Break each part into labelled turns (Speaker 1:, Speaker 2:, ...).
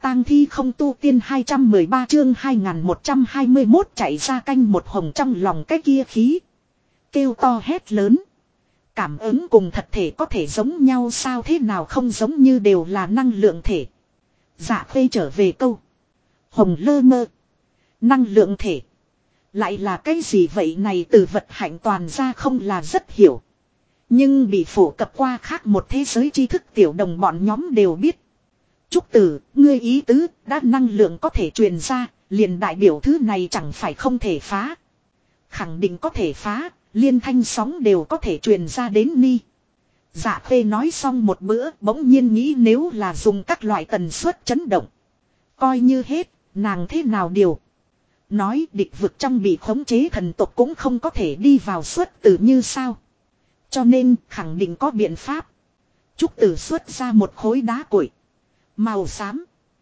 Speaker 1: tang thi không tu tiên 213 chương 2121 chạy ra canh một hồng trong lòng cái kia khí. Kêu to hét lớn. Cảm ứng cùng thật thể có thể giống nhau sao, thế nào không giống như đều là năng lượng thể. Dạ Khê trở về câu. Hồng lơ mơ. Năng lượng thể. Lại là cái gì vậy này, từ vật hạnh toàn ra không là rất hiểu. Nhưng bị phổ cập qua khác một thế giới tri thức tiểu đồng bọn nhóm đều biết. Trúc Tử, ngươi ý tứ, đã năng lượng có thể truyền ra, liền đại biểu thứ này chẳng phải không thể phá. Khẳng định có thể phá, liên thanh sóng đều có thể truyền ra đến ni. Dạ Khê nói xong một bữa, bỗng nhiên nghĩ nếu là dùng các loại tần suất chấn động. Coi như hết, nàng thế nào điều. Nói địch vực trong bị khống chế thần tộc cũng không có thể đi vào xuất tử như sao. Cho nên khẳng định có biện pháp. Trúc Tử xuất ra một khối đá củi. Màu xám.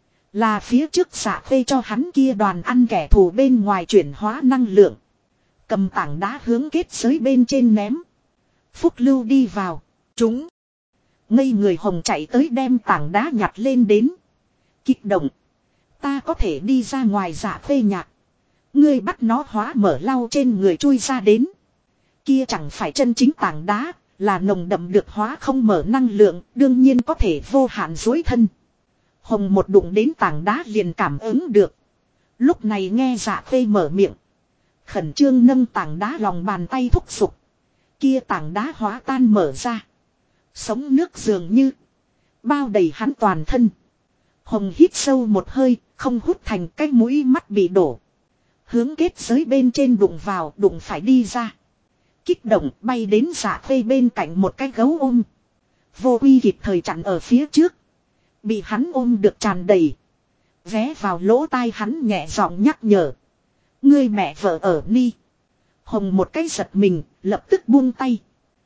Speaker 1: Là phía trước Dạ Khê cho hắn kia đoàn ăn kẻ thù bên ngoài chuyển hóa năng lượng. Cầm tảng đá hướng kết giới bên trên ném. Phúc Lưu đi vào. Chúng. Ngây người hồng chạy tới đem tảng đá nhặt lên đến. Kích động. Ta có thể đi ra ngoài. Dạ Khê nhạc. Ngươi bắt nó hóa mở lau trên người chui ra đến. Kia chẳng phải chân chính tảng đá. Là nồng đậm được hóa không mở năng lượng. Đương nhiên có thể vô hạn dối thân. Hồng một đụng đến tảng đá liền cảm ứng được. Lúc này nghe Dạ Khê mở miệng. Khẩn trương nâng tảng đá lòng bàn tay thúc giục. Kia tảng đá hóa tan mở ra. Sống nước dường như. Bao đầy hắn toàn thân. Hồng hít sâu một hơi. Không hút thành cái mũi mắt bị đổ. Hướng kết giới bên trên đụng vào, đụng phải đi ra. Kích động bay đến Dạ Khê bên cạnh một cái gấu ôm. Vô Uy kịp thời chặn ở phía trước. Bị hắn ôm được tràn đầy. Vé vào lỗ tai hắn nhẹ giọng nhắc nhở. Ngươi mẹ vợ ở ni. Hồng một cái giật mình, lập tức buông tay.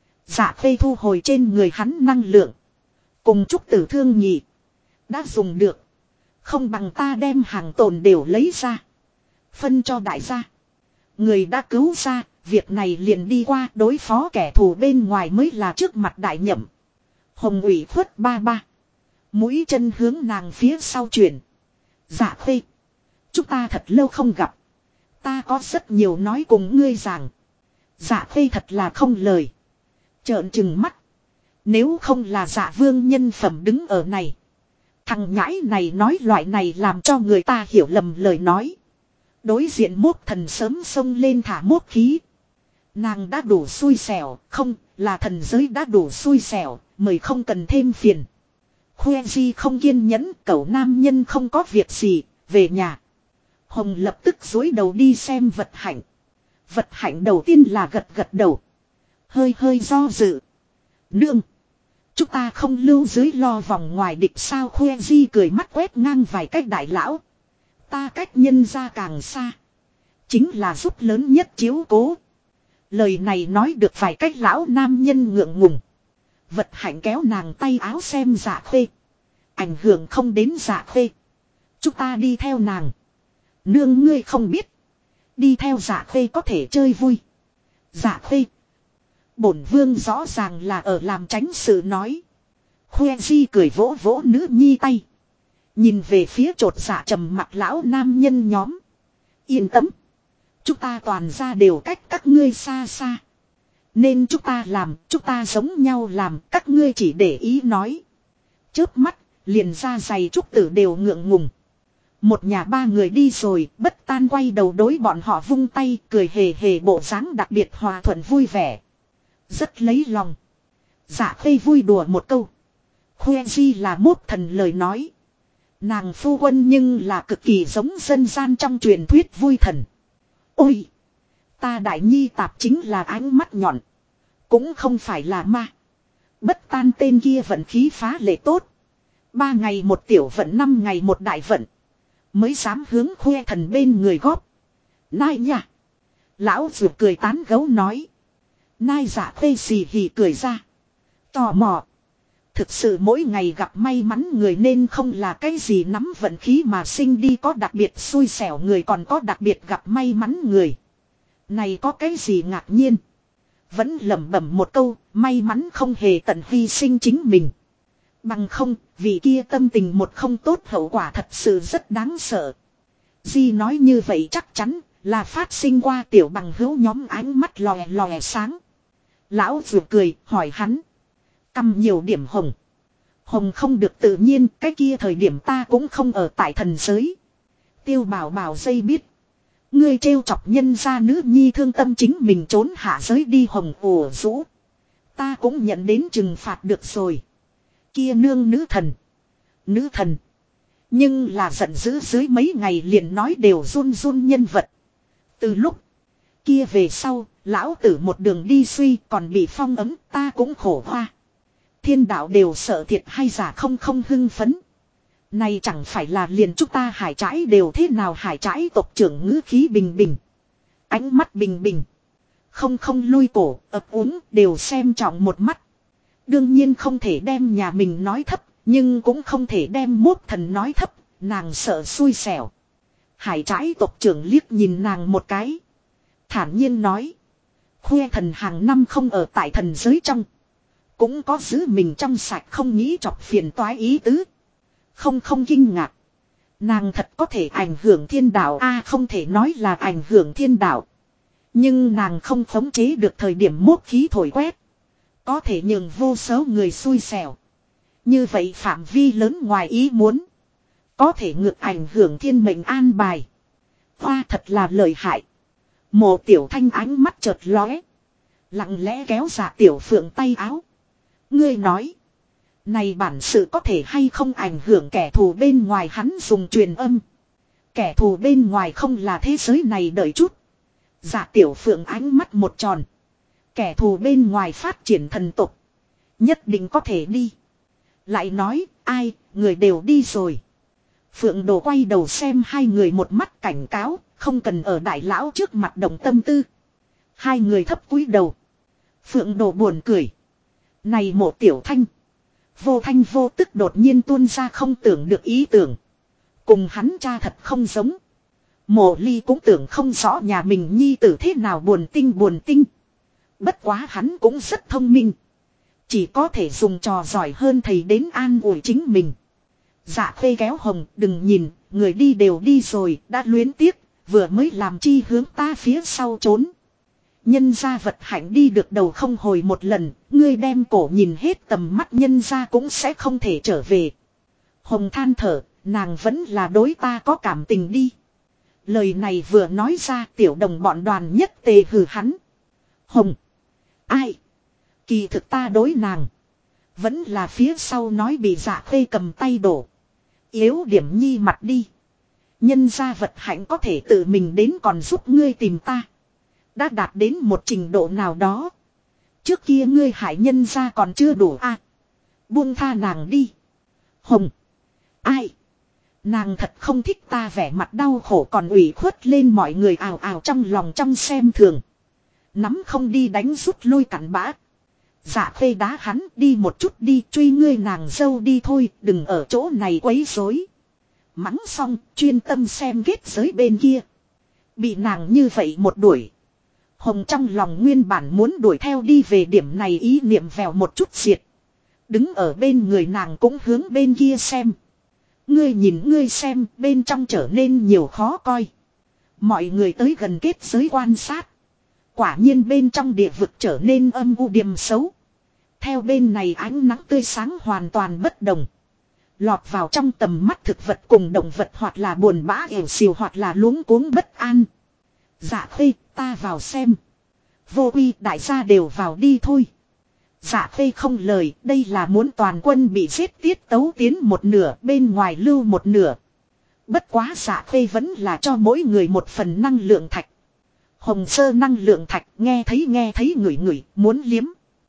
Speaker 1: Dạ Khê thu hồi trên người hắn năng lượng. Cùng Trúc Tử thương nhị. Đã dùng được. Không bằng ta đem hàng tồn đều lấy ra. Phân cho đại gia. Người đã cứu ra, việc này liền đi qua, đối phó kẻ thù bên ngoài mới là trước mặt đại nhậm. Hồng ủy khuất ba ba. Mũi chân hướng nàng phía sau chuyển. Dạ Khê. Chúng ta thật lâu không gặp. Ta có rất nhiều nói cùng ngươi rằng. Dạ Khê thật là không lời. Trợn trừng mắt. Nếu không là Dạ Vương nhân phẩm đứng ở này. Thằng nhãi này nói loại này làm cho người ta hiểu lầm lời nói. Đối diện mốt thần sớm xông lên thả mốt khí. Nàng đã đủ xui xẻo, không, là thần giới đã đủ xui xẻo, mời không cần thêm phiền. Khoe Di không kiên nhẫn, cậu nam nhân không có việc gì, về nhà. Hồng lập tức dối đầu đi xem vật hạnh. Vật hạnh đầu tiên là gật gật đầu. Hơi hơi do dự. Nương. Chúng ta không lưu dưới lo vòng ngoài địch sao. Khoe Di cười mắt quét ngang vài cách đại lão. Ta cách nhân ra càng xa. Chính là giúp lớn nhất chiếu cố. Lời này nói được vài cách lão nam nhân ngượng ngùng. Vật hạnh kéo nàng tay áo xem Dạ Khê. Ảnh hưởng không đến Dạ Khê. Chúng ta đi theo nàng. Nương ngươi không biết. Đi theo Dạ Khê có thể chơi vui. Dạ Khê. Bổn vương rõ ràng là ở làm tránh sự nói. Khoe Di cười vỗ vỗ nữ nhi tay. Nhìn về phía trột dạ trầm mặt lão nam nhân nhóm. Yên tâm. Chúng ta toàn ra đều cách các ngươi xa xa. Nên chúng ta làm, chúng ta giống nhau làm, các ngươi chỉ để ý nói. Chớp mắt, liền ra giày Trúc Tử đều ngượng ngùng. Một nhà ba người đi rồi, bất tan quay đầu đối bọn họ vung tay, cười hề hề bộ dáng đặc biệt hòa thuận vui vẻ. Rất lấy lòng. Dạ Khê vui đùa một câu. Khoe Di là mốt thần lời nói. Nàng phu quân nhưng là cực kỳ giống dân gian trong truyền thuyết vui thần. Ôi! Ta đại nhi tạp chính là ánh mắt nhọn. Cũng không phải là ma. Bất tan tên kia vận khí phá lệ tốt. 3 ngày một tiểu vận, 5 ngày một đại vận. Mới dám hướng khoe thần bên người góp. Nai nha! Lão ruột cười tán gấu nói. Nai Dạ Khê xì hì cười ra. Tò mò. Thực sự mỗi ngày gặp may mắn người nên không là cái gì nắm vận khí mà sinh đi, có đặc biệt xui xẻo người còn có đặc biệt gặp may mắn người. Này có cái gì ngạc nhiên. Vẫn lẩm bẩm một câu, may mắn không hề tận hy sinh chính mình. Bằng không, vì kia tâm tình một không tốt hậu quả thật sự rất đáng sợ. Di nói như vậy chắc chắn là phát sinh qua tiểu bằng hữu nhóm ánh mắt lòe lòe sáng. Lão vừa cười hỏi hắn. Cầm nhiều điểm hồng. Hồng không được tự nhiên, cái kia thời điểm ta cũng không ở tại thần giới. Tiêu bảo bảo dây biết. Ngươi trêu chọc nhân gia nữ nhi thương tâm chính mình trốn hạ giới đi hồng ủa rũ. Ta cũng nhận đến trừng phạt được rồi. Kia nương nữ thần. Nữ thần. Nhưng là giận dữ dưới mấy ngày liền nói đều run run nhân vật. Từ lúc kia về sau, lão tử một đường đi suy còn bị phong ấm ta cũng khổ hoa. Thiên đạo đều sợ thiệt hay giả không hưng phấn. Này chẳng phải là liền chúng ta hải trãi đều thế nào hải trãi tộc trưởng ngữ khí bình bình. Ánh mắt bình bình. Không lui cổ, ập úng đều xem trọng một mắt. Đương nhiên không thể đem nhà mình nói thấp, nhưng cũng không thể đem mốt thần nói thấp, nàng sợ xui xẻo. Hải trãi tộc trưởng liếc nhìn nàng một cái. Thản nhiên nói. Khuê thần hàng năm không ở tại thần giới trong. Cũng có giữ mình trong sạch không nghĩ chọc phiền toái ý tứ. Không kinh ngạc. Nàng thật có thể ảnh hưởng thiên đạo không thể nói là ảnh hưởng thiên đạo. Nhưng nàng không khống chế được thời điểm mốt khí thổi quét. Có thể nhường vô số người xui xẻo. Như vậy phạm vi lớn ngoài ý muốn. Có thể ngược ảnh hưởng thiên mệnh an bài. Hoa thật là lợi hại. Mộ tiểu thanh ánh mắt chợt lóe. Lặng lẽ kéo Dạ Tiểu Phượng tay áo. Ngươi nói. Này bản sự có thể hay không ảnh hưởng kẻ thù bên ngoài hắn dùng truyền âm. Kẻ thù bên ngoài không là thế giới này đợi chút. Dạ Tiểu Phượng ánh mắt một tròn. Kẻ thù bên ngoài phát triển thần tục. Nhất định có thể đi. Lại nói ai người đều đi rồi. Phượng Đồ quay đầu xem hai người một mắt cảnh cáo. Không cần ở đại lão trước mặt động tâm tư. Hai người thấp cúi đầu. Phượng Đồ buồn cười. Này Mộ Tiểu Thanh. Vô thanh vô tức đột nhiên tuôn ra không tưởng được ý tưởng. Cùng hắn cha thật không giống. Mộ Ly cũng tưởng không rõ nhà mình nhi tử thế nào buồn tinh. Bất quá hắn cũng rất thông minh. Chỉ có thể dùng trò giỏi hơn thầy đến an ủi chính mình. Dạ Khê kéo Hồng đừng nhìn, người đi đều đi rồi, đã luyến tiếc, vừa mới làm chi hướng ta phía sau trốn. Nhân gia vật hạnh đi được đầu không hồi một lần, ngươi đem cổ nhìn hết tầm mắt nhân gia cũng sẽ không thể trở về. Hồng than thở, nàng vẫn là đối ta có cảm tình đi. Lời này vừa nói ra tiểu đồng bọn đoàn nhất tề hừ hắn. Hồng. Ai? Kỳ thực ta đối nàng. Vẫn là phía sau nói bị Dạ Khê cầm tay đổ. Yếu điểm nhi mặt đi. Nhân gia vật hạnh có thể tự mình đến còn giúp ngươi tìm ta. Đã đạt đến một trình độ nào đó. Trước kia ngươi hại nhân gia còn chưa đủ buông tha nàng đi. Hồng. Ai? Nàng thật không thích ta vẻ mặt đau khổ còn ủy khuất lên mọi người ào ào trong lòng trong xem thường. Nắm không đi đánh rút lui cặn bã. Dạ Khê đá hắn đi một chút đi truy ngươi nàng dâu đi thôi đừng ở chỗ này quấy rối. Mắng xong chuyên tâm xem kết giới bên kia. Bị nàng như vậy một đuổi. Hồng trong lòng nguyên bản muốn đuổi theo đi về điểm này ý niệm vèo một chút diệt. Đứng ở bên người nàng cũng hướng bên kia xem. Ngươi nhìn ngươi xem bên trong trở nên nhiều khó coi. Mọi người tới gần kết giới quan sát. Quả nhiên bên trong địa vực trở nên âm u điềm xấu. Theo bên này ánh nắng tươi sáng hoàn toàn bất đồng. Lọt vào trong tầm mắt thực vật cùng động vật hoặc là buồn bã ẻo xìu hoặc là luống cuống bất an. Dạ Khê ta vào xem. Vô uy đại gia đều vào đi thôi. Dạ Khê không lời đây là muốn toàn quân bị giết tiết tấu tiến một nửa bên ngoài lưu một nửa. Bất quá Dạ Khê vẫn là cho mỗi người một phần năng lượng thạch. Hồng sơ năng lượng thạch nghe thấy ngửi muốn liếm.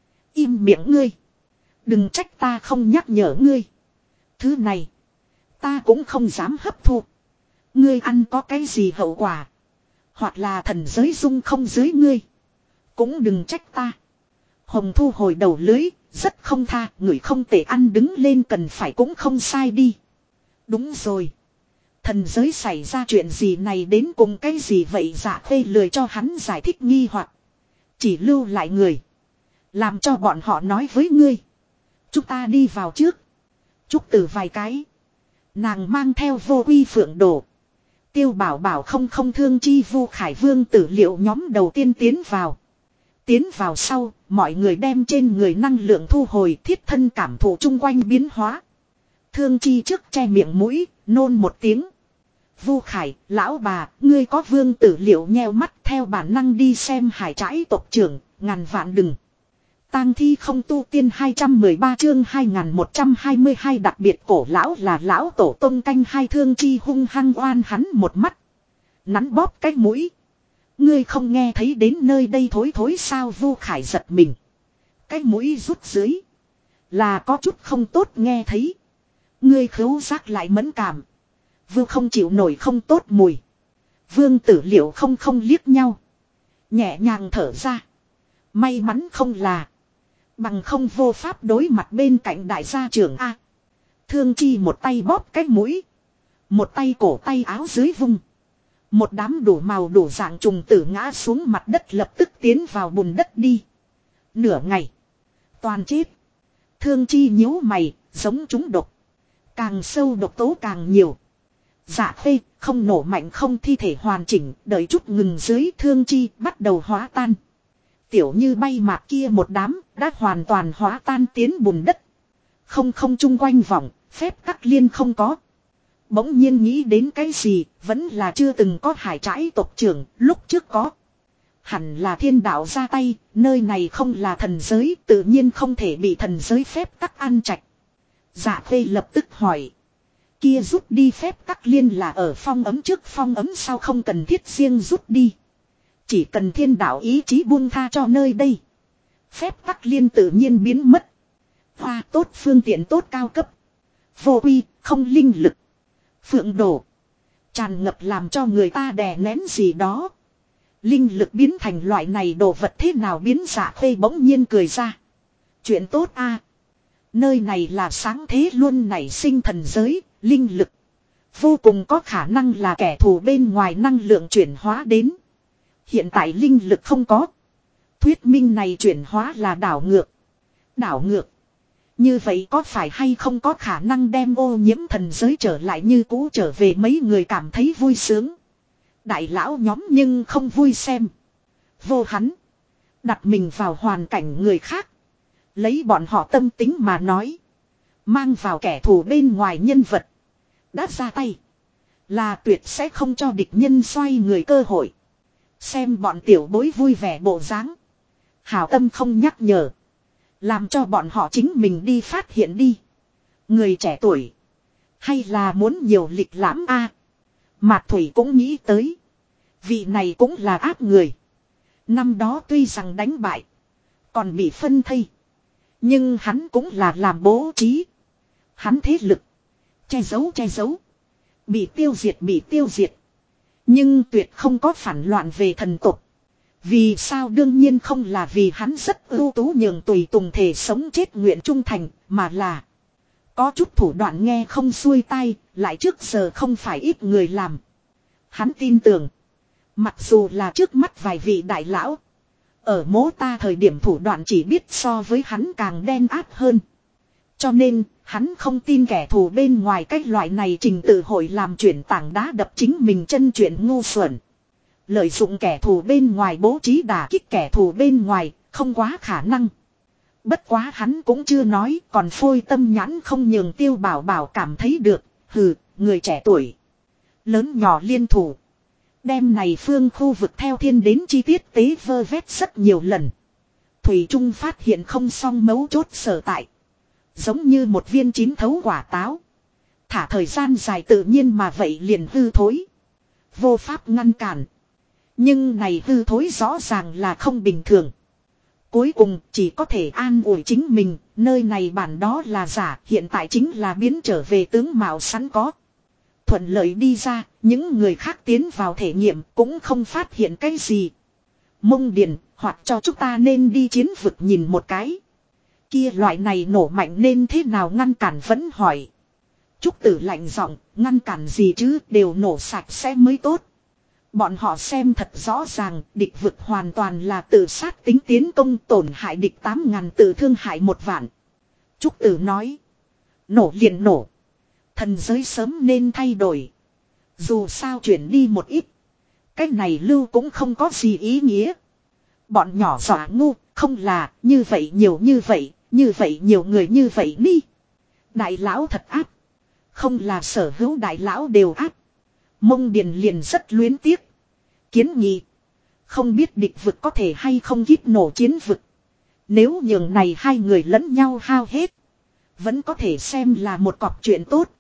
Speaker 1: Im miệng ngươi. Đừng trách ta không nhắc nhở ngươi. Thứ này. Ta cũng không dám hấp thu. Ngươi ăn có cái gì hậu quả. Hoặc là thần giới dung không dưới ngươi. Cũng đừng trách ta. Hồng thu hồi đầu lưới. Rất không tha. Người không thể ăn đứng lên cần phải cũng không sai đi. Đúng rồi. Thần giới xảy ra chuyện gì này đến cùng cái gì vậy Dạ Khê lười cho hắn giải thích nghi hoặc. Chỉ lưu lại người. Làm cho bọn họ nói với ngươi. Chúng ta đi vào trước. Trúc Tử vài cái. Nàng mang theo vô quy phượng đồ. Tiêu Bảo Bảo không thương chi Vu Khải Vương Tử Liệu nhóm đầu tiên tiến vào. Tiến vào sau, mọi người đem trên người năng lượng thu hồi, thiết thân cảm thụ chung quanh biến hóa. Thương chi trước che miệng mũi, nôn một tiếng. Vu Khải, lão bà, ngươi có Vương Tử Liệu nheo mắt theo bản năng đi xem hải trãi tộc trưởng, ngàn vạn đừng. Tang thi không tu tiên 213 chương 2122 đặc biệt cổ lão là lão tổ tông canh hai. Thương chi hung hăng oan hắn một mắt. Nắn bóp cái mũi. Ngươi không nghe thấy đến nơi đây thối thối sao? Vu Khải giật mình. Cái mũi rút dưới. Là có chút không tốt nghe thấy. Ngươi khứu giác lại mẫn cảm. Vu không chịu nổi không tốt mùi. Vương Tử Liệu không liếc nhau. Nhẹ nhàng thở ra. May mắn không là. Bằng không vô pháp đối mặt bên cạnh đại gia trưởng A. Thương chi một tay bóp cái mũi. Một tay cổ tay áo dưới vung. Một đám đủ màu đủ dạng trùng tử ngã xuống mặt đất lập tức tiến vào bùn đất đi. Nửa ngày. Toàn chết. Thương chi nhíu mày, giống chúng độc. Càng sâu độc tố càng nhiều. Dạ phê, không nổ mạnh không thi thể hoàn chỉnh, đợi chút ngừng dưới. Thương chi bắt đầu hóa tan. Tiểu như bay mạc kia một đám, đã hoàn toàn hóa tan tiến bùn đất. Không chung quanh vòng, phép tắc liên không có. Bỗng nhiên nghĩ đến cái gì, vẫn là chưa từng có hải trãi tộc trưởng, lúc trước có. Hẳn là thiên đạo ra tay, nơi này không là thần giới, tự nhiên không thể bị thần giới phép tắc ăn chạch. Dạ phê lập tức hỏi. Kia rút đi phép tắc liên là ở phong ấm trước phong ấm sau không cần thiết riêng rút đi. Chỉ cần thiên đạo ý chí buông tha cho nơi đây. Phép tắc liên tự nhiên biến mất. Hoa tốt phương tiện tốt cao cấp. Vô quy, không linh lực. Phượng đổ. Tràn ngập làm cho người ta đè nén gì đó. Linh lực biến thành loại này đồ vật thế nào biến? Dạ khê bỗng nhiên cười ra. Chuyện tốt a. Nơi này là sáng thế luôn nảy sinh thần giới, linh lực. Vô cùng có khả năng là kẻ thù bên ngoài năng lượng chuyển hóa đến. Hiện tại linh lực không có. Thuyết minh này chuyển hóa là đảo ngược. Đảo ngược. Như vậy có phải hay không có khả năng đem ô nhiễm thần giới trở lại như cũ trở về? Mấy người cảm thấy vui sướng. Đại lão nhóm nhưng không vui xem. Vô hắn. Đặt mình vào hoàn cảnh người khác. Lấy bọn họ tâm tính mà nói. Mang vào kẻ thù bên ngoài nhân vật. Đã ra tay. Là tuyệt sẽ không cho địch nhân xoay người cơ hội. Xem bọn tiểu bối vui vẻ bộ dáng. Hảo tâm không nhắc nhở. Làm cho bọn họ chính mình đi phát hiện đi. Người trẻ tuổi. Hay là muốn nhiều lịch lãm a? Mạc Thủy cũng nghĩ tới. Vị này cũng là ác người. Năm đó tuy rằng đánh bại. Còn bị phân thây. Nhưng hắn cũng là làm bố trí. Hắn thế lực. Che giấu. Bị tiêu diệt. Nhưng tuyệt không có phản loạn về thần tục. Vì sao? Đương nhiên không là vì hắn rất ưu tú nhường tùy tùng thể sống chết nguyện trung thành, mà là có chút thủ đoạn nghe không xuôi tai, lại trước giờ không phải ít người làm. Hắn tin tưởng, mặc dù là trước mắt vài vị đại lão, ở mố ta thời điểm thủ đoạn chỉ biết so với hắn càng đen áp hơn. Cho nên, hắn không tin kẻ thù bên ngoài cách loại này trình tự hội làm chuyển tảng đá đập chính mình chân chuyện ngu xuẩn. Lợi dụng kẻ thù bên ngoài bố trí đả kích kẻ thù bên ngoài, không quá khả năng. Bất quá hắn cũng chưa nói, còn phôi tâm nhãn không nhường Tiêu Bảo Bảo cảm thấy được. Hừ, người trẻ tuổi. Lớn nhỏ liên thủ. Đêm này phương khu vực theo thiên đến chi tiết tế vơ vét rất nhiều lần. Thủy Trung phát hiện không xong mấu chốt sở tại. Giống như một viên chín thấu quả táo. Thả thời gian dài tự nhiên mà vậy liền hư thối. Vô pháp ngăn cản. Nhưng này hư thối rõ ràng là không bình thường. Cuối cùng chỉ có thể an ủi chính mình, nơi này bản đó là giả, hiện tại chính là biến trở về tướng mạo sẵn có. Thuận lợi đi ra, những người khác tiến vào thể nghiệm cũng không phát hiện cái gì. Mông Điền, hoặc cho chúng ta nên đi chiến vực nhìn một cái. Kia loại này nổ mạnh nên thế nào ngăn cản vẫn hỏi. Trúc Tử lạnh giọng, ngăn cản gì chứ, đều nổ sạch sẽ mới tốt. Bọn họ xem thật rõ ràng, địch vực hoàn toàn là tự sát tính tiến công, tổn hại địch 8.000 tự thương hại 1 vạn. Trúc Tử nói. Nổ liền nổ. Thần giới sớm nên thay đổi. Dù sao chuyển đi một ít. Cái này lưu cũng không có gì ý nghĩa. Bọn nhỏ dọa ngu, không là như vậy nhiều như vậy nhiều người như vậy đi. Đại lão thật áp. Không là sở hữu đại lão đều áp. Mông Điền liền rất luyến tiếc. Kiến nghị. Không biết địch vực có thể hay không kíp nổ chiến vực. Nếu nhường này hai người lẫn nhau hao hết. Vẫn có thể xem là một cọc chuyện tốt.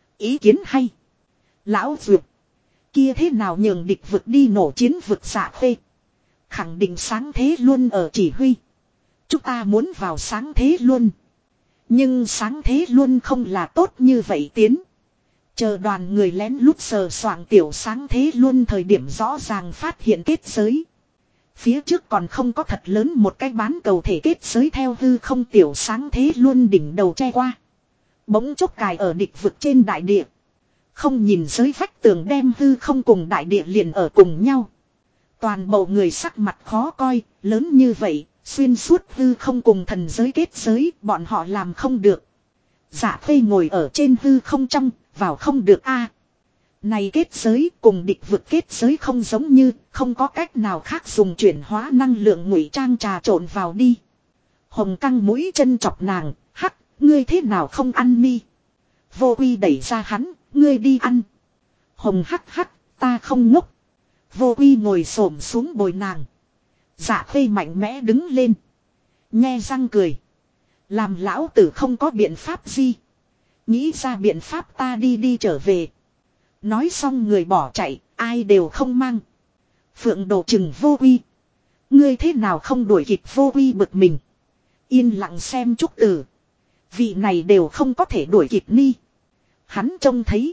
Speaker 1: Ý kiến hay. Lão duyệt. Kia thế nào nhường địch vực đi nổ chiến vực Dạ Khê. Khẳng định sáng thế luôn ở chỉ huy. Chúng ta muốn vào sáng thế luôn. Nhưng sáng thế luôn không là tốt như vậy tiến. Chờ đoàn người lén lút sờ soạng tiểu sáng thế luôn thời điểm rõ ràng phát hiện kết giới. Phía trước còn không có thật lớn một cái bán cầu thể kết giới theo hư không tiểu sáng thế luôn đỉnh đầu che qua. Bỗng chốc cài ở địch vực trên đại địa. Không nhìn giới vách tường đem hư không cùng đại địa liền ở cùng nhau. Toàn bộ người sắc mặt khó coi, lớn như vậy, xuyên suốt hư không cùng thần giới kết giới, bọn họ làm không được. Dạ Khê ngồi ở trên hư không trong, vào không được a. Này kết giới cùng địch vực kết giới không giống như, không có cách nào khác dùng chuyển hóa năng lượng ngụy trang trà trộn vào đi. Hồng căng mũi chân chọc nàng, hắc, ngươi thế nào không ăn mi. Vô Quy đẩy ra hắn, ngươi đi ăn. Hồng hắc hắc, ta không ngốc. Vô Quy ngồi xổm xuống bồi nàng. Dạ Khê mạnh mẽ đứng lên. Nhe răng cười. Làm lão tử không có biện pháp gì. Nghĩ ra biện pháp ta đi trở về. Nói xong người bỏ chạy, ai đều không mang. Phượng Đồ chừng Vô Quy. Ngươi thế nào không đuổi kịp Vô Quy bực mình. Yên lặng xem Trúc Tử. Vị này đều không có thể đuổi kịp ni. Hắn trông thấy.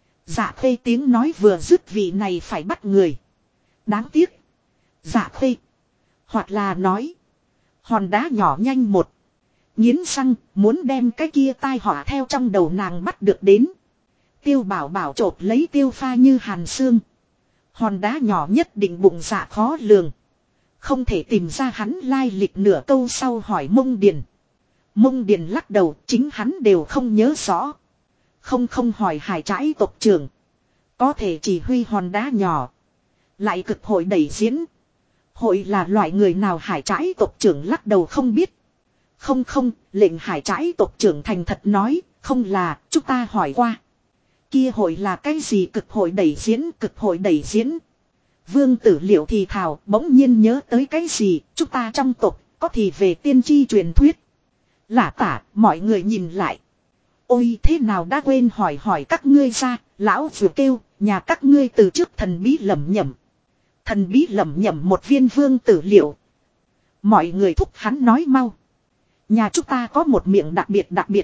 Speaker 1: Dạ Khê tiếng nói vừa dứt vị này phải bắt người. Đáng tiếc. Dạ Khê. Hoặc là nói. Hòn đá nhỏ nhanh một. Nghiến răng muốn đem cái kia tai họa theo trong đầu nàng bắt được đến. Tiêu Bảo Bảo chộp lấy Tiêu Pha như hàn xương. Hòn đá nhỏ nhất định bụng dạ khó lường. Không thể tìm ra hắn lai lịch nửa câu sau hỏi Mông Điền. Mông Điền lắc đầu chính hắn đều không nhớ rõ. Không hỏi Hải Trãi tộc trưởng. Có thể chỉ huy hòn đá nhỏ. Lại cực hội đẩy diễn. Hội là loại người nào Hải Trãi tộc trưởng lắc đầu không biết. Không, lệnh Hải Trãi tộc trưởng thành thật nói, không là, chúng ta hỏi qua. Kia hội là cái gì cực hội đẩy diễn. Vương Tử Liệu thì thào bỗng nhiên nhớ tới cái gì, chúng ta trong tộc, có thì về tiên tri truyền thuyết. Lả tả, mọi người nhìn lại. Ôi thế nào đã quên hỏi các ngươi ra, lão vừa kêu, nhà các ngươi từ trước thần bí lẩm nhẩm. Thần bí lẩm nhẩm một viên Vương Tử Liệu. Mọi người thúc hắn nói mau. Nhà chúng ta có một miệng đặc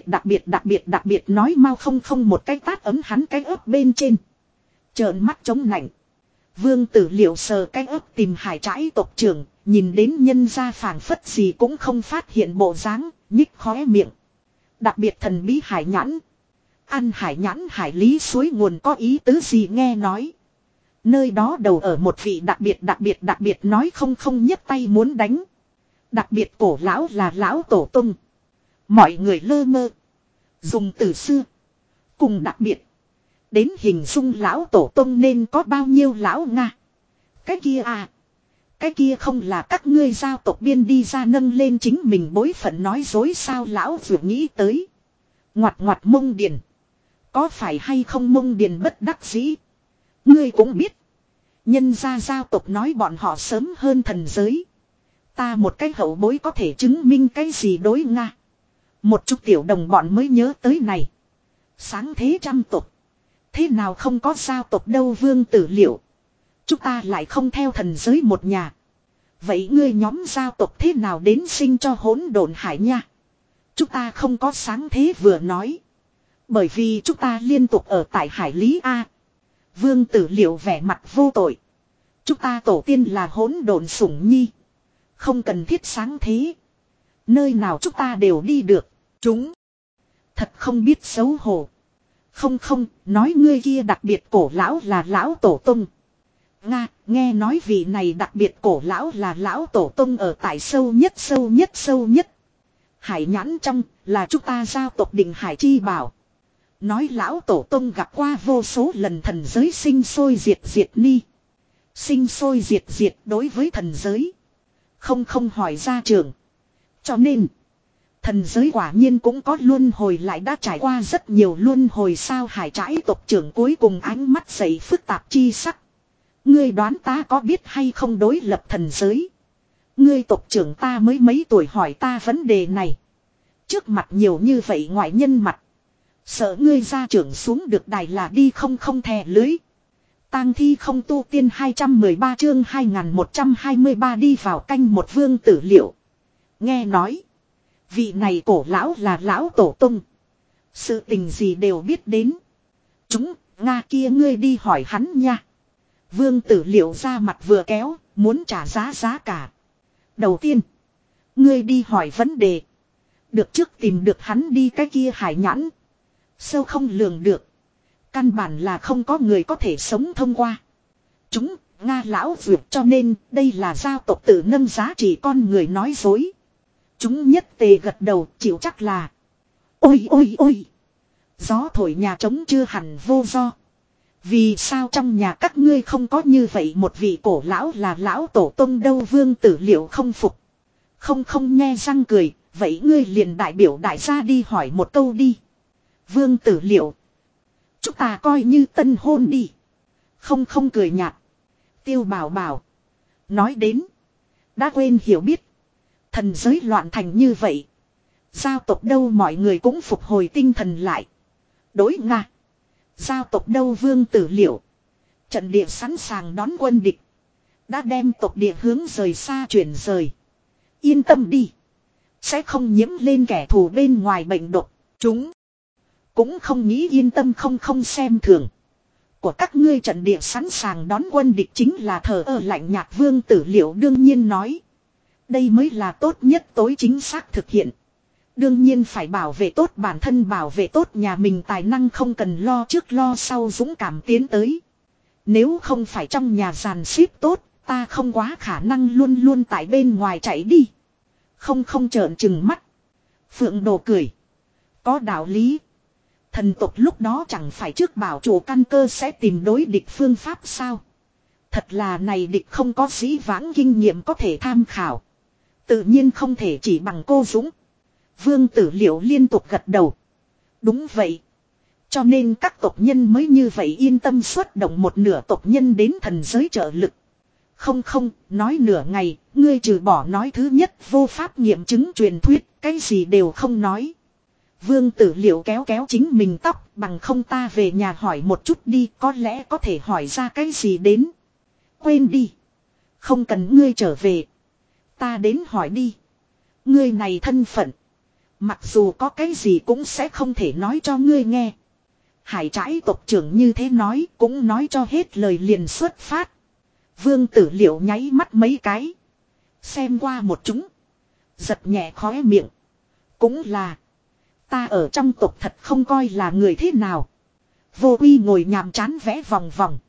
Speaker 1: biệt nói mau không một cái tát ấm hắn cái ớt bên trên. Trợn mắt chống nạnh. Vương Tử Liệu sờ cái ớt tìm Hải Trãi tộc trưởng, nhìn đến nhân gia phảng phất gì cũng không phát hiện bộ dáng, nhích khóe miệng. Đặc biệt thần bí hải nhãn. Ăn hải nhãn hải lý suối nguồn có ý tứ gì nghe nói. Nơi đó đầu ở một vị đặc biệt nói không nhấc tay muốn đánh. Đặc biệt cổ lão là lão tổ tung. Mọi người lơ mơ. Dùng từ xưa. Cùng đặc biệt. Đến hình dung lão tổ tung nên có bao nhiêu lão Nga. Cái kia à. Cái kia không là các ngươi giao tộc biên đi ra nâng lên chính mình bối phận nói dối sao lão vừa nghĩ tới. Ngoặt Mông Điền. Có phải hay không Mông Điền bất đắc dĩ. Ngươi cũng biết. Nhân gia giao tộc nói bọn họ sớm hơn thần giới. Ta một cái hậu bối có thể chứng minh cái gì đối Nga. Một chút tiểu đồng bọn mới nhớ tới này. Sáng thế trăm tộc. Thế nào không có giao tộc đâu Vương Tử Liệu. Chúng ta lại không theo thần giới một nhà. Vậy ngươi nhóm giao tộc thế nào đến sinh cho hỗn độn hải nha. Chúng ta không có sáng thế vừa nói. Bởi vì chúng ta liên tục ở tại hải lý A. Vương Tử Liệu vẻ mặt vô tội. Chúng ta tổ tiên là hỗn độn sủng nhi. Không cần thiết sáng thế. Nơi nào chúng ta đều đi được. Chúng. Thật không biết xấu hổ. Không, nói ngươi kia đặc biệt cổ lão là lão tổ tung. Nga, nghe nói vị này đặc biệt cổ lão là lão tổ tung ở tại sâu nhất. Hải nhãn trong, Là chúng ta giao tộc Định Hải chi bảo. Nói lão tổ tông gặp qua vô số lần thần giới sinh sôi diệt diệt ni. Sinh sôi diệt diệt đối với thần giới. Không hỏi ra trường. Cho nên. Thần giới quả nhiên cũng có luân hồi, lại đã trải qua rất nhiều luân hồi sao. Hải Trãi tộc trưởng cuối cùng ánh mắt dậy phức tạp chi sắc. Ngươi đoán ta có biết hay không đối lập thần giới. Ngươi tộc trưởng ta mới mấy tuổi hỏi ta vấn đề này. Trước mặt nhiều như vậy ngoại nhân mặt. Sợ ngươi gia trưởng xuống được đài là đi không thè lưới. Tang thi không tu tiên 213 chương 2123 đi vào canh một vương tử liệu. Nghe nói. Vị này cổ lão là lão tổ tung. Sự tình gì đều biết đến. Chúng, Nga kia ngươi đi hỏi hắn nha. Vương tử liệu ra mặt vừa kéo, muốn trả giá cả. Đầu tiên, ngươi đi hỏi vấn đề. Được trước tìm được hắn đi cái kia hải nhãn. Sâu không lường được. Căn bản là không có người có thể sống thông qua. Chúng, Nga lão vượt cho nên đây là giao tộc tự nâng giá trị con người nói dối. Chúng nhất tề gật đầu chịu chắc là. Ôi. Gió thổi nhà trống chưa hẳn vô do. Vì sao trong nhà các ngươi không có như vậy một vị cổ lão là lão tổ tông đâu? Vương tử liệu không phục. Không nghe răng cười. Vậy ngươi liền đại biểu đại gia đi hỏi một câu đi. Vương tử liệu. Chúng ta coi như tân hôn đi. Không cười nhạt. Tiêu bảo. Nói đến. Đã quên hiểu biết. Thần giới loạn thành như vậy. Giao tộc đâu mọi người cũng phục hồi tinh thần lại. Đối Nga. Giao tộc đâu vương tử liệu. Trận địa sẵn sàng đón quân địch. Đã đem tộc địa hướng rời xa chuyển rời. Yên tâm đi. Sẽ không nhiễm lên kẻ thù bên ngoài bệnh độc. Chúng. Cũng không nghĩ yên tâm không xem thường. Của các ngươi trận địa sẵn sàng đón quân địch chính là thờ ơ lạnh nhạt. Vương tử liệu đương nhiên nói. Đây mới là tốt nhất tối chính xác thực hiện. Đương nhiên phải bảo vệ tốt bản thân, bảo vệ tốt nhà mình, tài năng không cần lo trước lo sau, dũng cảm tiến tới. Nếu không phải trong nhà dàn xếp tốt, ta không quá khả năng luôn luôn tại bên ngoài chạy đi. Không trợn trừng mắt. Phượng Đồ cười. Có đạo lý. Thần tộc lúc đó chẳng phải trước bảo chủ căn cơ sẽ tìm đối địch phương pháp sao? Thật là này địch không có dĩ vãng kinh nghiệm có thể tham khảo. Tự nhiên không thể chỉ bằng cô dũng. Vương tử liệu liên tục gật đầu. Đúng vậy. Cho nên các tộc nhân mới như vậy yên tâm xuất động một nửa tộc nhân đến thần giới trợ lực. Không, nói nửa ngày, ngươi trừ bỏ nói thứ nhất vô pháp nghiệm chứng truyền thuyết, cái gì đều không nói. Vương tử liệu kéo chính mình tóc, bằng không ta về nhà hỏi một chút đi, có lẽ có thể hỏi ra cái gì đến. Quên đi. Không cần ngươi trở về. Ta đến hỏi đi. Ngươi này thân phận. Mặc dù có cái gì cũng sẽ không thể nói cho ngươi nghe. Hải Trãi tộc trưởng như thế nói cũng nói cho hết lời liền xuất phát. Vương tử liệu nháy mắt mấy cái. Xem qua một chúng. Giật nhẹ khóe miệng. Cũng là. Ta ở trong tộc thật không coi là người thế nào. Vô Uy ngồi nhàm chán vẽ vòng vòng.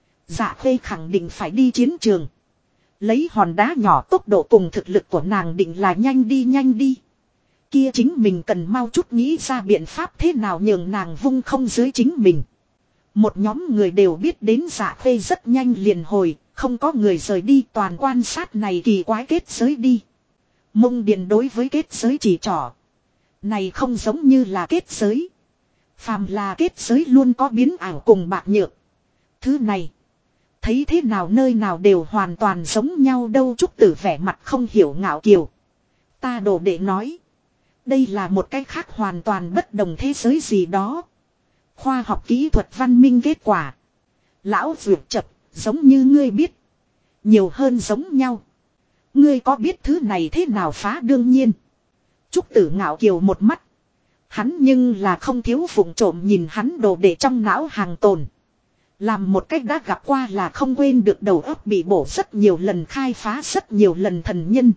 Speaker 1: Dạ Khê khẳng định phải đi chiến trường. Lấy hòn đá nhỏ tốc độ cùng thực lực của nàng định là nhanh đi. Kia chính mình cần mau chút nghĩ ra biện pháp thế nào nhường nàng vung không dưới chính mình. Một nhóm người đều biết đến Dạ Khê rất nhanh liền hồi, không có người rời đi, toàn quan sát này kỳ quái kết giới đi. Mông Điện đối với kết giới chỉ trỏ. Này không giống như là kết giới. Phàm là kết giới luôn có biến ảo cùng bạc nhược. Thứ này. Thấy thế nào nơi nào đều hoàn toàn giống nhau đâu. Trúc Tử vẻ mặt không hiểu ngạo kiều. Ta đồ đệ nói. Đây là một cái khác hoàn toàn bất đồng thế giới gì đó. Khoa học kỹ thuật văn minh kết quả. Lão vượt chập, giống như ngươi biết. Nhiều hơn giống nhau. Ngươi có biết thứ này thế nào phá đương nhiên. Trúc Tử ngạo kiều một mắt. Hắn nhưng là không thiếu vụng trộm nhìn hắn đồ đệ trong não hàng tồn. Làm một cách đã gặp qua là không quên được, đầu óc bị bổ rất nhiều lần, khai phá rất nhiều lần thần nhân.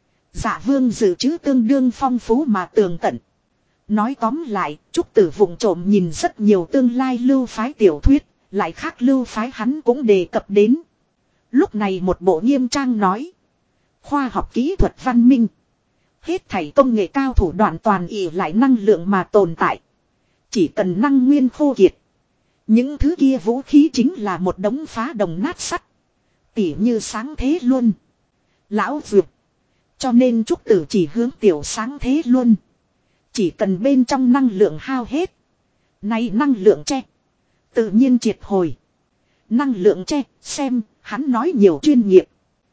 Speaker 1: Dạ Vương dự trữ tương đương phong phú mà tường tận. Nói tóm lại, Trúc Tử vụng trộm nhìn rất nhiều tương lai lưu phái tiểu thuyết, lại khác lưu phái hắn cũng đề cập đến. Lúc này một bộ nghiêm trang nói. Khoa học kỹ thuật văn minh. Hết thảy công nghệ cao thủ đoạn toàn ỷ lại năng lượng mà tồn tại. Chỉ cần năng nguyên khô kiệt. Những thứ kia vũ khí chính là một đống phá đồng nát sắt. Tỉ như sáng thế luôn. Lão Dược. Cho nên Trúc Tử chỉ hướng tiểu sáng thế luôn. Chỉ cần bên trong năng lượng hao hết. Nay năng lượng che. Tự nhiên triệt hồi. Năng lượng che, xem, hắn nói nhiều chuyên nghiệp.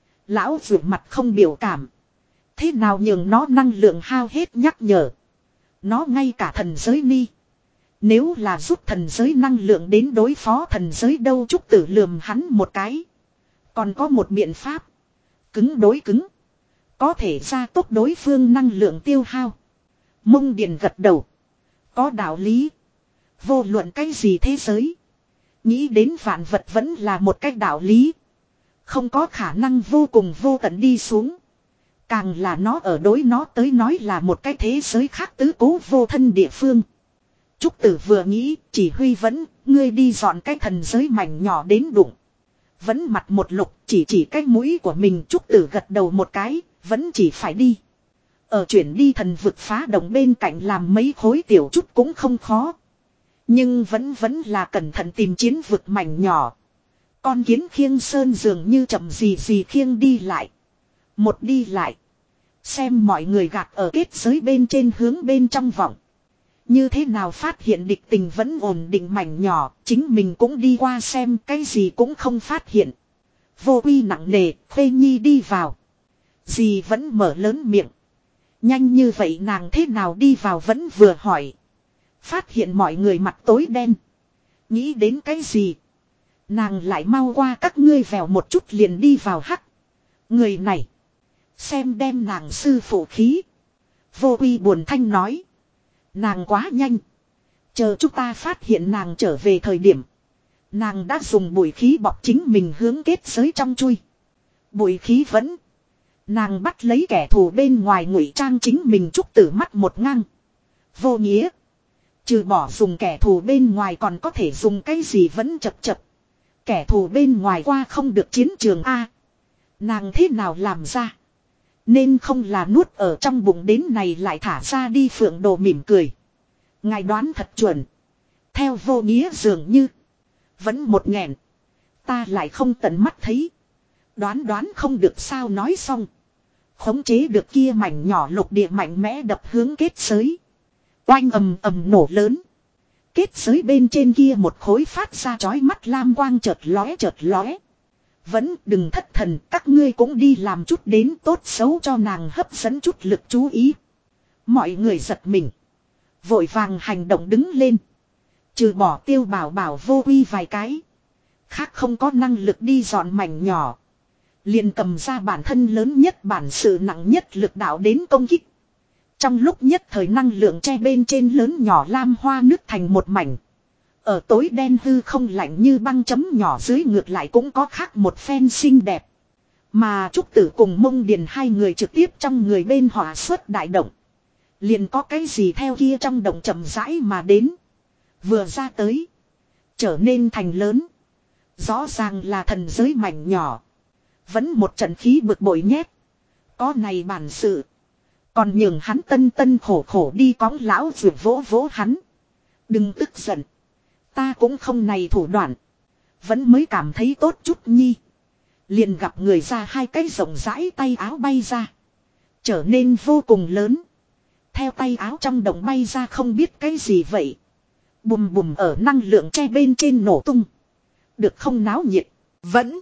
Speaker 1: Lão Dược mặt không biểu cảm. Thế nào nhường nó năng lượng hao hết nhắc nhở. Nó ngay cả thần giới ni. Nếu là giúp thần giới năng lượng đến đối phó thần giới đâu, Trúc Tử lườm hắn một cái. Còn có một biện pháp. Cứng đối cứng. Có thể gia tốc đối phương năng lượng tiêu hao. Mông Điền gật đầu. Có đạo lý. Vô luận cái gì thế giới. Nghĩ đến vạn vật vẫn là một cách đạo lý. Không có khả năng vô cùng vô tận đi xuống. Càng là nó ở đối nó tới nói là một cái thế giới khác tứ cố vô thân địa phương. Trúc Tử vừa nghĩ, chỉ huy vẫn, ngươi đi dọn cái thần giới mảnh nhỏ đến đụng. Vẫn mặt một lục, chỉ cái mũi của mình. Trúc Tử gật đầu một cái, vẫn chỉ phải đi. Ở chuyển đi thần vực phá động bên cạnh làm mấy khối tiểu chút cũng không khó. Nhưng vẫn là cẩn thận tìm chiến vực mảnh nhỏ. Con kiến khiêng sơn dường như chậm gì khiêng đi lại. Một đi lại. Xem mọi người gạt ở kết giới bên trên hướng bên trong vọng. Như thế nào phát hiện địch tình vẫn ổn định mảnh nhỏ. Chính mình cũng đi qua xem cái gì cũng không phát hiện. Vô uy nặng nề, Khê Nhi đi vào. Dì vẫn mở lớn miệng. Nhanh như vậy nàng thế nào đi vào vẫn vừa hỏi. Phát hiện mọi người mặt tối đen. Nghĩ đến cái gì? Nàng lại mau qua các ngươi vèo một chút liền đi vào hắc. Người này. Xem đem nàng sư phụ khí. Vô uy buồn thanh nói. Nàng quá nhanh. Chờ chúng ta phát hiện nàng trở về thời điểm. Nàng đã dùng bụi khí bọc chính mình hướng kết giới trong chui. Bụi khí vẫn. Nàng bắt lấy kẻ thù bên ngoài ngụy trang chính mình. Trúc Tử mắt một ngang. Vô nghĩa. Trừ bỏ dùng kẻ thù bên ngoài còn có thể dùng cái gì vẫn chập. Kẻ thù bên ngoài qua không được chiến trường A. Nàng thế nào làm ra. Nên không là nuốt ở trong bụng đến này lại thả ra đi. Phượng Đồ mỉm cười. Ngài đoán thật chuẩn. Theo vô nghĩa dường như. Vẫn một nghẹn. Ta lại không tận mắt thấy. Đoán không được sao nói xong. Khống chế được kia mảnh nhỏ lục địa mạnh mẽ đập hướng kết giới. Oanh ầm nổ lớn. Kết giới bên trên kia một khối phát ra chói mắt lam quang chợt lóe. Vẫn đừng thất thần, các ngươi cũng đi làm chút đến tốt xấu cho nàng hấp dẫn chút lực chú ý. Mọi người giật mình. Vội vàng hành động đứng lên. Trừ bỏ Tiêu Bảo Bảo vô uy vài cái. Khác không có năng lực đi dọn mảnh nhỏ. Liền cầm ra bản thân lớn nhất bản sự nặng nhất lực đạo đến công kích. Trong lúc nhất thời năng lượng che bên trên lớn nhỏ lam hoa nước thành một mảnh. Ở tối đen hư không lạnh như băng chấm nhỏ dưới ngược lại cũng có khác một phen xinh đẹp. Mà Trúc Tử cùng Mông Điền hai người trực tiếp trong người bên hỏa xuất đại động. Liền có cái gì theo kia trong động chậm rãi mà đến. Vừa ra tới. Trở nên thành lớn. Rõ ràng là thần giới mảnh nhỏ. Vẫn một trận khí bực bội nhét. Có này bản sự. Còn nhường hắn tân khổ đi cõng lão vượt vỗ hắn. Đừng tức giận. Ta cũng không này thủ đoạn. Vẫn mới cảm thấy tốt chút nhi. Liền gặp người ra hai cái rộng rãi tay áo bay ra. Trở nên vô cùng lớn. Theo tay áo trong động bay ra không biết cái gì vậy. Bùm ở năng lượng che bên trên nổ tung. Được không náo nhiệt. Vẫn.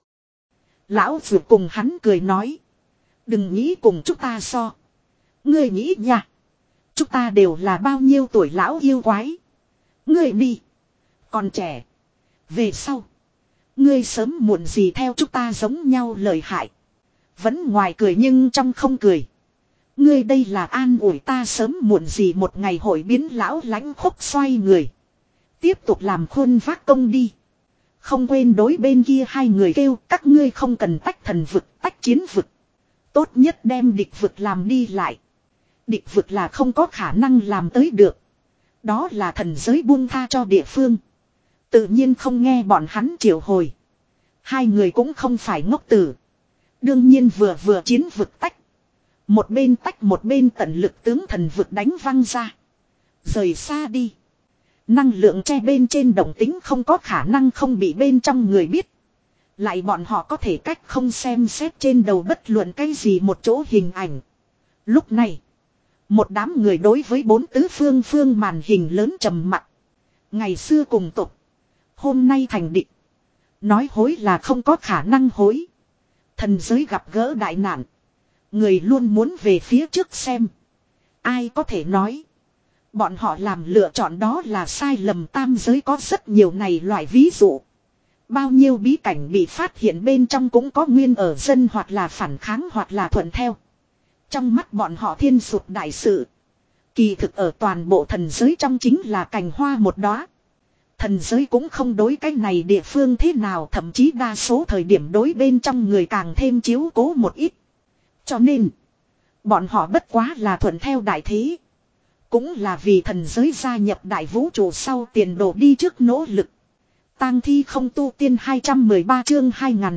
Speaker 1: Lão vượt cùng hắn cười nói. Đừng nghĩ cùng chúng ta so. Ngươi nghĩ nha. Chúng ta đều là bao nhiêu tuổi lão yêu quái. Ngươi đi. Còn trẻ. Về sau. Ngươi sớm muộn gì theo chúng ta giống nhau lời hại. Vẫn ngoài cười nhưng trong không cười. Ngươi đây là an ủi ta sớm muộn gì một ngày hội biến lão lãnh khúc xoay người. Tiếp tục làm khuôn vác công đi. Không quên đối bên kia hai người kêu các ngươi không cần tách thần vực tách chiến vực. Tốt nhất đem địch vực làm đi lại. Địch vực là không có khả năng làm tới được. Đó là thần giới buông tha cho địa phương. Tự nhiên không nghe bọn hắn triệu hồi. Hai người cũng không phải ngốc tử. Đương nhiên vừa chiến vực tách. Một bên tách một bên tận lực tướng thần vực đánh văng ra. Rời xa đi. Năng lượng che bên trên động tính không có khả năng không bị bên trong người biết. Lại bọn họ có thể cách không xem xét trên đầu bất luận cái gì một chỗ hình ảnh. Lúc này. Một đám người đối với bốn tứ phương màn hình lớn trầm mặc. Ngày xưa cùng tục. Hôm nay thành định. Nói hối là không có khả năng hối. Thần giới gặp gỡ đại nạn. Người luôn muốn về phía trước xem. Ai có thể nói. Bọn họ làm lựa chọn đó là sai lầm. Tam giới có rất nhiều này loại ví dụ. Bao nhiêu bí cảnh bị phát hiện bên trong cũng có nguyên ở dân hoặc là phản kháng hoặc là thuận theo. Trong mắt bọn họ thiên sụt đại sự. Kỳ thực ở toàn bộ thần giới trong chính là cành hoa một đóa. Thần giới cũng không đối cái này địa phương thế nào, thậm chí đa số thời điểm đối bên trong người càng thêm chiếu cố một ít. Cho nên, bọn họ bất quá là thuận theo đại thế. Cũng là vì thần giới gia nhập đại vũ trụ sau tiền đồ đi trước nỗ lực. Tang thi không tu tiên 213 chương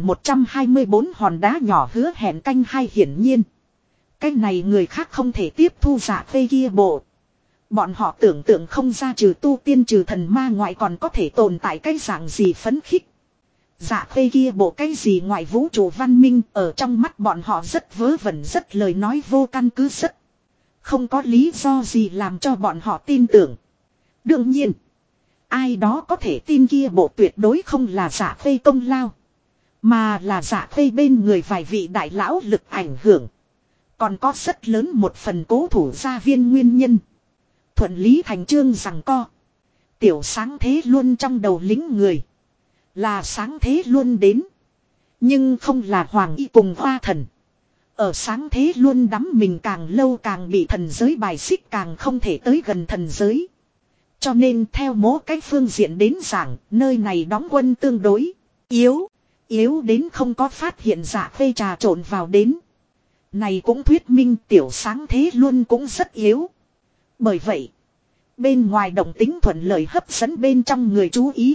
Speaker 1: 2124 hòn đá nhỏ hứa hẹn canh hai hiển nhiên. Cái này người khác không thể tiếp thu giả phê kia bộ. Bọn họ tưởng tượng không ra trừ tu tiên trừ thần ma ngoại còn có thể tồn tại cái dạng gì phấn khích. Giả phê kia bộ cái gì ngoại vũ trụ văn minh ở trong mắt bọn họ rất vớ vẩn, rất lời nói vô căn cứ, rất không có lý do gì làm cho bọn họ tin tưởng. Đương nhiên, ai đó có thể tin kia bộ tuyệt đối không là giả phê công lao. Mà là giả phê bên người vài vị đại lão lực ảnh hưởng. Còn có rất lớn một phần cố thủ gia viên nguyên nhân. Thuận lý thành chương rằng co. Tiểu sáng thế luôn trong đầu lính người. Là sáng thế luôn đến. Nhưng không là hoàng y cùng hoa thần. Ở sáng thế luôn đắm mình càng lâu càng bị thần giới bài xích, càng không thể tới gần thần giới. Cho nên theo mỗi cái phương diện đến giảng, nơi này đóng quân tương đối yếu. Yếu đến không có phát hiện giả phê trà trộn vào đến. Này cũng thuyết minh tiểu sáng thế luôn cũng rất yếu. Bởi vậy, bên ngoài động tính thuận lợi hấp dẫn bên trong người chú ý.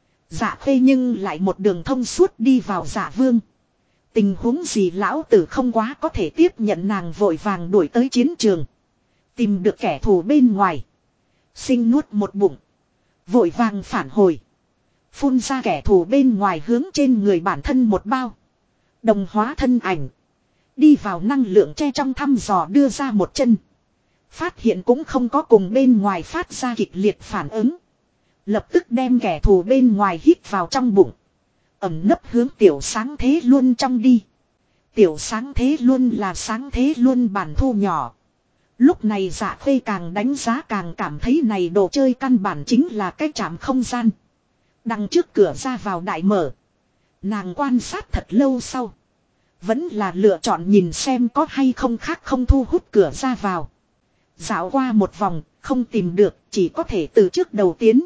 Speaker 1: Dạ phê nhưng lại một đường thông suốt đi vào dạ vương. Tình huống gì lão tử không quá có thể tiếp nhận, nàng vội vàng đuổi tới chiến trường. Tìm được kẻ thù bên ngoài. Sinh nuốt một bụng. Vội vàng phản hồi. Phun ra kẻ thù bên ngoài hướng trên người bản thân một bao. Đồng hóa thân ảnh. Đi vào năng lượng che trong thăm dò đưa ra một chân. Phát hiện cũng không có cùng bên ngoài phát ra kịch liệt phản ứng. Lập tức đem kẻ thù bên ngoài hít vào trong bụng. Ẩm nấp hướng tiểu sáng thế luôn trong đi. Tiểu sáng thế luôn là sáng thế luôn bản thu nhỏ. Lúc này dạ phê càng đánh giá càng cảm thấy này đồ chơi căn bản chính là cái trạm không gian. Đằng trước cửa ra vào đại mở. Nàng quan sát thật lâu sau. Vẫn là lựa chọn nhìn xem có hay không khác không thu hút cửa ra vào. Dạo qua một vòng, không tìm được, chỉ có thể từ trước đầu tiến.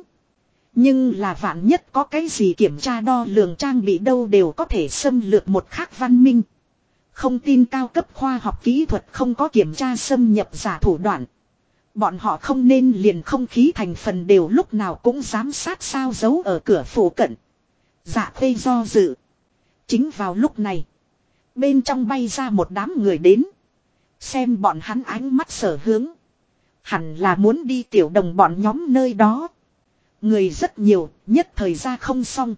Speaker 1: Nhưng là vạn nhất có cái gì kiểm tra đo lường trang bị đâu đều có thể xâm lược một khác văn minh. Không tin cao cấp khoa học kỹ thuật không có kiểm tra xâm nhập giả thủ đoạn. Bọn họ không nên liền không khí thành phần đều lúc nào cũng giám sát sao giấu ở cửa phủ cận. Dạ phê do dự. Chính vào lúc này, bên trong bay ra một đám người đến. Xem bọn hắn ánh mắt sở hướng. Hẳn là muốn đi tiểu đồng bọn nhóm nơi đó. Người rất nhiều, nhất thời ra không xong.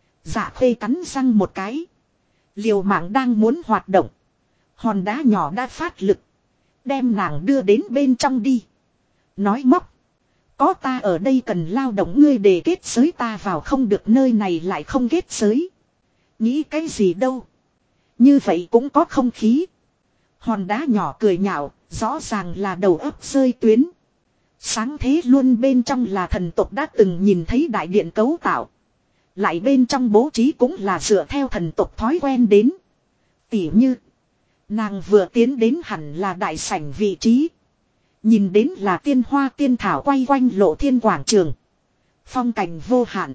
Speaker 1: Dạ phê cắn răng một cái. Liều mạng đang muốn hoạt động. Hòn đá nhỏ đã phát lực. Đem nàng đưa đến bên trong đi. Nói móc. Có ta ở đây cần lao động ngươi để kết giới, ta vào không được nơi này lại không kết giới. Nghĩ cái gì đâu. Như vậy cũng có không khí. Hòn đá nhỏ cười nhạo, rõ ràng là đầu óc rơi tuyến. Sáng thế luôn bên trong là thần tộc đã từng nhìn thấy đại điện cấu tạo. Lại bên trong bố trí cũng là dựa theo thần tộc thói quen đến. Tỉ như, nàng vừa tiến đến hẳn là đại sảnh vị trí. Nhìn đến là tiên hoa tiên thảo quay quanh lộ thiên quảng trường. Phong cảnh vô hạn.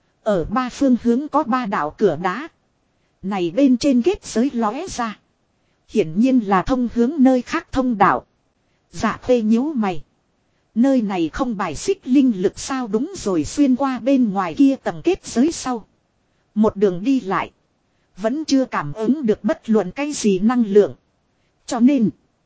Speaker 1: Ở ba phương hướng có ba đạo cửa đá. Này bên trên kết giới lóe ra. Hiển nhiên là thông hướng nơi khác thông đạo. Dạ phê nhíu mày. Nơi này không bài xích linh lực sao? Đúng rồi, xuyên qua bên ngoài kia tầng kết giới sau. Một đường đi lại. Vẫn chưa cảm ứng được bất luận cái gì năng lượng. Cho nên,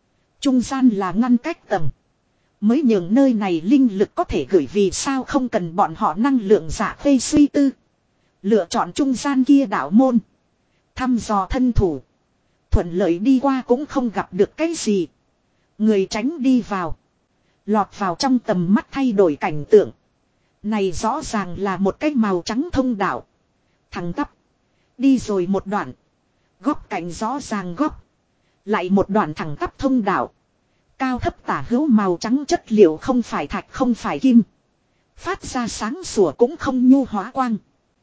Speaker 1: Trung gian là ngăn cách tầng. Mới nhường nơi này linh lực có thể gửi vì sao không cần bọn họ năng lượng dạ phê suy tư. Lựa chọn trung gian kia đạo môn. Thăm dò thân thủ. Thuận lợi đi qua cũng không gặp được cái gì. Người tránh đi vào. Lọt vào trong tầm mắt thay đổi cảnh tượng. Này rõ ràng là một cái màu trắng thông đạo. Thẳng tắp. Đi rồi một đoạn. Góc cạnh rõ ràng góc. Lại một đoạn thẳng tắp thông đạo. Cao thấp tả hữu màu trắng chất liệu không phải thạch không phải kim. Phát ra sáng sủa cũng không nhu hóa quang.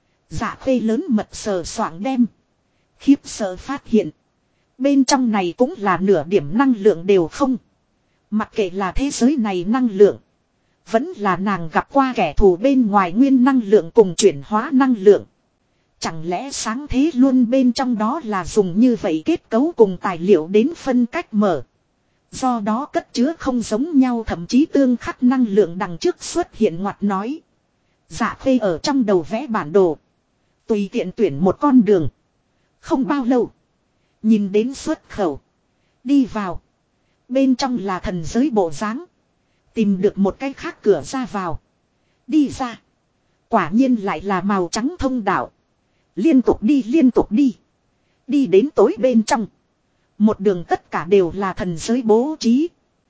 Speaker 1: Dạ phê lớn mật sờ soạng đem. Khiếp sợ phát hiện. Bên trong này cũng là nửa điểm năng lượng đều không. Mặc kệ là thế giới này năng lượng. Vẫn là nàng gặp qua kẻ thù bên ngoài nguyên năng lượng cùng chuyển hóa năng lượng. Chẳng lẽ sáng thế luôn bên trong đó là dùng như vậy kết cấu cùng tài liệu đến phân cách mở. Do đó cất chứa không giống nhau thậm chí tương khắc năng lượng đằng trước xuất hiện ngoặt nói. Dạ phê ở trong đầu vẽ bản đồ. Tùy tiện tuyển một con đường. Không bao lâu. Nhìn đến xuất khẩu. Đi vào. Bên trong là thần giới bộ dáng. Tìm được một cái khác cửa ra vào. Đi ra. Quả nhiên lại là màu trắng thông đạo. Liên tục đi liên tục đi. Đi đến tối bên trong. Một đường tất cả đều là thần giới bố trí.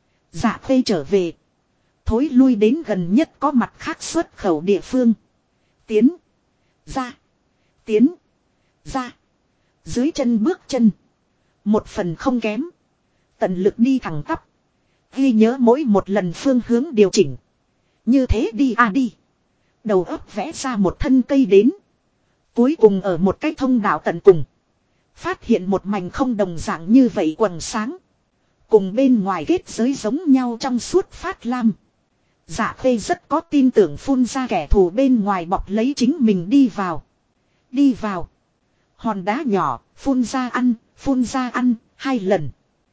Speaker 1: Dạ phê trở về. Thối lui đến gần nhất có mặt khác xuất khẩu địa phương. Tiến. Ra. Tiến. Ra. Dưới chân bước chân. Một phần không kém. Tận lực đi thẳng tắp. Ghi nhớ mỗi một lần phương hướng điều chỉnh. Như thế đi đi. Đầu óc vẽ ra một thân cây đến. Cuối cùng ở một cái thông đạo tận cùng. Phát hiện một mảnh không đồng dạng như vậy quầng sáng. Cùng bên ngoài kết giới giống nhau trong suốt phát lam. Dạ phê rất có tin tưởng phun ra kẻ thù bên ngoài bọc lấy chính mình đi vào. Đi vào. Hòn đá nhỏ, phun ra ăn, 2 lần.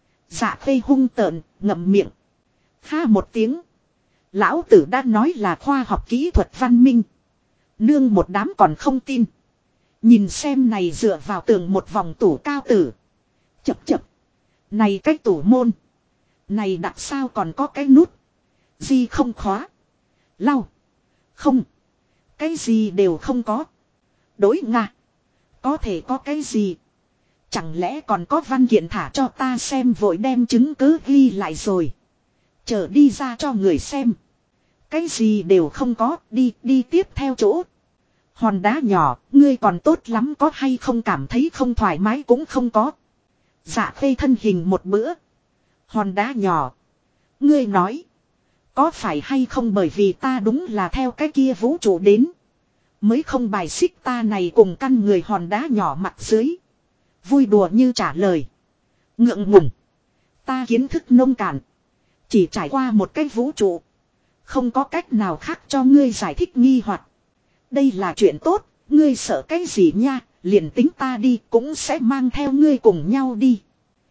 Speaker 1: Dạ phê hung tợn, ngậm miệng. Ha một tiếng. Lão tử đã nói là khoa học kỹ thuật văn minh. Nương một đám còn không tin. Nhìn xem này dựa vào tường một vòng tủ cao tử. Chập chập. Này cái tủ môn. Này đặt sao còn có cái nút. Gì không khóa. Lau. Không. Cái gì đều không có. Đối Nga. Có thể có cái gì. Chẳng lẽ còn có văn kiện thả cho ta xem vội đem chứng cứ ghi lại rồi. Chờ đi ra cho người xem. Cái gì đều không có. Đi tiếp theo chỗ. Hòn đá nhỏ, ngươi còn tốt lắm có hay không cảm thấy không thoải mái cũng không có. Dạ phê thân hình một bữa. Hòn đá nhỏ. Ngươi nói. Có phải hay không bởi vì ta đúng là theo cái kia vũ trụ đến. Mới không bài xích ta này cùng căn người hòn đá nhỏ mặt dưới. Vui đùa như trả lời. Ngượng ngùng. Ta kiến thức nông cạn. Chỉ trải qua một cái vũ trụ. Không có cách nào khác cho ngươi giải thích nghi hoặc. Đây là chuyện tốt, ngươi sợ cái gì nha, liền tính ta đi cũng sẽ mang theo ngươi cùng nhau đi.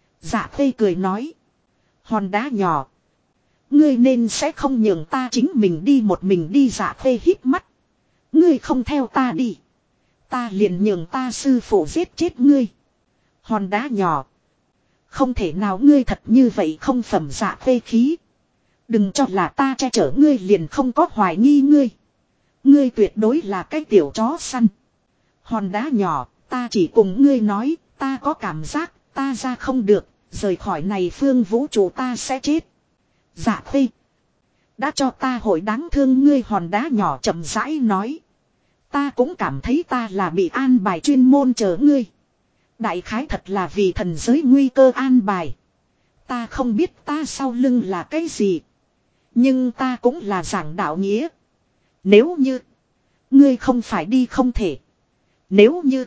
Speaker 1: Dạ phê cười nói. Hòn đá nhỏ. Ngươi nên sẽ không nhường ta chính mình đi một mình đi dạ phê hít mắt. Ngươi không theo ta đi. Ta liền nhường ta sư phụ giết chết ngươi. Hòn đá nhỏ. Không thể nào ngươi thật như vậy không phẩm dạ phê khí. Đừng cho là ta che chở ngươi liền không có hoài nghi ngươi. Ngươi tuyệt đối là cái tiểu chó săn. Hòn đá nhỏ, ta chỉ cùng ngươi nói, ta có cảm giác, ta ra không được, rời khỏi này phương vũ trụ ta sẽ chết. Dạ phê. Đã cho ta hội đáng thương ngươi hòn đá nhỏ chậm rãi nói. Ta cũng cảm thấy ta là bị an bài chuyên môn chờ ngươi. Đại khái thật là vì thần giới nguy cơ an bài. Ta không biết ta sau lưng là cái gì. Nhưng ta cũng là giảng đạo nghĩa. Nếu như ngươi không phải đi không thể. Nếu như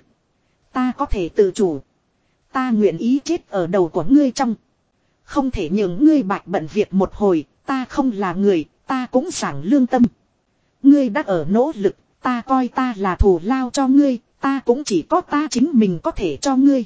Speaker 1: ta có thể tự chủ. Ta nguyện ý chết ở đầu của ngươi trong. Không thể nhường ngươi bạch bận việc một hồi. Ta không là người. Ta cũng giảng lương tâm. Ngươi đã ở nỗ lực. Ta coi ta là thù lao cho ngươi. Ta cũng chỉ có ta chính mình có thể cho ngươi.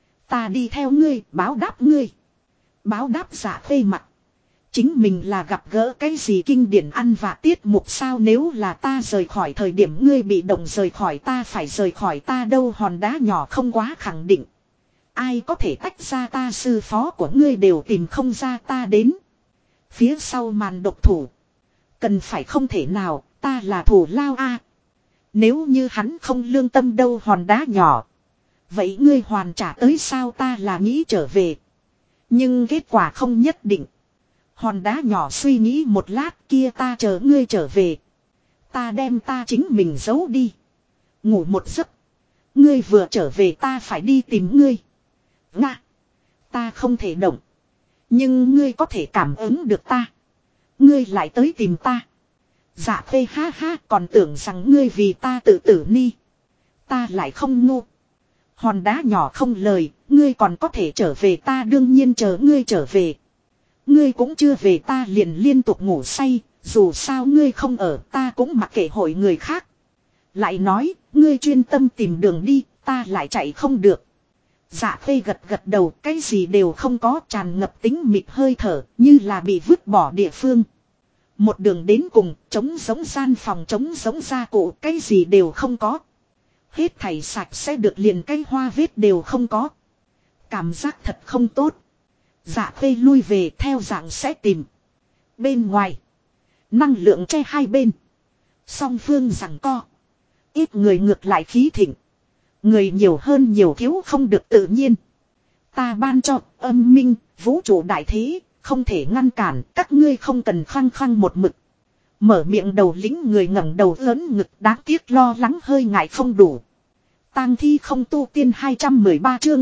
Speaker 1: Ta đi theo ngươi báo đáp ngươi. Báo đáp giả phê mặt. Chính mình là gặp gỡ cái gì kinh điển ăn vạ tiết mục sao nếu là ta rời khỏi thời điểm ngươi bị động rời khỏi ta phải rời khỏi ta đâu hòn đá nhỏ không quá khẳng định. Ai có thể tách ra ta, sư phó của ngươi đều tìm không ra ta đến. Phía sau màn độc thủ. Cần phải không thể nào, ta là thủ lao a. Nếu như hắn không lương tâm đâu hòn đá nhỏ. Vậy ngươi hoàn trả tới sao, ta là nghĩ trở về. Nhưng kết quả không nhất định. Hòn đá nhỏ suy nghĩ một lát, kia ta chờ ngươi trở về. Ta đem ta chính mình giấu đi. Ngủ một giấc. Ngươi vừa trở về ta phải đi tìm ngươi. Nga. Ta không thể động. Nhưng ngươi có thể cảm ứng được ta. Ngươi lại tới tìm ta. Dạ phê ha ha, còn tưởng rằng ngươi vì ta tự tử ni. Ta lại không ngu. Hòn đá nhỏ không lời, ngươi còn có thể trở về, ta đương nhiên chờ ngươi trở về. Ngươi cũng chưa về ta liền liên tục ngủ say, dù sao ngươi không ở ta cũng mặc kệ hội người khác. Lại nói, ngươi chuyên tâm tìm đường đi, ta lại chạy không được. Dạ phê gật gật đầu, cái gì đều không có, tràn ngập tính mịt hơi thở, như là bị vứt bỏ địa phương. Một đường đến cùng, trống giống gian phòng, trống giống gia cụ, cái gì đều không có. Hết thảy sạch sẽ được, liền cái hoa vết đều không có. Cảm giác thật không tốt. Dạ phê lui về theo dạng sẽ tìm. Bên ngoài, năng lượng che hai bên. Song phương giằng co. Ít người ngược lại khí thịnh. Người nhiều hơn nhiều thiếu không được tự nhiên. Ta ban cho âm minh, vũ trụ đại thế, không thể ngăn cản, các ngươi không cần khăng khăng một mực. Mở miệng đầu lĩnh người ngẩng đầu lớn ngực, đáng tiếc lo lắng hơi ngại không đủ. Tang thi không tu tiên 213 chương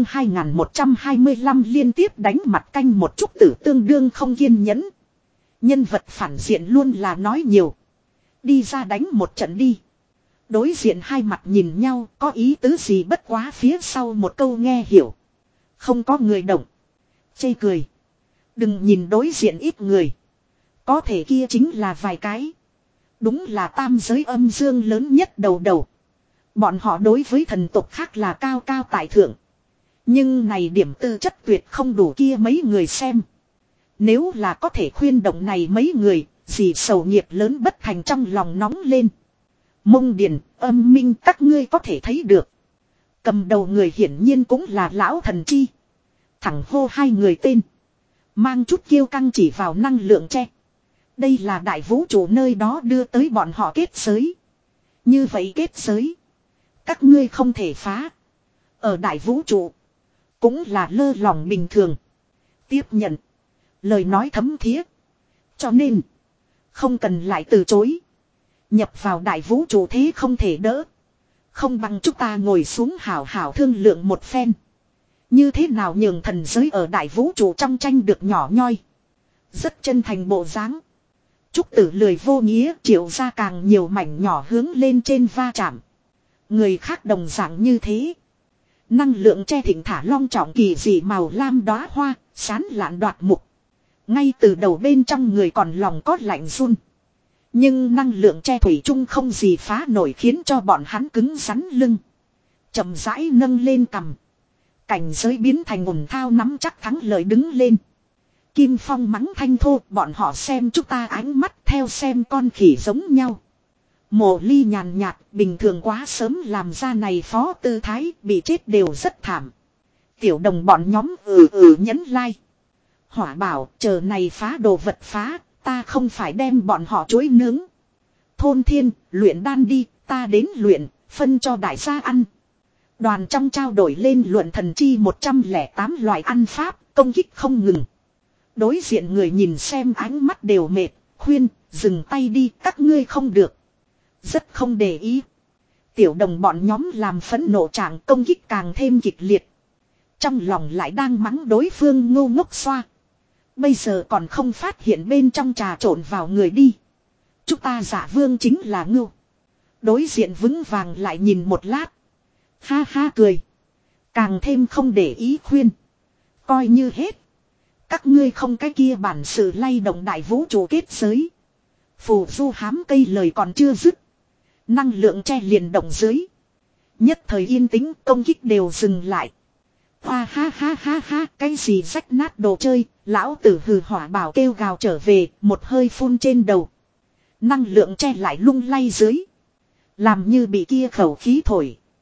Speaker 1: 2125 liên tiếp đánh mặt canh một chút tử tương đương không kiên nhẫn. Nhân vật phản diện luôn là nói nhiều. Đi ra đánh một trận đi. Đối diện hai mặt nhìn nhau, có ý tứ gì, bất quá phía sau một câu nghe hiểu. Không có người động. Chê cười. Đừng nhìn đối diện ít người. Có thể kia chính là vài cái. Đúng là tam giới âm dương lớn nhất đầu đầu. Bọn họ đối với thần tộc khác là cao cao tại thượng. Nhưng này điểm tư chất tuyệt không đủ kia mấy người xem. Nếu là có thể khuyên động này mấy người, gì sầu nghiệp lớn bất thành trong lòng nóng lên. Mông Điền, âm minh các ngươi có thể thấy được. Cầm đầu người hiển nhiên cũng là lão thần chi. Thẳng hô hai người tên. Mang chút kiêu căng chỉ vào năng lượng che. Đây là đại vũ trụ nơi đó đưa tới bọn họ kết giới. Như vậy kết giới. Các ngươi không thể phá. Ở đại vũ trụ. Cũng là lơ lỏng bình thường. Tiếp nhận. Lời nói thấm thía. Cho nên. Không cần lại từ chối. Nhập vào đại vũ trụ thế không thể đỡ. Không bằng chúng ta ngồi xuống hảo hảo thương lượng một phen. Như thế nào nhường thần giới ở đại vũ trụ trong tranh được nhỏ nhoi. Rất chân thành bộ dáng. Trúc Tử lười vô nghĩa triệu ra càng nhiều mảnh nhỏ hướng lên trên va chạm. Người khác đồng dạng như thế. Năng lượng che thỉnh thả long trọng kỳ dị màu lam đóa hoa, sán lạn đoạt mục. Ngay từ đầu bên trong người còn lòng có lạnh run. Nhưng năng lượng che thủy chung không gì phá nổi, khiến cho bọn hắn cứng rắn lưng. Chậm rãi nâng lên cằm. Cảnh giới biến thành ủng thao nắm chắc thắng lợi đứng lên. Kim Phong mắng thanh thô, bọn họ xem chúng ta ánh mắt theo xem con khỉ giống nhau. Mộ Ly nhàn nhạt, bình thường quá sớm làm ra này phó tư thái, bị chết đều rất thảm. Tiểu đồng bọn nhóm nhấn like. Hỏa bảo, chờ này phá đồ vật phá, ta không phải đem bọn họ chuối nướng. Thôn Thiên, luyện đan đi, ta đến luyện, phân cho đại gia ăn. Đoàn trong trao đổi lên luận thần chi 108 loại ăn pháp, công kích không ngừng. Đối diện người nhìn xem ánh mắt đều mệt, khuyên, dừng tay đi, các ngươi không được. Rất không để ý. Tiểu đồng bọn nhóm làm phẫn nộ trạng, công kích càng thêm kịch liệt. Trong lòng lại đang mắng đối phương ngu ngốc xoa. Bây giờ còn không phát hiện bên trong trà trộn vào người đi. Chúng ta giả vương chính là ngưu. Đối diện vững vàng lại nhìn một lát. Ha ha cười. Càng thêm không để ý khuyên. Coi như hết. Các ngươi không cái kia bản sự lay động đại vũ trụ kết giới. Phù du hám cây lời còn chưa dứt. Năng lượng che liền động dưới. Nhất thời yên tĩnh, công kích đều dừng lại. Hoa ha ha ha ha, cái gì rách nát đồ chơi, lão tử hừ hỏa bảo kêu gào trở về, một hơi phun trên đầu. Năng lượng che lại lung lay dưới. Làm như bị kia khẩu khí thổi.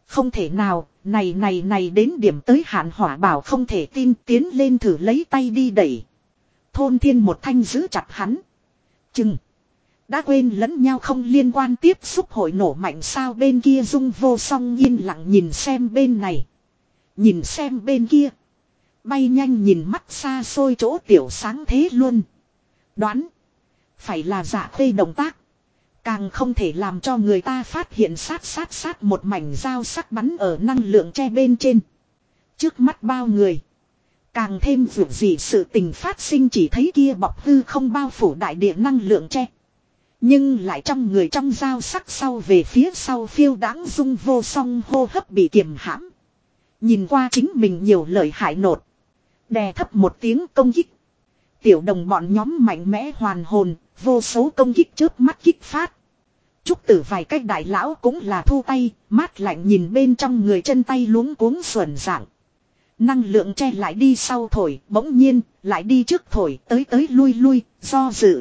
Speaker 1: Không thể nào, này đến điểm tới hạn hỏa bảo không thể tin tiến lên thử lấy tay đi đẩy. Thôn thiên một thanh giữ chặt hắn. Chừng. Đã quên lẫn nhau không liên quan tiếp xúc hội nổ mạnh sao bên kia Dung Vô Song yên lặng nhìn xem bên này. Nhìn xem bên kia. Bay nhanh nhìn mắt xa xôi chỗ tiểu sáng thế luôn. Đoán. Phải là Dạ Khê động tác. Càng không thể làm cho người ta phát hiện sát một mảnh dao sắc bắn ở năng lượng tre bên trên. Trước mắt bao người. Càng thêm vượt gì sự tình phát sinh chỉ thấy kia bọc hư không bao phủ đại địa năng lượng tre. Nhưng lại trong người trong dao sắc sau về phía sau phiêu đáng Dung Vô Song hô hấp bị kiềm hãm. Nhìn qua chính mình nhiều lời hại nột. Đè thấp một tiếng công kích. Tiểu đồng bọn nhóm mạnh mẽ hoàn hồn, vô số công kích trước mắt kích phát. Trúc Tử vài cách đại lão cũng là thu tay, mát lạnh nhìn bên trong người chân tay luống cuống xuẩn dạng. Năng lượng che lại đi sau thổi, bỗng nhiên, lại đi trước thổi, tới lui, do dự.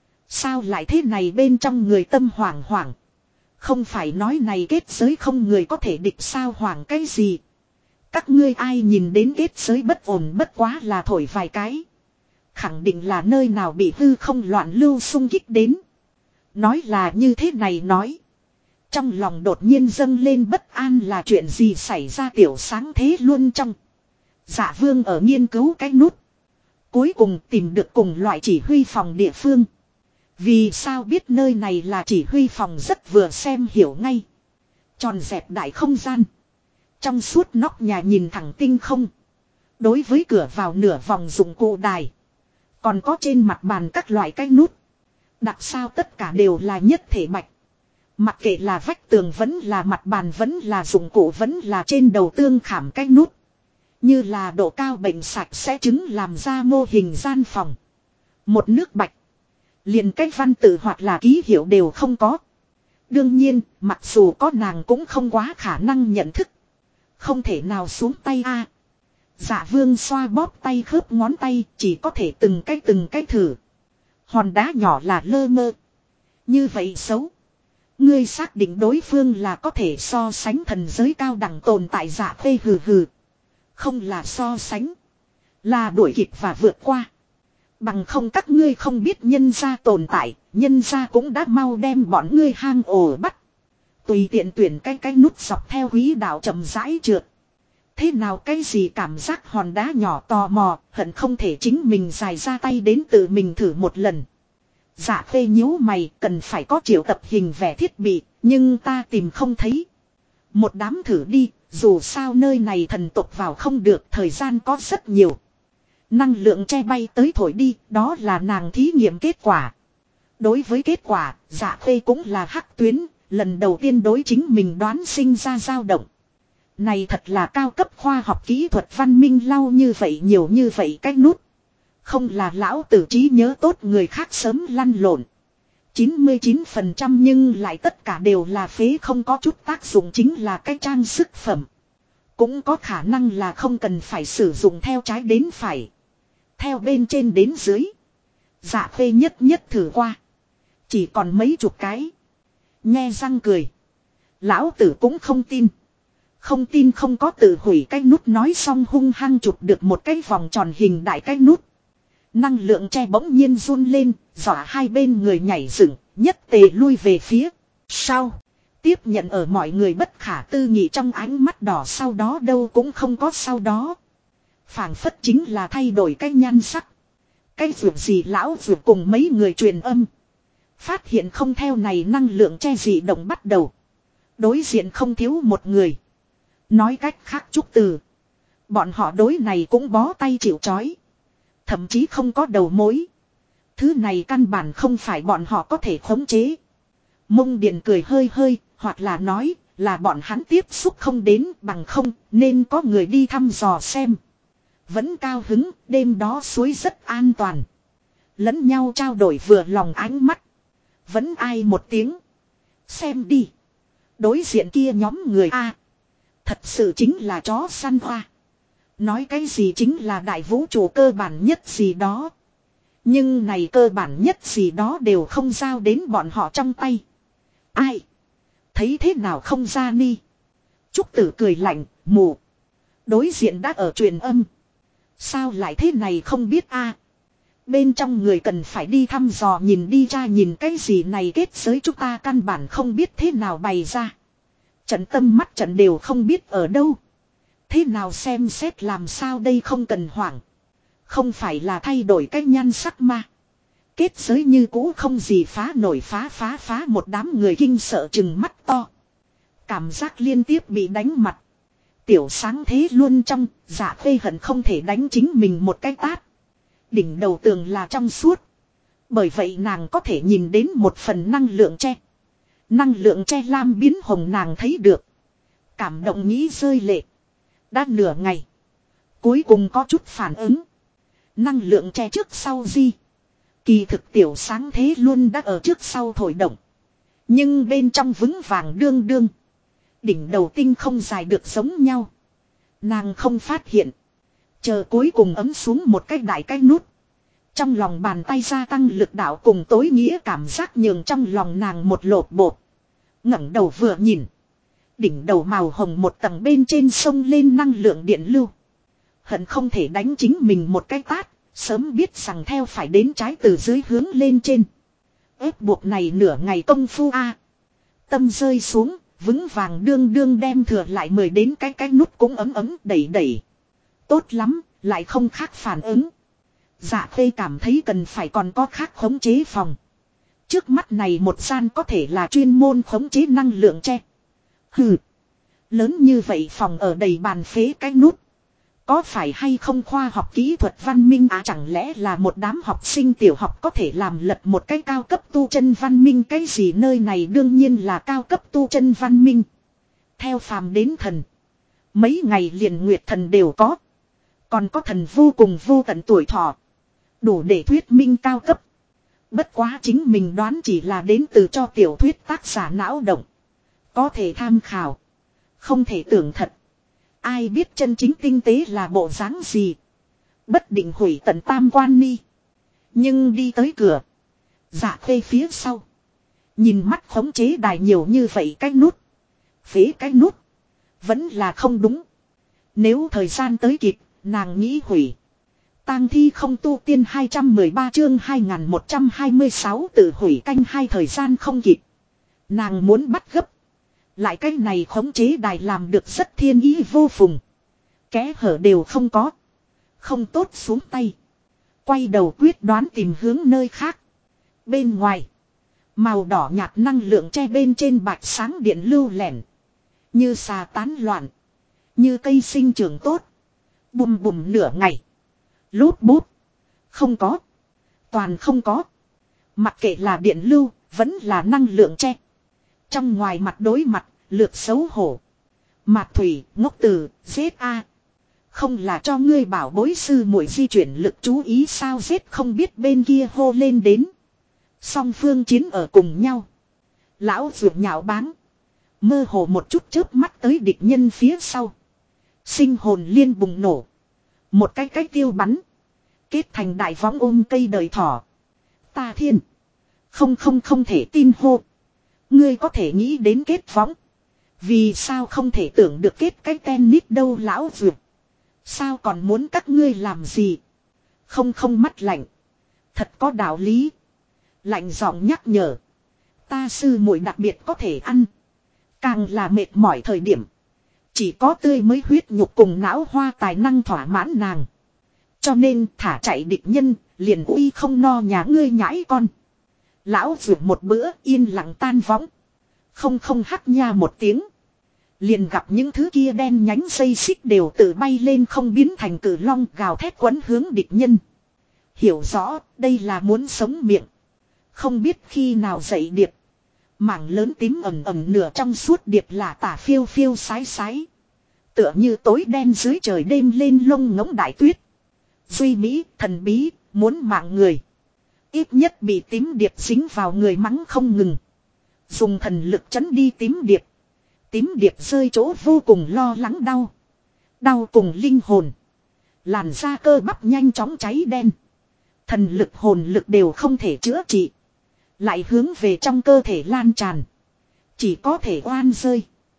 Speaker 1: Sao lại thế này bên trong người tâm hoảng hoảng. Không phải nói này kết giới không người có thể địch sao hoảng cái gì. Các ngươi ai nhìn đến kết giới bất ổn bất quá là thổi vài cái. Khẳng định là nơi nào bị hư không loạn lưu xung kích đến. Nói là như thế này nói. Trong lòng đột nhiên dâng lên bất an là chuyện gì xảy ra tiểu sáng thế luôn trong. Dạ Vương ở nghiên cứu cái nút. Cuối cùng tìm được cùng loại chỉ huy phòng địa phương. Vì sao biết nơi này là chỉ huy phòng rất vừa xem hiểu ngay. Tròn dẹp đại không gian. Trong suốt nóc nhà nhìn thẳng tinh không. Đối với cửa vào nửa vòng dụng cụ đài. Còn có trên mặt bàn các loại cái nút. Đặc sao tất cả đều là nhất thể bạch. Mặc kệ là vách tường vẫn là mặt bàn vẫn là dụng cụ vẫn là trên đầu tương khảm cái nút. Như là độ cao bệnh sạch sẽ chứng làm ra mô hình gian phòng. Một nước bạch. Liền cách văn tự hoặc là ký hiệu đều không có. Đương nhiên, mặc dù có nàng cũng không quá khả năng nhận thức. Không thể nào xuống tay a. Dạ Vương xoa bóp tay khớp ngón tay chỉ có thể từng cái thử. Hòn đá nhỏ là lơ mơ. Như vậy xấu. Ngươi xác định đối phương là có thể so sánh thần giới cao đẳng tồn tại Dạ Khê hừ hừ. Không là so sánh. Là đuổi kịp và vượt qua. Bằng không các ngươi không biết nhân gia tồn tại. Nhân gia cũng đã mau đem bọn ngươi hang ổ bắt. Tùy tiện tuyển cái nút dọc theo quỹ đạo chậm rãi trượt. Thế nào cái gì cảm giác hòn đá nhỏ tò mò. Hận không thể chính mình dài ra tay đến tự mình thử một lần. Dạ Khê nhíu mày cần phải có triệu tập hình vẽ thiết bị. Nhưng ta tìm không thấy. Một đám thử đi. Dù sao nơi này thần tộc vào không được. Thời gian có rất nhiều. Năng lượng che bay tới thổi đi. Đó là nàng thí nghiệm kết quả. Đối với kết quả. Dạ Khê cũng là hắc tuyến. Lần đầu tiên đối chính mình đoán sinh ra dao động. Này thật là cao cấp khoa học kỹ thuật văn minh lau như vậy nhiều như vậy cách nút. Không là lão tử trí nhớ tốt người khác sớm lăn lộn. 99% nhưng lại tất cả đều là phế không có chút tác dụng chính là cái trang sức phẩm. Cũng có khả năng là không cần phải sử dụng theo trái đến phải. Theo bên trên đến dưới. Dạ Khê nhất thử qua. Chỉ còn mấy chục cái. Nghe răng cười. Lão tử cũng không tin. Không tin không có tự hủy cái nút nói xong hung hăng chụp được một cái vòng tròn hình đại cái nút. Năng lượng che bỗng nhiên run lên, dọa hai bên người nhảy dựng, nhất tề lui về phía sau. Tiếp nhận ở mọi người bất khả tư nghị trong ánh mắt đỏ sau đó đâu cũng không có sau đó. Phảng phất chính là thay đổi cái nhan sắc. Cái vượt gì lão vượt cùng mấy người truyền âm. Phát hiện không theo này năng lượng che dị động bắt đầu. Đối diện không thiếu một người. Nói cách khác Trúc Từ. Bọn họ đối này cũng bó tay chịu trói. Thậm chí không có đầu mối. Thứ này căn bản không phải bọn họ có thể khống chế. Mông Điện cười hơi, hoặc là nói là bọn hắn tiếp xúc không đến bằng không nên có người đi thăm dò xem. Vẫn cao hứng, đêm đó suối rất an toàn. Lẫn nhau trao đổi vừa lòng ánh mắt. Vẫn ai một tiếng. Xem đi. Đối diện kia nhóm người A. Thật sự chính là chó săn hoa. Nói cái gì chính là đại vũ trụ cơ bản nhất gì đó. Nhưng này cơ bản nhất gì đó đều không giao đến bọn họ trong tay. Ai? Thấy thế nào không ra ni? Trúc Tử cười lạnh, mù. Đối diện đã ở truyền âm. Sao lại thế này không biết a? Bên trong người cần phải đi thăm dò nhìn đi ra nhìn cái gì này kết giới chúng ta căn bản không biết thế nào bày ra. Trận tâm mắt trận đều không biết ở đâu. Thế nào xem xét làm sao đây không cần hoảng. Không phải là thay đổi cái nhan sắc mà. Kết giới như cũ không gì phá nổi phá một đám người kinh sợ chừng mắt to. Cảm giác liên tiếp bị đánh mặt. Tiểu sáng thế luôn trong, Dạ Khê hận không thể đánh chính mình một cái tát. Đỉnh đầu tường là trong suốt. Bởi vậy nàng có thể nhìn đến một phần năng lượng tre. Năng lượng tre lam biến hồng nàng thấy được. Cảm động nghĩ rơi lệ. Đã nửa ngày. Cuối cùng có chút phản ứng. Năng lượng tre trước sau di. Kỳ thực tiểu sáng thế luôn đã ở trước sau thổi động. Nhưng bên trong vững vàng đương đương. Đỉnh đầu tinh không dài được giống nhau. Nàng không phát hiện. Chờ cuối cùng ấm xuống một cái đại cái nút. Trong lòng bàn tay gia tăng lực đạo cùng tối nghĩa cảm giác nhường trong lòng nàng một lột bột. Ngẩng đầu vừa nhìn. Đỉnh đầu màu hồng một tầng bên trên sông lên năng lượng điện lưu. Hận không thể đánh chính mình một cái tát. Sớm biết rằng theo phải đến trái từ dưới hướng lên trên. Ép buộc này nửa ngày công phu a. Tâm rơi xuống. Vững vàng đương đương đem thừa lại mời đến cái nút cũng ấm đẩy. Tốt lắm, lại không khác phản ứng. Dạ Khê cảm thấy cần phải còn có khác khống chế phòng. Trước mắt này một gian có thể là chuyên môn khống chế năng lượng tre. Hừ. Lớn như vậy phòng ở đầy bàn phế cái nút. Có phải hay không khoa học kỹ thuật văn minh à, chẳng lẽ là một đám học sinh tiểu học có thể làm lật một cái cao cấp tu chân văn minh cái gì nơi này đương nhiên là cao cấp tu chân văn minh. Theo phàm đến thần. Mấy ngày liền nguyệt thần đều có. Còn có thần vô cùng vô tận tuổi thọ. Đủ để thuyết minh cao cấp. Bất quá chính mình đoán chỉ là đến từ cho tiểu thuyết tác giả não động. Có thể tham khảo. Không thể tưởng thật. Ai biết chân chính tinh tế là bộ dáng gì. Bất định hủy tận tam quan ni. Nhưng đi tới cửa. Dạ Khê phía sau. Nhìn mắt khống chế đài nhiều như vậy cái nút. Phế cái nút. Vẫn là không đúng. Nếu thời gian tới kịp. Nàng nghĩ hủy. Tang thi không tu tiên 213 chương 2126 tự hủy canh hai thời gian không kịp. Nàng muốn bắt gấp. Lại cái này khống chế đài làm được rất thiên ý vô phùng. Kẽ hở đều không có. Không tốt xuống tay. Quay đầu quyết đoán tìm hướng nơi khác. Bên ngoài. Màu đỏ nhạt năng lượng che bên trên bạch sáng điện lưu lẻn. Như xà tán loạn. Như cây sinh trưởng tốt. Bùm bùm nửa ngày. Lút bút. Không có. Toàn không có. Mặc kệ là điện lưu. Vẫn là năng lượng che. Trong ngoài mặt đối mặt. Lược xấu hổ. Mạc Thủy, ngốc từ, giết a. Không là cho ngươi bảo bối sư muội di chuyển lực chú ý sao giết không biết bên kia hô lên đến. Song phương chiến ở cùng nhau. Lão ruột nhạo báng. Mơ hồ một chút chớp mắt tới địch nhân phía sau. Sinh hồn liên bùng nổ. Một cái tiêu bắn. Kết thành đại võng ôm cây đời thỏ. Ta thiên. Không thể tin hô. Ngươi có thể nghĩ đến kết võng. Vì sao không thể tưởng được kết cái tennis đâu lão ruột. Sao còn muốn các ngươi làm gì. Không mắt lạnh. Thật có đạo lý. Lạnh giọng nhắc nhở. Ta sư muội đặc biệt có thể ăn. Càng là mệt mỏi thời điểm. Chỉ có tươi mới huyết nhục cùng não hoa tài năng thỏa mãn nàng. Cho nên thả chạy địch nhân. Liền uy không no nhà ngươi nhãi con. Lão ruột một bữa yên lặng tan võng. Không hắc nha một tiếng. Liền gặp những thứ kia đen nhánh dây xích đều tự bay lên không biến thành cử long gào thét quấn hướng địch nhân. Hiểu rõ đây là muốn sống miệng. Không biết khi nào dậy điệp. Mảng lớn tím ẩm nửa trong suốt điệp là tả phiêu phiêu sái sái. Tựa như tối đen dưới trời đêm lên lông ngỗng đại tuyết. Duy mỹ thần bí muốn mạng người. Ít nhất bị tím điệp dính vào người mắng không ngừng. Dùng thần lực chấn đi tím điệp. Tím điệp rơi chỗ vô cùng lo lắng đau. Đau cùng linh hồn. Làn da cơ bắp nhanh chóng cháy đen. Thần lực hồn lực đều không thể chữa trị. Lại hướng về trong cơ thể lan tràn. Chỉ có thể oan rơi.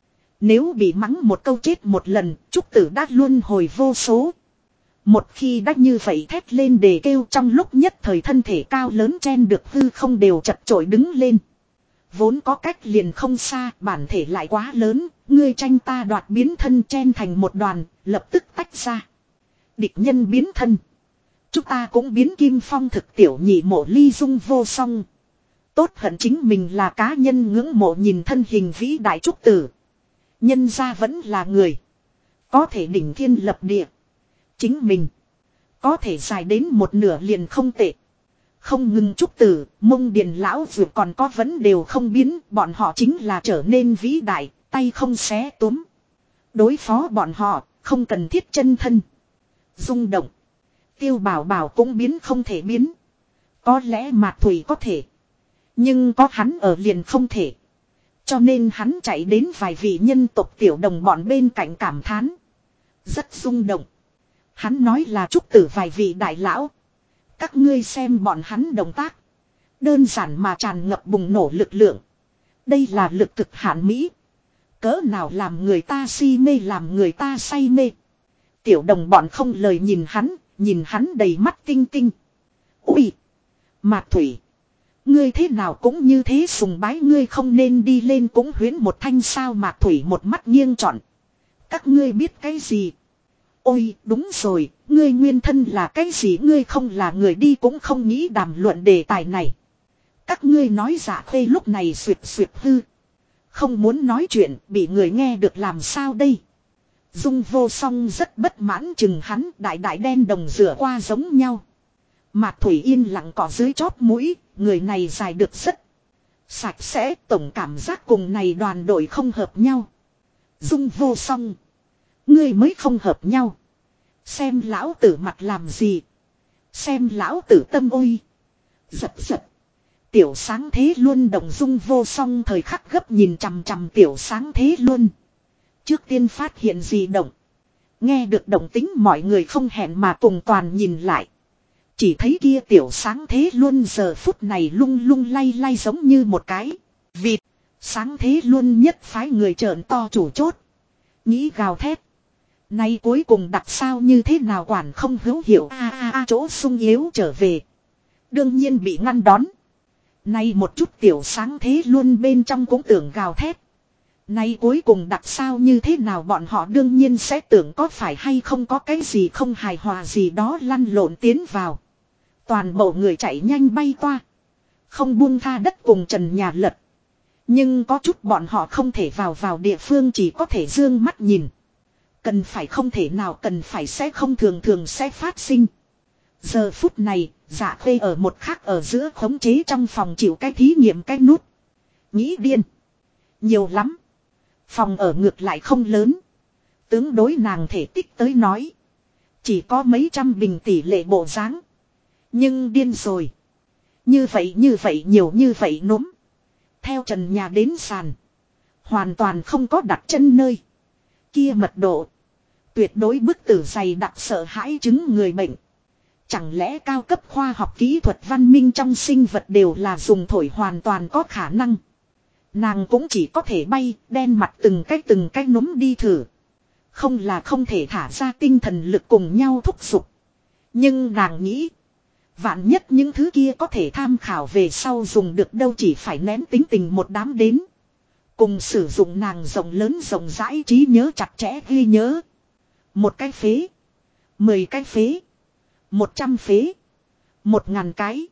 Speaker 1: Nếu bị mắng một câu chết một lần, Trúc Tử đã luân hồi vô số. Một khi đã như vậy thét lên để kêu, trong lúc nhất thời thân thể cao lớn chen được hư không đều chật chội đứng lên. Vốn có cách liền không xa, bản thể lại quá lớn, ngươi tranh ta đoạt biến thân chen thành một đoàn, lập tức tách ra. Địch nhân biến thân. Chúng ta cũng biến kim phong thực tiểu nhị mộ ly dung vô song. Tốt hận chính mình là cá nhân ngưỡng mộ nhìn thân hình vĩ đại Trúc Tử. Nhân ra vẫn là người. Có thể đỉnh thiên lập địa. Chính mình. Có thể dài đến một nửa liền không tệ. Không ngừng Trúc Tử, Mông Điền lão vượt còn có vẫn đều không biến. Bọn họ chính là trở nên vĩ đại, tay không xé túm. Đối phó bọn họ, không cần thiết chân thân. Rung động. Tiêu Bảo Bảo cũng biến không thể biến. Có lẽ Mạc Thủy có thể. Nhưng có hắn ở liền không thể. Cho nên hắn chạy đến vài vị nhân tộc tiểu đồng bọn bên cạnh cảm thán. Rất rung động. Hắn nói là Trúc Tử vài vị đại lão. Các ngươi xem bọn hắn động tác. Đơn giản mà tràn ngập bùng nổ lực lượng. Đây là lực cực hạn mỹ. Cỡ nào làm người ta si mê, làm người ta say mê. Tiểu đồng bọn không lời nhìn hắn đầy mắt tinh tinh. Ui! Mạc Thủy! Ngươi thế nào cũng như thế, sùng bái ngươi không nên đi lên cũng huyến một thanh sao. Mạc Thủy một mắt nghiêng trọn. Các ngươi biết cái gì? Ôi đúng rồi, ngươi nguyên thân là cái gì? Ngươi không là người đi cũng không nghĩ đàm luận đề tài này. Các ngươi nói Dạ Khê lúc này suyệt hư. Không muốn nói chuyện, bị người nghe được làm sao đây? Dung vô song rất bất mãn chừng hắn, đại đại đen đồng rửa qua giống nhau. Mạc Thủy yên lặng cọ dưới chóp mũi, người này dài được rất sạch sẽ, tổng cảm giác cùng này đoàn đội không hợp nhau. Dung vô song. Ngươi mới không hợp nhau. Xem lão tử mặt làm gì. Xem lão tử tâm ôi. Giật giật. Tiểu Sáng Thế Luân động Dung vô song thời khắc gấp nhìn chằm chằm Tiểu Sáng Thế Luân. Trước tiên phát hiện gì động. Nghe được động tính mọi người không hẹn mà cùng toàn nhìn lại. Chỉ thấy kia Tiểu Sáng Thế Luân giờ phút này lung lung lay lay giống như một cái vịt. Sáng Thế Luân nhất phái người trợn to chủ chốt. Nghĩ gào thét. Nay cuối cùng đặt sao như thế nào quản không hữu hiệu chỗ sung yếu trở về. Đương nhiên bị ngăn đón. Nay một chút Tiểu Sáng Thế Luân bên trong cũng tưởng gào thét. Nay cuối cùng đặt sao như thế nào bọn họ đương nhiên sẽ tưởng có phải hay không có cái gì không hài hòa gì đó lăn lộn tiến vào. Toàn bộ người chạy nhanh bay toa. Không buông tha đất cùng trần nhà lật. Nhưng có chút bọn họ không thể vào địa phương, chỉ có thể dương mắt nhìn. Cần phải không thể nào, cần phải sẽ không thường sẽ phát sinh. Giờ phút này, Dạ Khê ở một khắc ở giữa khống chế trong phòng chịu cái thí nghiệm cái nút. Nghĩ điên. Nhiều lắm. Phòng ở ngược lại không lớn. Tướng đối nàng thể tích tới nói. Chỉ có mấy trăm bình tỷ lệ bộ dáng. Nhưng điên rồi. Như vậy nhiều như vậy núm. Theo trần nhà đến sàn. Hoàn toàn không có đặt chân nơi. Kia mật độ. Tuyệt đối bức tử dày đặc sợ hãi chứng người bệnh. Chẳng lẽ cao cấp khoa học kỹ thuật văn minh trong sinh vật đều là dùng thổi hoàn toàn có khả năng. Nàng cũng chỉ có thể bay, đen mặt từng cái núm đi thử. Không là không thể thả ra tinh thần lực cùng nhau thúc giục. Nhưng nàng nghĩ. Vạn nhất những thứ kia có thể tham khảo về sau dùng được đâu, chỉ phải nén tính tình một đám đến. Cùng sử dụng nàng rộng lớn rộng rãi trí nhớ chặt chẽ ghi nhớ. 1 cái phế. 10 cái phế. 100 phế. 1000 cái.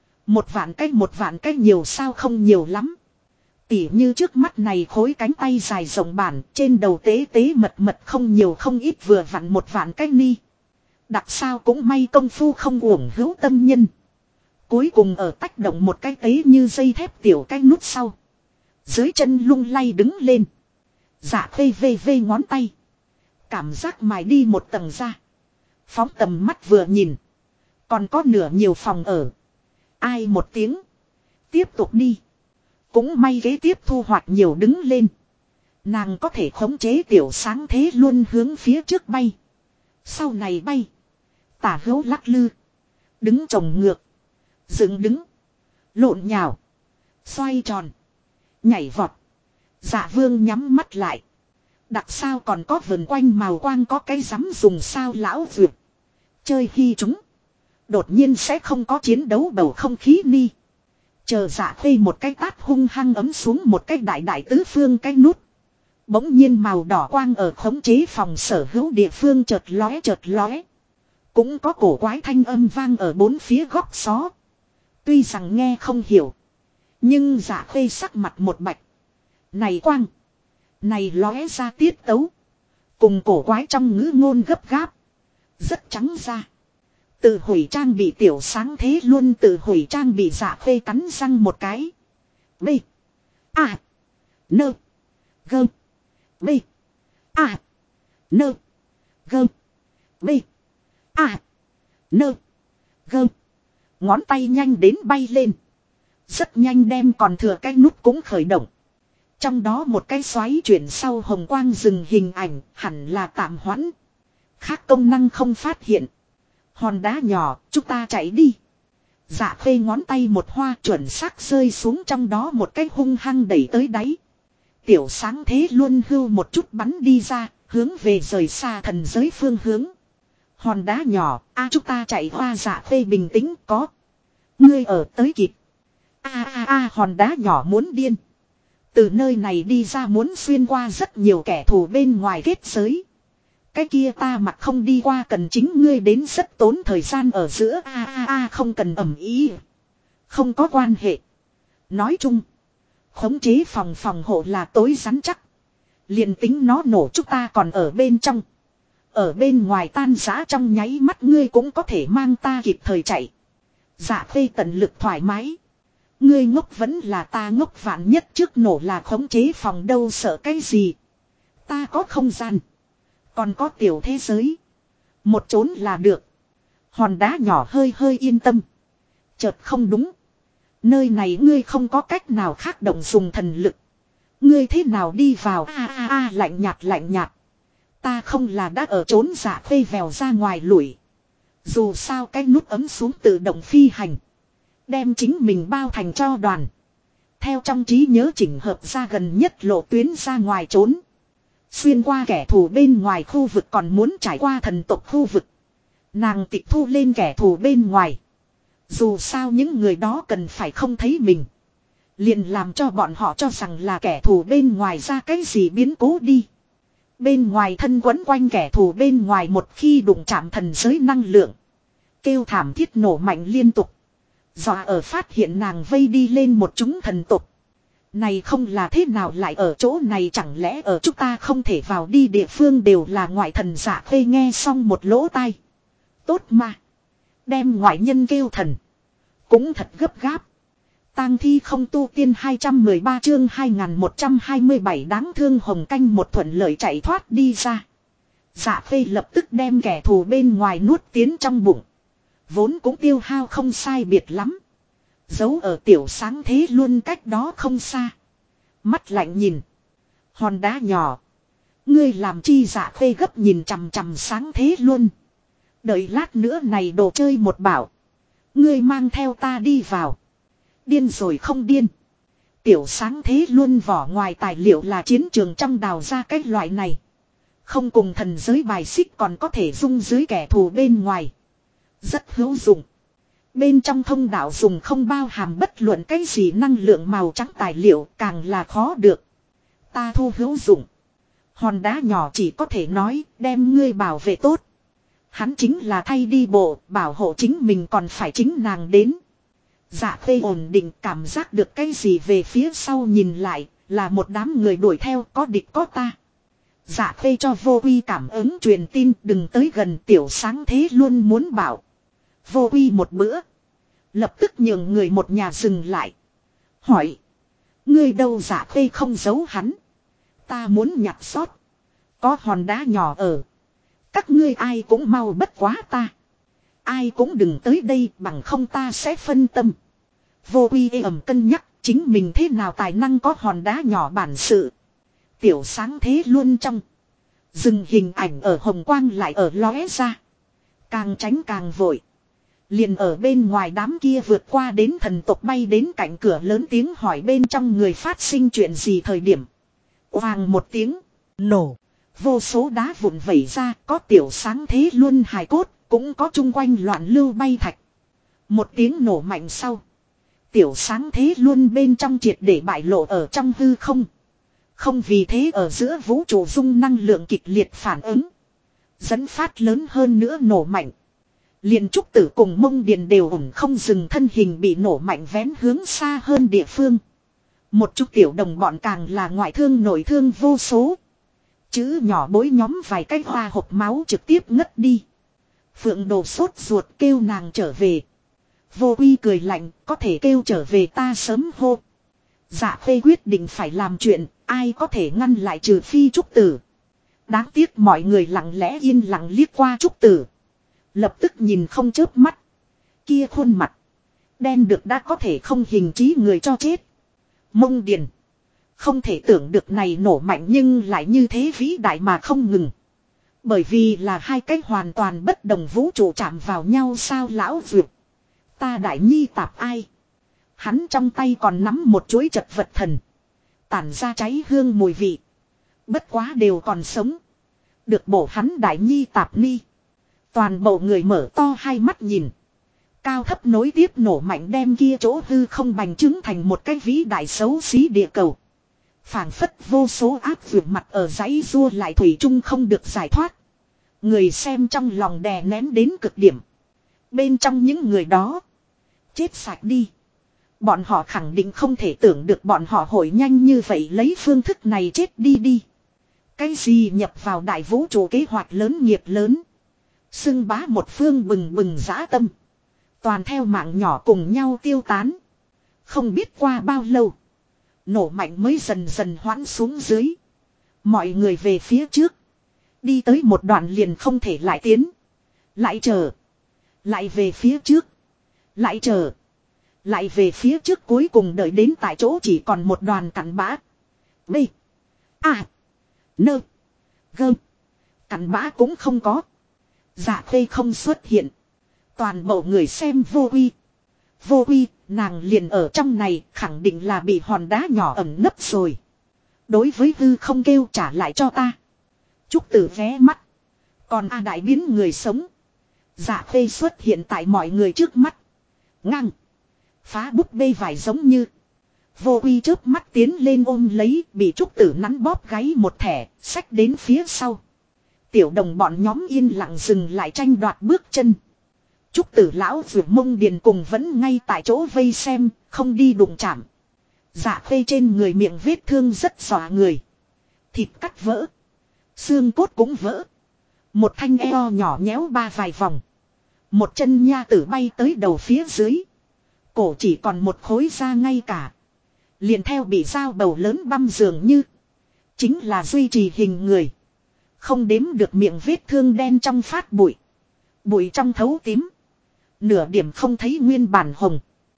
Speaker 1: 1 vạn cái nhiều sao không nhiều lắm. Tỉ như trước mắt này khối cánh tay dài rộng bản, trên đầu tế tế mật không nhiều không ít, vừa vặn 1 vạn cái ni. Đặc sao cũng may công phu không uổng hữu tâm nhân. Cuối cùng ở tách động một cái tế như dây thép tiểu cái nút sau. Dưới chân lung lay đứng lên. Dạ Khê vê ngón tay. Cảm giác mài đi một tầng ra. Phóng tầm mắt vừa nhìn. Còn có nửa nhiều phòng ở. Ai một tiếng. Tiếp tục đi. Cũng may kế tiếp thu hoạch nhiều đứng lên. Nàng có thể khống chế Tiểu Sáng Thế luôn hướng phía trước bay. Sau này bay. Tả hữu lắc lư. Đứng trồng ngược. Dựng đứng. Lộn nhào. Xoay tròn. Nhảy vọt. Dạ Vương nhắm mắt lại. Đặc sao còn có vần quanh màu quang có cái dám dùng sao lão vượt. Chơi khi chúng. Đột nhiên sẽ không có chiến đấu bầu không khí ni. Chờ Dạ Khê một cái tát hung hăng ấm xuống một cái đại đại tứ phương cái nút. Bỗng nhiên màu đỏ quang ở khống chế phòng sở hữu địa phương chợt lóe. Cũng có cổ quái thanh âm vang ở bốn phía góc xó. Tuy rằng nghe không hiểu. Nhưng Dạ Khê sắc mặt một bạch. Này quang. Này lóe ra tiết tấu. Cùng cổ quái trong ngữ ngôn gấp gáp. Rất trắng ra. Tự hủy trang bị tiểu sáng thế luôn tự hủy trang bị Dạ Khê cắn răng một cái. B. A. Nơ. Gơm. B. A. Nơ. Gơm. B. A. Nơ. Gơm. Ngón tay nhanh đến bay lên. Rất nhanh đem còn thừa cái nút cũng khởi động. Trong đó một cái xoáy chuyển sau hồng quang dừng hình ảnh hẳn là tạm hoãn. Khác công năng không phát hiện. Hòn đá nhỏ, chúng ta chạy đi. Dạ Khê ngón tay một hoa chuẩn xác rơi xuống trong đó một cái hung hăng đẩy tới đáy. Tiểu sáng thế luôn hưu một chút bắn đi ra, hướng về rời xa thần giới phương hướng. Hòn đá nhỏ, chúng ta chạy hoa. Dạ Khê bình tĩnh có. Ngươi ở tới kịp. Hòn đá nhỏ muốn điên. Từ nơi này đi ra muốn xuyên qua rất nhiều kẻ thù bên ngoài kết giới. Cái kia ta mặc không đi qua cần chính ngươi đến rất tốn thời gian ở giữa không cần ầm ý. Không có quan hệ. Nói chung. Khống chế phòng hộ là tối rắn chắc. Liền tính nó nổ chúng ta còn ở bên trong. Ở bên ngoài tan rã trong nháy mắt ngươi cũng có thể mang ta kịp thời chạy. Dạ Khê tận lực thoải mái. Ngươi ngốc vẫn là ta ngốc vạn nhất trước nổ là khống chế phòng đâu sợ cái gì. Ta có không gian. Còn có tiểu thế giới. Một trốn là được. Hòn đá nhỏ hơi yên tâm. Chợt không đúng. Nơi này ngươi không có cách nào khác động dùng thần lực. Ngươi thế nào đi vào lạnh nhạt. Ta không là đã ở trốn. Dạ Khê vèo ra ngoài lủi. Dù sao cái nút ấm xuống tự động phi hành. Đem chính mình bao thành cho đoàn. Theo trong trí nhớ chỉnh hợp ra gần nhất lộ tuyến ra ngoài trốn. Xuyên qua kẻ thù bên ngoài khu vực còn muốn trải qua thần tộc khu vực. Nàng tịch thu lên kẻ thù bên ngoài. Dù sao những người đó cần phải không thấy mình. Liền làm cho bọn họ cho rằng là kẻ thù bên ngoài ra cái gì biến cố đi. Bên ngoài thân quấn quanh kẻ thù bên ngoài một khi đụng chạm thần giới năng lượng. Kêu thảm thiết nổ mạnh liên tục. Dọa ở phát hiện nàng vây đi lên một chúng thần tục. Này không là thế nào lại ở chỗ này chẳng lẽ ở chúng ta không thể vào đi địa phương đều là ngoại thần. Dạ Khê nghe xong một lỗ tai. Tốt mà. Đem ngoại nhân kêu thần. Cũng thật gấp gáp. Tang thi không tu tiên 213 chương 2127 đáng thương hồng canh một thuận lợi chạy thoát đi ra. Dạ Khê lập tức đem kẻ thù bên ngoài nuốt tiến trong bụng. Vốn cũng tiêu hao không sai biệt lắm. Giấu ở tiểu sáng thế luôn cách đó không xa. Mắt lạnh nhìn. Hòn đá nhỏ. Ngươi làm chi. Dạ Khê gấp nhìn chằm sáng thế luôn. Đợi lát nữa này đồ chơi một bảo. Ngươi mang theo ta đi vào. Điên rồi không điên. Tiểu sáng thế luôn vỏ ngoài tài liệu là chiến trường trong đào ra cái loại này. Không cùng thần giới bài xích còn có thể dung dưới kẻ thù bên ngoài. Rất hữu dụng. Bên trong thông đạo dùng không bao hàm bất luận cái gì năng lượng màu trắng tài liệu càng là khó được. Ta thu hữu dụng. Hòn đá nhỏ chỉ có thể nói đem ngươi bảo vệ tốt. Hắn chính là thay đi bộ bảo hộ chính mình còn phải chính nàng đến. Dạ Khê ổn định cảm giác được cái gì về phía sau nhìn lại là một đám người đuổi theo có địch có ta. Dạ Khê cho Vô Uy cảm ứng truyền tin đừng tới gần tiểu sáng thế luôn muốn bảo. Vô Uy một bữa. Lập tức nhường người một nhà dừng lại. Hỏi. Ngươi đâu? Dạ Khê không giấu hắn. Ta muốn nhặt sót. Có hòn đá nhỏ ở. Các ngươi ai cũng mau bất quá ta. Ai cũng đừng tới đây bằng không ta sẽ phân tâm. Vô Uy ầm cân nhắc chính mình thế nào tài năng có hòn đá nhỏ bản sự. Tiểu sáng thế luôn trong. Dừng hình ảnh ở hồng quang lại ở lóe ra. Càng tránh càng vội. Liền ở bên ngoài đám kia vượt qua đến thần tộc bay đến cạnh cửa lớn tiếng hỏi bên trong người phát sinh chuyện gì thời điểm. Oàng một tiếng. Nổ. Vô số đá vụn vẩy ra, có tiểu sáng thế luôn hài cốt, cũng có chung quanh loạn lưu bay thạch. Một tiếng nổ mạnh sau. Tiểu sáng thế luôn bên trong triệt để bại lộ ở trong hư không. Không vì thế ở giữa vũ trụ dung năng lượng kịch liệt phản ứng. Dẫn phát lớn hơn nữa nổ mạnh. Liền trúc tử cùng mông điền đều ủng không dừng thân hình bị nổ mạnh vén hướng xa hơn địa phương. Một chút tiểu đồng bọn càng là ngoại thương nội thương vô số. Chữ nhỏ bối nhóm vài cái hoa hộp máu trực tiếp ngất đi. Phượng Đồ sốt ruột kêu nàng trở về. Vô Uy cười lạnh, có thể kêu trở về ta sớm hô. Dạ Khê quyết định phải làm chuyện, ai có thể ngăn lại trừ phi trúc tử. Đáng tiếc mọi người lặng lẽ yên lặng liếc qua trúc tử. Lập tức nhìn không chớp mắt. Kia khuôn mặt. Đen được đã có thể không hình trí người cho chết. Mông Điền. Không thể tưởng được này nổ mạnh nhưng lại như thế vĩ đại mà không ngừng. Bởi vì là hai cái hoàn toàn bất đồng vũ trụ chạm vào nhau sao lão vượt. Ta đại nhi tạp ai. Hắn trong tay còn nắm một chuỗi chật vật thần. Tản ra cháy hương mùi vị. Bất quá đều còn sống. Được bổ hắn đại nhi tạp ni. Toàn bộ người mở to hai mắt nhìn. Cao thấp nối tiếp nổ mạnh đem kia chỗ hư không bành trướng thành một cái vĩ đại xấu xí địa cầu. Phảng phất vô số áp vượt mặt ở dãy rua lại thủy chung không được giải thoát. Người xem trong lòng đè nén đến cực điểm. Bên trong những người đó. Chết sạch đi. Bọn họ khẳng định không thể tưởng được bọn họ hội nhanh như vậy lấy phương thức này chết đi đi. Cái gì nhập vào đại vũ trụ kế hoạch lớn nghiệp lớn. Xưng bá một phương bừng bừng dã tâm. Toàn theo mạng nhỏ cùng nhau tiêu tán. Không biết qua bao lâu. Nổ mạnh mới dần dần hoãn xuống dưới. Mọi người về phía trước. Đi tới một đoạn liền không thể lại tiến. Lại chờ. Lại về phía trước. Lại chờ. Lại về phía trước cuối cùng đợi đến tại chỗ chỉ còn một đoàn cặn bã. B. A. Nơ. Gơ. Cặn bã cũng không có. Dạ Khê không xuất hiện. Toàn bộ người xem Vô Uy. Vô Uy, nàng liền ở trong này khẳng định là bị hòn đá nhỏ ẩm nấp rồi. Đối với hư không kêu trả lại cho ta. Trúc Tử vé mắt. Còn A Đại biến người sống. Dạ Khê xuất hiện tại mọi người trước mắt. Ngang. Phá búp bê vải giống như. Vô Uy chớp mắt tiến lên ôm lấy bị Trúc Tử nắn bóp gáy một thẻ, xách đến phía sau. Tiểu đồng bọn nhóm yên lặng dừng lại tranh đoạt bước chân. Trúc Tử lão vượt mông điền cùng vẫn ngay tại chỗ vây xem, không đi đụng chạm. Dạ Khê trên người miệng vết thương rất dọa người. Thịt cắt vỡ. Xương cốt cũng vỡ. Một thanh eo nhỏ nhéo ba vài vòng. Một chân nha tử bay tới đầu phía dưới. Cổ chỉ còn một khối da ngay cả. Liền theo bị dao bầu lớn băm dường như. Chính là duy trì hình người. Không đếm được miệng vết thương đen trong phát bụi. Bụi trong thấu tím. Nửa điểm không thấy nguyên bản hồng.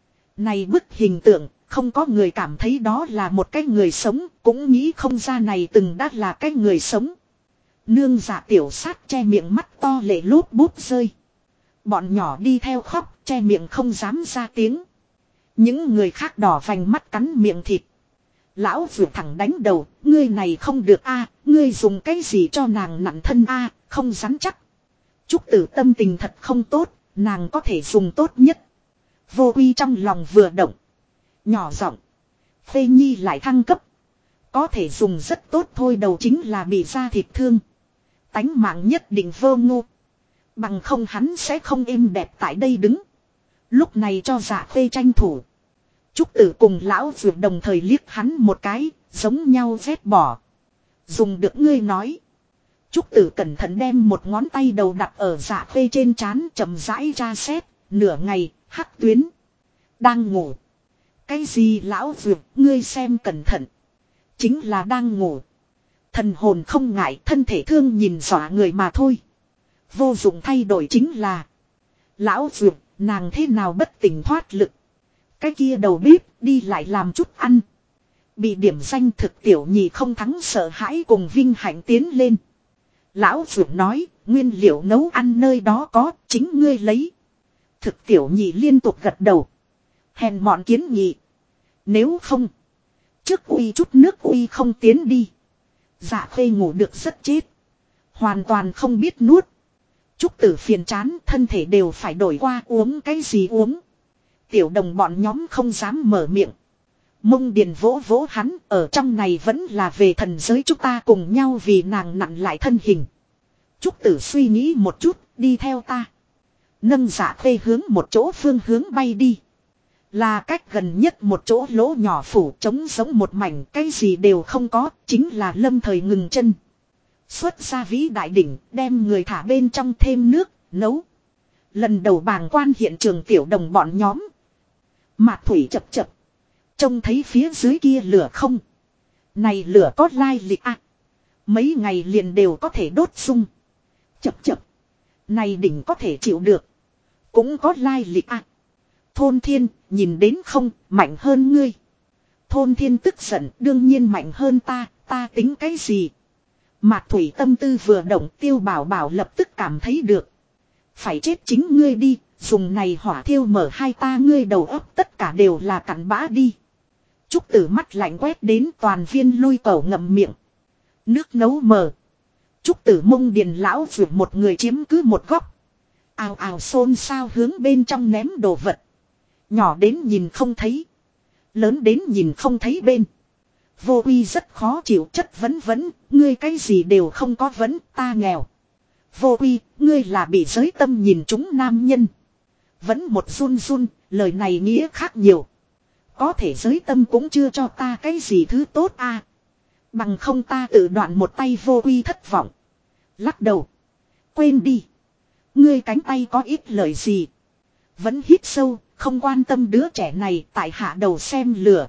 Speaker 1: Này bức hình tượng, không có người cảm thấy đó là một cái người sống, cũng nghĩ không ra này từng đã là cái người sống. Nương dạ tiểu sát che miệng mắt to lệ lút bút rơi. Bọn nhỏ đi theo khóc, che miệng không dám ra tiếng. Những người khác đỏ vành mắt cắn miệng thịt. Lão vượt thẳng đánh đầu, ngươi này không được a, ngươi dùng cái gì cho nàng nặn thân a, không rắn chắc. Trúc Tử tâm tình thật không tốt, nàng có thể dùng tốt nhất. Vô Uy trong lòng vừa động. Nhỏ giọng. Phê Nhi lại thăng cấp. Có thể dùng rất tốt thôi đầu chính là bị da thịt thương. Tánh mạng nhất định vô ngu. Bằng không hắn sẽ không êm đẹp tại đây đứng. Lúc này cho Dạ Khê tranh thủ. Trúc Tử cùng lão vượt đồng thời liếc hắn một cái, giống nhau vét bỏ. Dùng được ngươi nói. Trúc Tử cẩn thận đem một ngón tay đầu đặt ở Dạ Khê trên trán chậm rãi tra xét, nửa ngày, hắc tuyến. Đang ngủ. Cái gì lão vượt, ngươi xem cẩn thận. Chính là đang ngủ. Thần hồn không ngại, thân thể thương nhìn dọa người mà thôi. Vô dụng thay đổi chính là. Lão vượt, nàng thế nào bất tỉnh thoát lực. Cái kia đầu bếp đi lại làm chút ăn. Bị điểm danh thực tiểu nhị không thắng sợ hãi cùng vinh hạnh tiến lên. Lão vượt nói, nguyên liệu nấu ăn nơi đó có, chính ngươi lấy. Thực tiểu nhị liên tục gật đầu. Hèn mọn kiến nghị. Nếu không, trước uy chút nước uy không tiến đi. Dạ Khê ngủ được rất chết. Hoàn toàn không biết nuốt. Trúc Tử phiền chán, thân thể đều phải đổi qua, uống cái gì uống. Tiểu đồng bọn nhóm không dám mở miệng. Mông Điền vỗ vỗ hắn, ở trong này vẫn là về thần giới, chúng ta cùng nhau vì nàng nặn lại thân hình. Trúc Tử suy nghĩ một chút, đi theo ta. Nâng Dạ Khê hướng một chỗ phương hướng bay đi. Là cách gần nhất một chỗ lỗ nhỏ phủ trống giống một mảnh, cái gì đều không có, chính là lâm thời ngừng chân. Xuất ra vĩ đại đỉnh, đem người thả bên trong thêm nước, nấu. Lần đầu bàng quan hiện trường tiểu đồng bọn nhóm. Mạc thủy chập chập. Trông thấy phía dưới kia lửa không? Này lửa có lai lịch à? Mấy ngày liền đều có thể đốt sung. Chập chập. Này đỉnh có thể chịu được. Cũng có lai lịch à? Thôn Thiên, nhìn đến không, mạnh hơn ngươi. Thôn Thiên tức giận, đương nhiên mạnh hơn ta tính cái gì? Mạc thủy tâm tư vừa động, Tiêu Bảo Bảo lập tức cảm thấy được. Phải chết chính ngươi đi, dùng này hỏa thiêu mở hai ta ngươi đầu óc tất cả đều là cặn bã đi. Trúc Tử mắt lạnh quét đến toàn viên lui cẩu ngậm miệng. Nước nấu mờ. Trúc Tử Mông Điền lão vượt một người chiếm cứ một góc. Ào ào xôn xao hướng bên trong ném đồ vật. Nhỏ đến nhìn không thấy. Lớn đến nhìn không thấy bên. Vô Uy rất khó chịu, chất vấn, ngươi cái gì đều không có vấn, ta nghèo. Vô Uy, ngươi là bị giới tâm nhìn chúng nam nhân. Vẫn một run run, lời này nghĩa khác nhiều. Có thể giới tâm cũng chưa cho ta cái gì thứ tốt à. Bằng không ta tự đoạn một tay. Vô Uy thất vọng. Lắc đầu. Quên đi. Ngươi cánh tay có ít lời gì. Vẫn hít sâu, không quan tâm đứa trẻ này, tại hạ đầu xem lửa.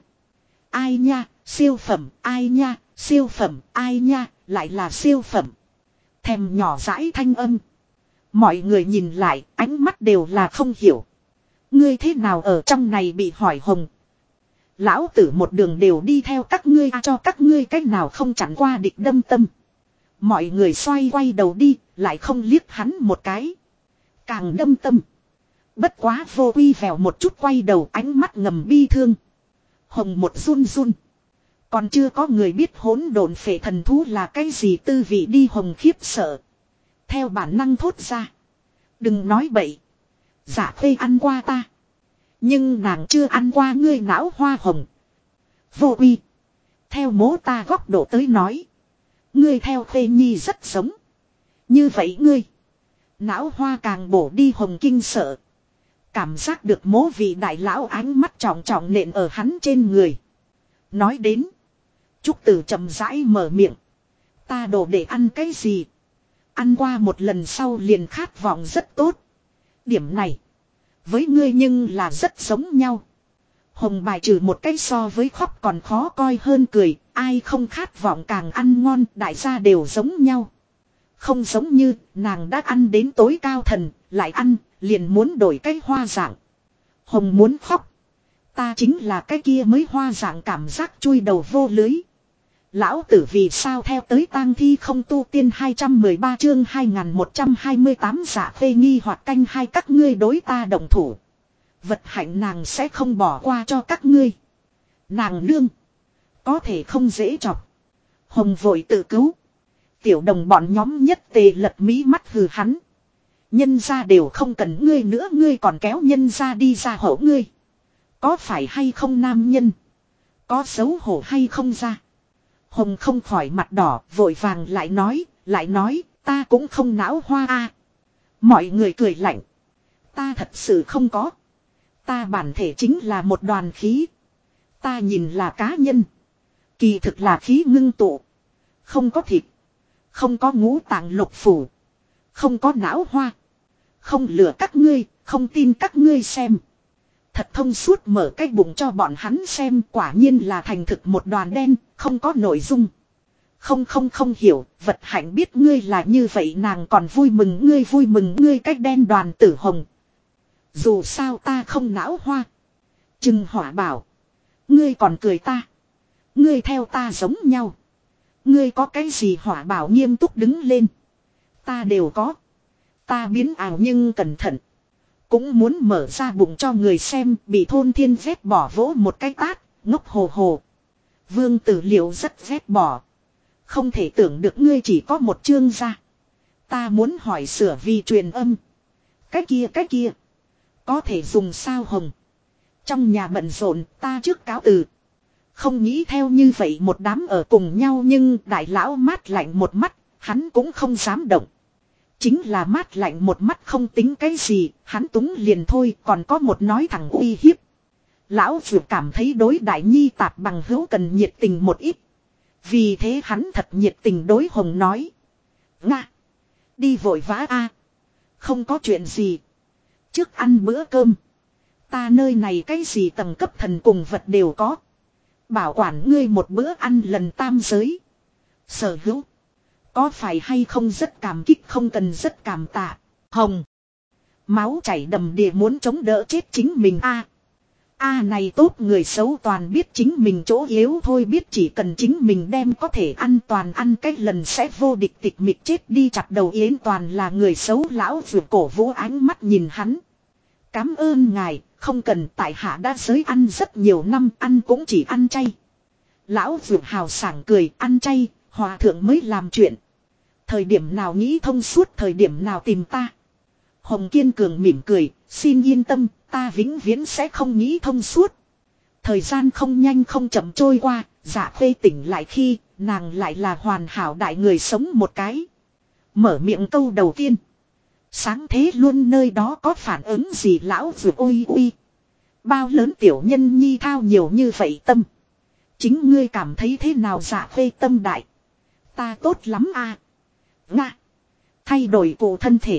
Speaker 1: Ai nha, siêu phẩm, ai nha, siêu phẩm, ai nha, lại là siêu phẩm. Thèm nhỏ dãi thanh âm. Mọi người nhìn lại, ánh mắt đều là không hiểu. Ngươi thế nào ở trong này bị hỏi hồng. Lão tử một đường đều đi theo các ngươi, cho các ngươi cách nào không chặn qua địch đâm tâm. Mọi người xoay quay đầu đi, lại không liếc hắn một cái. Càng đâm tâm. Bất quá Vô Uy vèo một chút quay đầu, ánh mắt ngầm bi thương. Hồng một run run. Còn chưa có người biết hỗn độn phệ thần thú là cái gì tư vị đi. Hồng khiếp sợ. Theo bản năng thốt ra. Đừng nói bậy. Dạ Khê ăn qua ta. Nhưng nàng chưa ăn qua ngươi não hoa hồng. Vô Uy. Theo mố ta góc độ tới nói. Ngươi theo Khê Nhi rất giống. Như vậy ngươi. Não hoa càng bổ đi. Hồng kinh sợ. Cảm giác được mố vị đại lão ánh mắt trọng trọng nện ở hắn trên người. Nói đến. Trúc Tử chậm rãi mở miệng. Ta đổ để ăn cái gì? Ăn qua một lần sau liền khát vọng rất tốt. Điểm này. Với ngươi nhưng là rất giống nhau. Hồng bài trừ một cái so với khóc còn khó coi hơn cười. Ai không khát vọng càng ăn ngon, đại gia đều giống nhau. Không giống như nàng đã ăn đến tối cao thần, lại ăn, liền muốn đổi cái hoa dạng. Hồng muốn khóc. Ta chính là cái kia mới hoa dạng cảm giác chui đầu vô lưới. Lão tử vì sao theo tới tang thi không tu tiên 213 chương 2128 Dạ Khê nghi hoặc canh hai các ngươi đối ta đồng thủ. Vật hạnh nàng sẽ không bỏ qua cho các ngươi. Nàng nương. Có thể không dễ chọc. Hồng vội tự cứu. Tiểu đồng bọn nhóm nhất tề lật mí mắt hừ hắn. Nhân ra đều không cần ngươi nữa, ngươi còn kéo nhân ra đi ra hổ ngươi. Có phải hay không nam nhân? Có xấu hổ hay không ra? Hồng không khỏi mặt đỏ, vội vàng lại nói, ta cũng không não hoa a. Mọi người cười lạnh. Ta thật sự không có. Ta bản thể chính là một đoàn khí. Ta nhìn là cá nhân. Kỳ thực là khí ngưng tụ. Không có thịt. Không có ngũ tạng lục phủ. Không có não hoa. Không lừa các ngươi, không tin các ngươi xem. Thật thông suốt mở cái bụng cho bọn hắn xem, quả nhiên là thành thực một đoàn đen, không có nội dung. Không hiểu, vật hạnh biết ngươi là như vậy nàng còn vui mừng ngươi cách đen đoàn tử hồng. Dù sao ta không não hoa. Trừng hỏa bảo. Ngươi còn cười ta. Ngươi theo ta giống nhau. Ngươi có cái gì hỏa bảo nghiêm túc đứng lên. Ta đều có. Ta biến ảo nhưng cẩn thận. Cũng muốn mở ra bụng cho người xem, bị Thôn Thiên vét bỏ vỗ một cái tát, ngốc hồ hồ. Vương Tử Liệu rất vét bỏ. Không thể tưởng được ngươi chỉ có một chương ra. Ta muốn hỏi sửa vì truyền âm. Cái kia. Có thể dùng sao Hồng. Trong nhà bận rộn ta trước cáo từ. Không nghĩ theo như vậy một đám ở cùng nhau nhưng đại lão mát lạnh một mắt, hắn cũng không dám động. Chính là mát lạnh một mắt không tính cái gì, hắn túng liền thôi còn có một nói thẳng uy hiếp. Lão vừa cảm thấy đối đại nhi tạp bằng hữu cần nhiệt tình một ít. Vì thế hắn thật nhiệt tình đối Hồng nói. Nga! Đi vội vã a. Không có chuyện gì. Trước ăn bữa cơm. Ta nơi này cái gì tầng cấp thần cùng vật đều có. Bảo quản ngươi một bữa ăn lần tam giới. Sở hữu. Có phải hay không rất cảm kích không cần rất cảm tạ. Hồng. Máu chảy đầm đìa muốn chống đỡ chết chính mình a. A này tốt người xấu toàn biết chính mình chỗ yếu thôi biết chỉ cần chính mình đem có thể ăn toàn ăn cái lần sẽ vô địch tịch mịch chết đi chặt đầu yến toàn là người xấu lão vừa cổ vũ ánh mắt nhìn hắn. Cám ơn ngài, không cần tại hạ đã giới ăn rất nhiều năm ăn cũng chỉ ăn chay. Lão vừa hào sảng cười ăn chay, hòa thượng mới làm chuyện. Thời điểm nào nghĩ thông suốt thời điểm nào tìm ta. Hồng Kiên Cường mỉm cười, xin yên tâm, ta vĩnh viễn sẽ không nghĩ thông suốt. Thời gian không nhanh không chậm trôi qua, Dạ Khê tỉnh lại khi, nàng lại là hoàn hảo đại người sống một cái. Mở miệng câu đầu tiên. Sáng thế luôn nơi đó có phản ứng gì lão vừa ôi uy. Bao lớn tiểu nhân nhi thao nhiều như vậy tâm. Chính ngươi cảm thấy thế nào Dạ Khê tâm đại. Ta tốt lắm a. Nga. Thay đổi cụ thân thể.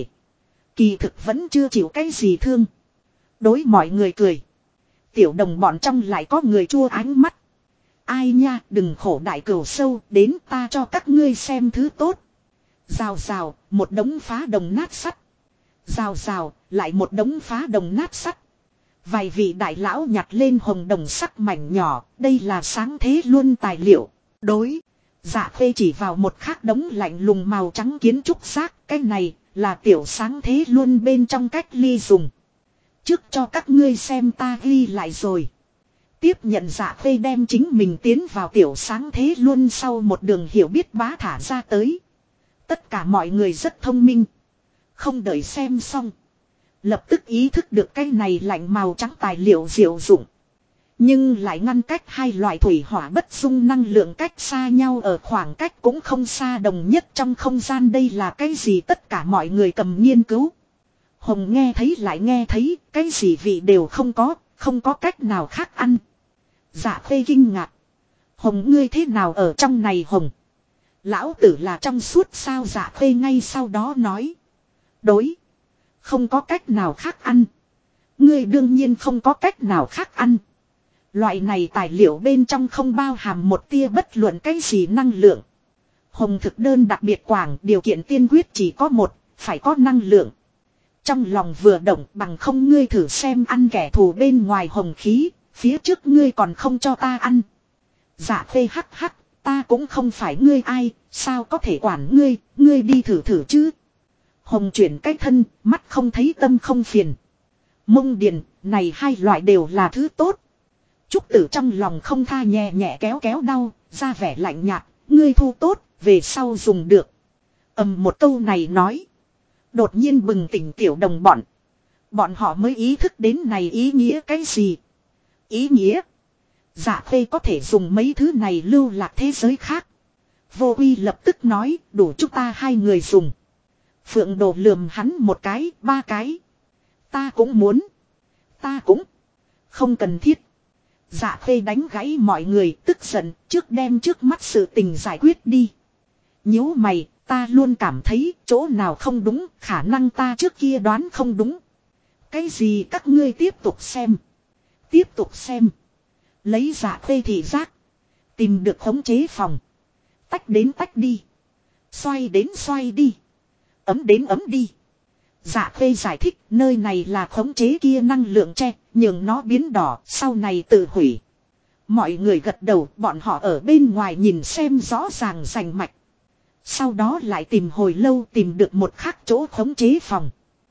Speaker 1: Kỳ thực vẫn chưa chịu cái gì thương. Đối mọi người cười. Tiểu đồng bọn trong lại có người chua ánh mắt. Ai nha đừng khổ đại cửu sâu đến ta cho các ngươi xem thứ tốt. Rào rào một đống phá đồng nát sắt. Rào rào lại một đống phá đồng nát sắt. Vài vị đại lão nhặt lên hồng đồng sắt mảnh nhỏ. Đây là sáng thế luôn tài liệu. Đối. Dạ Khê chỉ vào một khác đống lạnh lùng màu trắng kiến trúc xác. Cái này là tiểu sáng thế luôn bên trong cách ly dùng. Trước cho các ngươi xem ta ghi lại rồi. Tiếp nhận Dạ Khê đem chính mình tiến vào tiểu sáng thế luôn sau một đường hiểu biết bá thả ra tới. Tất cả mọi người rất thông minh. Không đợi xem xong. Lập tức ý thức được cái này lạnh màu trắng tài liệu diệu dụng. Nhưng lại ngăn cách hai loại thủy hỏa bất dung năng lượng cách xa nhau ở khoảng cách cũng không xa đồng nhất trong không gian đây là cái gì tất cả mọi người cầm nghiên cứu. Hồng nghe thấy lại nghe thấy cái gì vị đều không có cách nào khác ăn. Dạ Khê kinh ngạc. Hồng ngươi thế nào ở trong này Hồng? Lão tử là trong suốt sao Dạ Khê ngay sau đó nói. Đối. Không có cách nào khác ăn. Ngươi đương nhiên không có cách nào khác ăn. Loại này tài liệu bên trong không bao hàm một tia bất luận cái gì năng lượng. Hồng thực đơn đặc biệt quảng điều kiện tiên quyết chỉ có một, phải có năng lượng. Trong lòng vừa động bằng không ngươi thử xem ăn kẻ thù bên ngoài hồng khí, phía trước ngươi còn không cho ta ăn. Dạ Khê hắc hắc, ta cũng không phải ngươi ai, sao có thể quản ngươi đi thử thử chứ. Hồng chuyển cái thân, mắt không thấy tâm không phiền. Mông điền, này hai loại đều là thứ tốt. Trúc Tử trong lòng không tha nhẹ nhẹ kéo kéo đau, ra vẻ lạnh nhạt, ngươi thu tốt, về sau dùng được. Một câu này nói. Đột nhiên bừng tỉnh tiểu đồng bọn. Bọn họ mới ý thức đến này ý nghĩa cái gì. Ý nghĩa. Dạ Khê có thể dùng mấy thứ này lưu lạc thế giới khác. Vô Uy lập tức nói đủ chúng ta hai người dùng. Phượng Đồ lườm hắn một cái, ba cái. Ta cũng muốn. Ta cũng. Không cần thiết. Dạ Khê đánh gãy mọi người tức giận trước đem trước mắt sự tình giải quyết đi. Nhíu mày, ta luôn cảm thấy chỗ nào không đúng, khả năng ta trước kia đoán không đúng. Cái gì các ngươi tiếp tục xem. Tiếp tục xem. Lấy Dạ Khê thị giác. Tìm được khống chế phòng. Tách đến tách đi. Xoay đến xoay đi. Ấm đến ấm đi. Dạ Khê giải thích nơi này là khống chế kia năng lượng tre, nhường nó biến đỏ, sau này tự hủy. Mọi người gật đầu, bọn họ ở bên ngoài nhìn xem rõ ràng rành mạch. Sau đó lại tìm hồi lâu tìm được một khác chỗ khống chế phòng.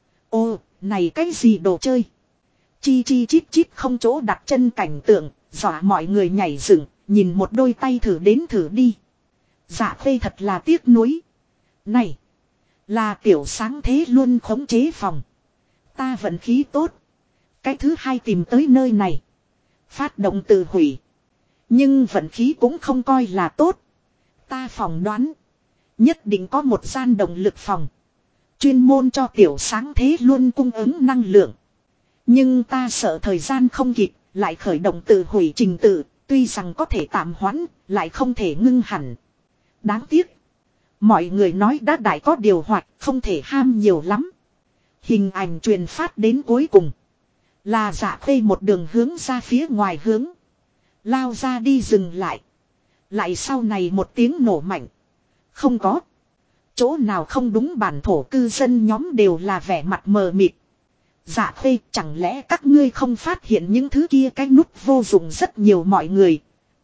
Speaker 1: Ô, này cái gì đồ chơi? Chi chi chít chít không chỗ đặt chân cảnh tượng, dọa mọi người nhảy dựng, nhìn một đôi tay thử đến thử đi. Dạ Khê thật là tiếc nuối. Này, Là tiểu sáng thế luôn khống chế phòng. Ta vận khí tốt. Cái thứ hai tìm tới nơi này. Phát động tự hủy. Nhưng vận khí cũng không coi là tốt. Ta phỏng đoán. Nhất định có một gian động lực phòng. Chuyên môn cho tiểu sáng thế luôn cung ứng năng lượng. Nhưng ta sợ thời gian không kịp. Lại khởi động tự hủy trình tự. Tuy rằng có thể tạm hoãn. Lại không thể ngưng hẳn. Đáng tiếc. Mọi người nói đã đại có điều hoạch. Không thể ham nhiều lắm. Hình ảnh truyền phát đến cuối cùng. Là Dạ Khê một đường hướng ra phía ngoài hướng. Lao ra đi dừng lại. Lại sau này một tiếng nổ mạnh. Không có. Chỗ nào không đúng, bản thổ cư dân nhóm đều là vẻ mặt mờ mịt. Dạ Khê, chẳng lẽ các ngươi không phát hiện những thứ kia cái nút vô dụng rất nhiều mọi người.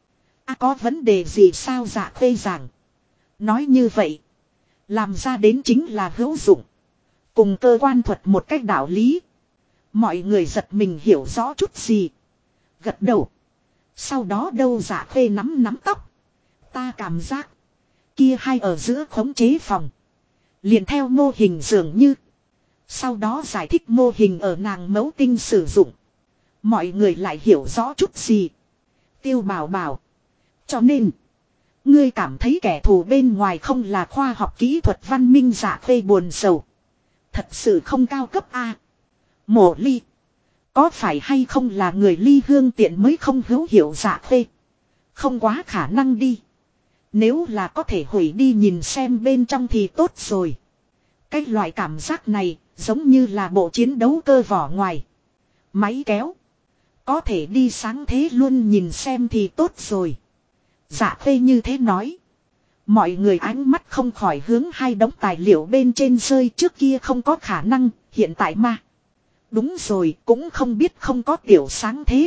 Speaker 1: Có vấn đề gì sao? Dạ Khê giảng. Nói như vậy. Làm ra đến chính là hữu dụng. Cùng cơ quan thuật một cách đạo lý. Mọi người giật mình hiểu rõ chút gì. Gật đầu. Sau đó đâu? Dạ Khê nắm tóc. Ta cảm giác. Kia hai ở giữa khống chế phòng. Liền theo mô hình dường như. Sau đó giải thích mô hình ở nàng mẫu tinh sử dụng. Mọi người lại hiểu rõ chút gì. Tiêu Bảo bảo. Cho nên. Ngươi cảm thấy kẻ thù bên ngoài không là khoa học kỹ thuật văn minh? Dạ Khê buồn sầu. Thật sự không cao cấp a. Mộ Ly. Có phải hay không là người ly hương tiện mới không hữu hiệu? Dạ Khê. Không quá khả năng đi. Nếu là có thể hủy đi nhìn xem bên trong thì tốt rồi. Cái loại cảm giác này giống như là bộ chiến đấu cơ vỏ ngoài. Máy kéo. Có thể đi sáng thế luôn nhìn xem thì tốt rồi. Dạ Khê như thế nói. Mọi người ánh mắt không khỏi hướng hai đống tài liệu bên trên rơi. Trước kia không có khả năng, hiện tại mà. Đúng rồi, cũng không biết không có tiểu sáng thế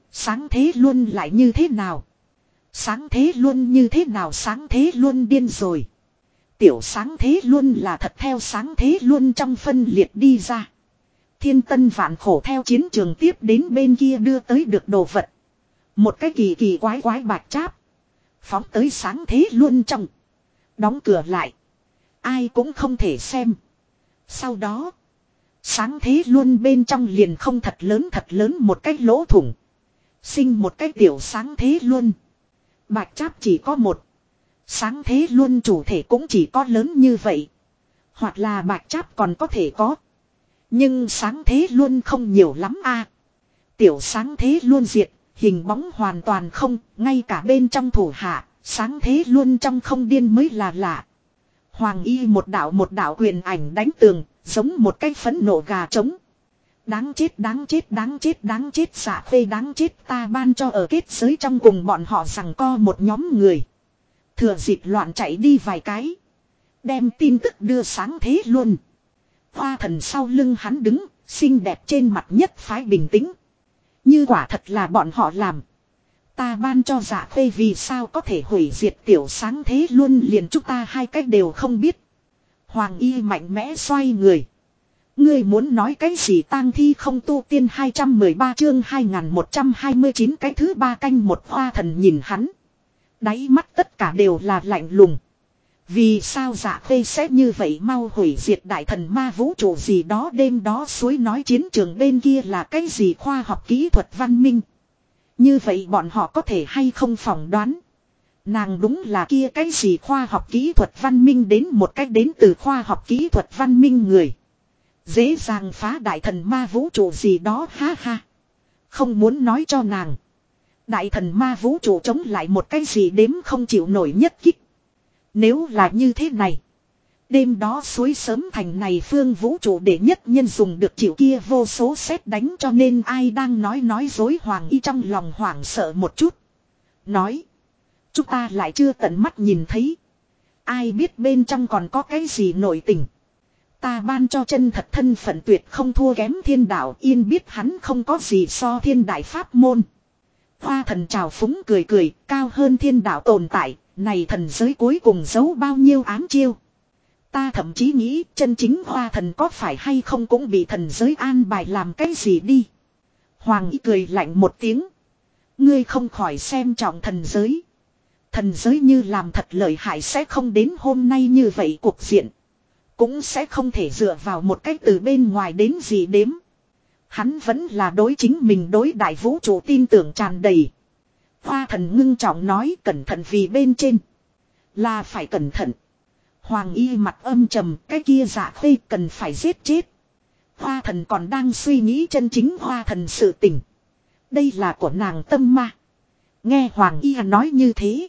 Speaker 1: luôn lại như thế nào. Sáng thế luôn như thế nào? Sáng thế luôn điên rồi. Tiểu sáng thế luôn là thật theo sáng thế luôn trong phân liệt đi ra. Thiên tân vạn khổ theo chiến trường tiếp đến bên kia đưa tới được đồ vật. Một cái kỳ quái bạch cháp. Phóng tới sáng thế luôn trong. Đóng cửa lại. Ai cũng không thể xem. Sau đó. Sáng thế luôn bên trong liền không thật lớn một cái lỗ thủng. Sinh một cái tiểu sáng thế luôn. Bạch cháp chỉ có một. Sáng thế luôn chủ thể cũng chỉ có lớn như vậy. Hoặc là bạch cháp còn có thể có. Nhưng sáng thế luôn không nhiều lắm a. Tiểu sáng thế luôn diệt. Hình bóng hoàn toàn không. Ngay cả bên trong thủ hạ. Sáng thế luôn trong không điên mới là lạ. Hoàng Y một đạo quyền ảnh đánh tường. Giống một cái phẫn nộ gà trống. Đáng chết. Dạ Khê đáng chết, ta ban cho ở kết giới trong cùng bọn họ rằng co một nhóm người. Thừa dịp loạn chạy đi vài cái. Đem tin tức đưa sáng thế luôn. Hoa thần sau lưng hắn đứng, xinh đẹp trên mặt nhất phái bình tĩnh. Như quả thật là bọn họ làm. Ta ban cho Dạ Khê vì sao có thể hủy diệt tiểu sáng thế luôn, liền chúng ta hai cách đều không biết. Hoàng Y mạnh mẽ xoay người. Ngươi muốn nói cái gì? Tang thi không tu tiên 213 chương 2129 cái thứ ba canh một. Hoa thần nhìn hắn. Đáy mắt tất cả đều là lạnh lùng. Vì sao Dạ Khê sẽ như vậy mau hủy diệt đại thần ma vũ trụ gì đó? Đêm đó suối nói chiến trường bên kia là cái gì khoa học kỹ thuật văn minh? Như vậy bọn họ có thể hay không phỏng đoán? Nàng đúng là kia cái gì khoa học kỹ thuật văn minh đến một cách đến từ khoa học kỹ thuật văn minh người. Dễ dàng phá đại thần ma vũ trụ gì đó, ha ha. Không muốn nói cho nàng. Đại thần ma vũ trụ chống lại một cái gì đếm không chịu nổi nhất kích. Nếu là như thế này. Đêm đó suối sớm thành này phương vũ trụ để nhất nhân dùng được chịu kia vô số sét đánh, cho nên ai đang nói dối. Hoàng Y trong lòng hoảng sợ một chút. Nói. Chúng ta lại chưa tận mắt nhìn thấy. Ai biết bên trong còn có cái gì nội tình. Ta ban cho chân thật thân phận tuyệt không thua kém thiên đạo, yên biết hắn không có gì so thiên đại pháp môn. Hoa thần trào phúng cười, cao hơn thiên đạo tồn tại, này thần giới cuối cùng giấu bao nhiêu ám chiêu. Ta thậm chí nghĩ chân chính hoa thần có phải hay không cũng bị thần giới an bài làm cái gì đi. Hoàng Y cười lạnh một tiếng. Ngươi không khỏi xem trọng thần giới. Thần giới như làm thật lợi hại sẽ không đến hôm nay như vậy cuộc diện. cũng sẽ không thể dựa vào một cách từ bên ngoài đến gì đếm. Hắn vẫn là đối chính mình đối đại vũ trụ tin tưởng tràn đầy. Hoa thần ngưng trọng nói cẩn thận vì bên trên. Là phải cẩn thận. Hoàng y mặt âm trầm, cái kia Dạ Khê cần phải giết chết. Hoa thần còn đang suy nghĩ chân chính hoa thần sự tình. Đây là của nàng tâm ma. Nghe Hoàng y nói như thế.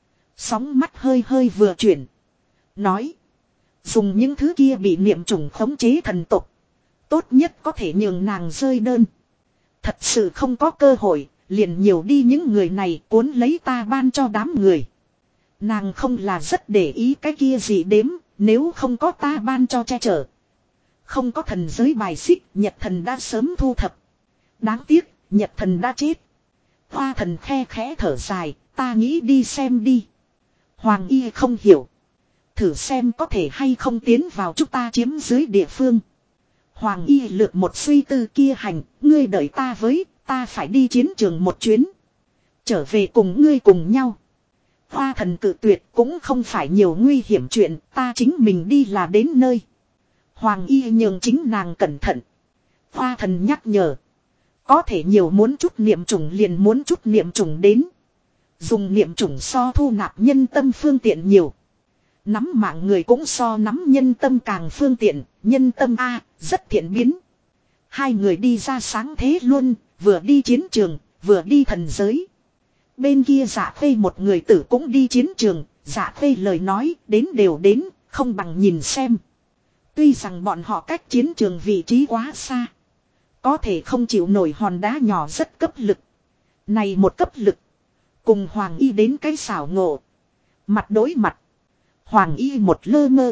Speaker 1: Sóng mắt hơi hơi vừa chuyển. Nói. Dùng những thứ kia bị niệm trùng khống chế thần tục. Tốt nhất có thể nhường nàng rơi đơn. Thật sự không có cơ hội, liền nhiều đi những người này cuốn lấy ta ban cho đám người. Nàng không là rất để ý cái kia gì đếm, nếu không có ta ban cho che chở. Không có thần giới bài xích, Nhật thần đã sớm thu thập. Đáng tiếc, Nhật thần đã chết. Hoa thần khe khẽ thở dài, ta nghĩ đi xem đi. Hoàng y không hiểu. Thử xem có thể hay không tiến vào chúng ta chiếm dưới địa phương. Hoàng y lược một suy tư kia hành, ngươi đợi ta với, ta phải đi chiến trường một chuyến. Trở về cùng ngươi cùng nhau. Hoa thần cự tuyệt cũng không phải nhiều nguy hiểm chuyện, ta chính mình đi là đến nơi. Hoàng y nhường chính nàng cẩn thận. Hoa thần nhắc nhở. Có thể nhiều muốn chút niệm trùng liền muốn chút niệm trùng đến. Dùng niệm trùng so thu nạp nhân tâm phương tiện nhiều. Nắm mạng người cũng so nắm nhân tâm càng phương tiện, nhân tâm A, rất thiện biến. Hai người đi ra sáng thế luôn, vừa đi chiến trường, vừa đi thần giới. Bên kia Dạ Khê một người tử cũng đi chiến trường, Dạ Khê lời nói đến đều đến, không bằng nhìn xem. Tuy rằng bọn họ cách chiến trường vị trí quá xa. Có thể không chịu nổi hòn đá nhỏ rất cấp lực. Này một cấp lực. Cùng Hoàng y đến cái xảo ngộ. Mặt đối mặt. Hoàng y một lơ mơ.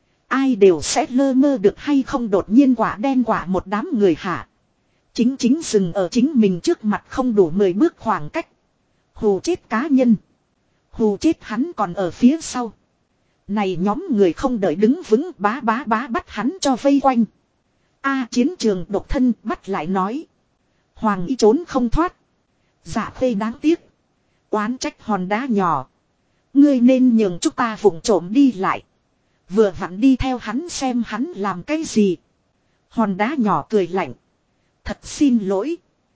Speaker 1: Ai đều sẽ lơ mơ được hay không đột nhiên quả đen quả một đám người hạ. Chính dừng ở chính mình trước mặt không đủ 10 bước khoảng cách. Hù chết cá nhân. Hù chết hắn còn ở phía sau. Này nhóm người không đợi đứng vững bá bắt hắn cho vây quanh. Chiến trường độc thân bắt lại nói. Hoàng y trốn không thoát. Dạ Khê đáng tiếc. Oán trách hòn đá nhỏ. Ngươi nên nhường chúng ta vụng trộm đi lại. Vừa vặn đi theo hắn xem hắn làm cái gì. Hòn đá nhỏ cười lạnh. Thật xin lỗi.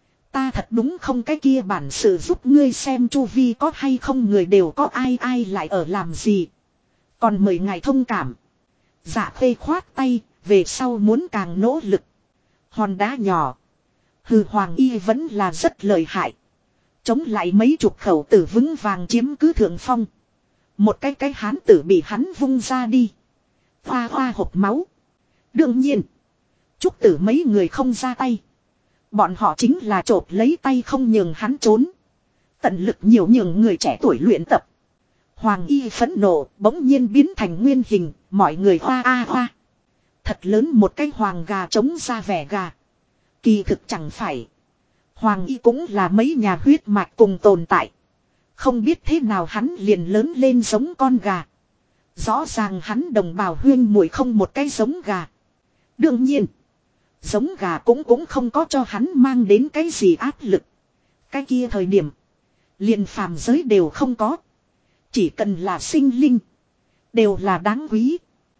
Speaker 1: Ta thật đúng không cái kia bản sự giúp ngươi xem chu vi có hay không người đều có ai lại ở làm gì. Còn mời ngài thông cảm. Dạ Khê khoát tay, về sau muốn càng nỗ lực. Hòn đá nhỏ. Hừ Hoàng y vẫn là rất lợi hại. Chống lại mấy chục khẩu tử vững vàng chiếm cứ thượng phong. Một cái hán tử bị hắn vung ra đi. Hoa hộp máu. Đương nhiên. Trúc tử mấy người không ra tay. Bọn họ chính là chộp lấy tay không nhường hắn trốn. Tận lực nhiều nhường người trẻ tuổi luyện tập. Hoàng y phẫn nộ bỗng nhiên biến thành nguyên hình. Mọi người hoa. Thật lớn một cái hoàng gà chống ra vẻ gà. Kỳ thực chẳng phải. Hoàng y cũng là mấy nhà huyết mạch cùng tồn tại. Không biết thế nào hắn liền lớn lên giống con gà. Rõ ràng hắn đồng bào huyên muội không một cái giống gà. Đương nhiên. Giống gà cũng không có cho hắn mang đến cái gì áp lực. Cái kia thời điểm. Liền phàm giới đều không có. Chỉ cần là sinh linh. Đều là đáng quý.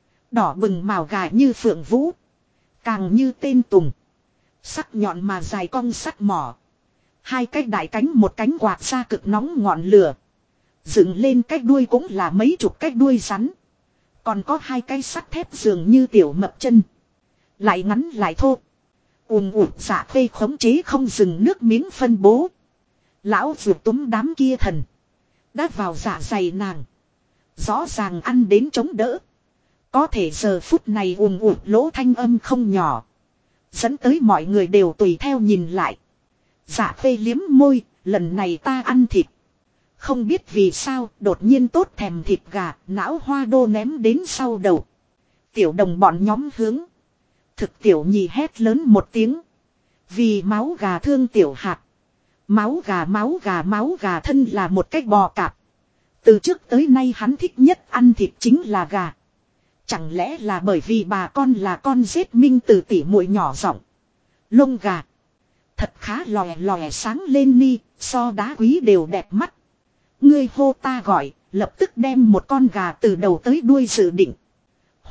Speaker 1: Đỏ bừng màu gà như phượng vũ. Càng như tên tùng. Sắc nhọn mà dài cong sắt mỏ. Hai cái đại cánh một cánh quạt ra cực nóng ngọn lửa. Dựng lên cái đuôi cũng là mấy chục cái đuôi rắn. Còn có hai cái sắt thép dường như tiểu mập chân. Lại ngắn lại thô. Dạ Khê khống chế không dừng nước miếng phân bố. Lão vượt túm đám kia thần. Đã vào dạ dày nàng. Rõ ràng ăn đến chống đỡ. Có thể giờ phút này lỗ thanh âm không nhỏ. Dẫn tới mọi người đều tùy theo nhìn lại. Dạ Khê liếm môi, lần này ta ăn thịt. Không biết vì sao, đột nhiên tốt thèm thịt gà, não hoa đô ném đến sau đầu. Tiểu đồng bọn nhóm hướng. Thực tiểu nhì hét lớn một tiếng. Vì máu gà thương tiểu hạt. Máu gà thân là một cái bò cạp. Từ trước tới nay hắn thích nhất ăn thịt chính là gà. Chẳng lẽ là bởi vì bà con là con giết minh từ tỉ muội nhỏ giọng. Lông gà. Thật khá lòe sáng lên ni, so đá quý đều đẹp mắt. Ngươi hô ta gọi, lập tức đem một con gà từ đầu tới đuôi dự định.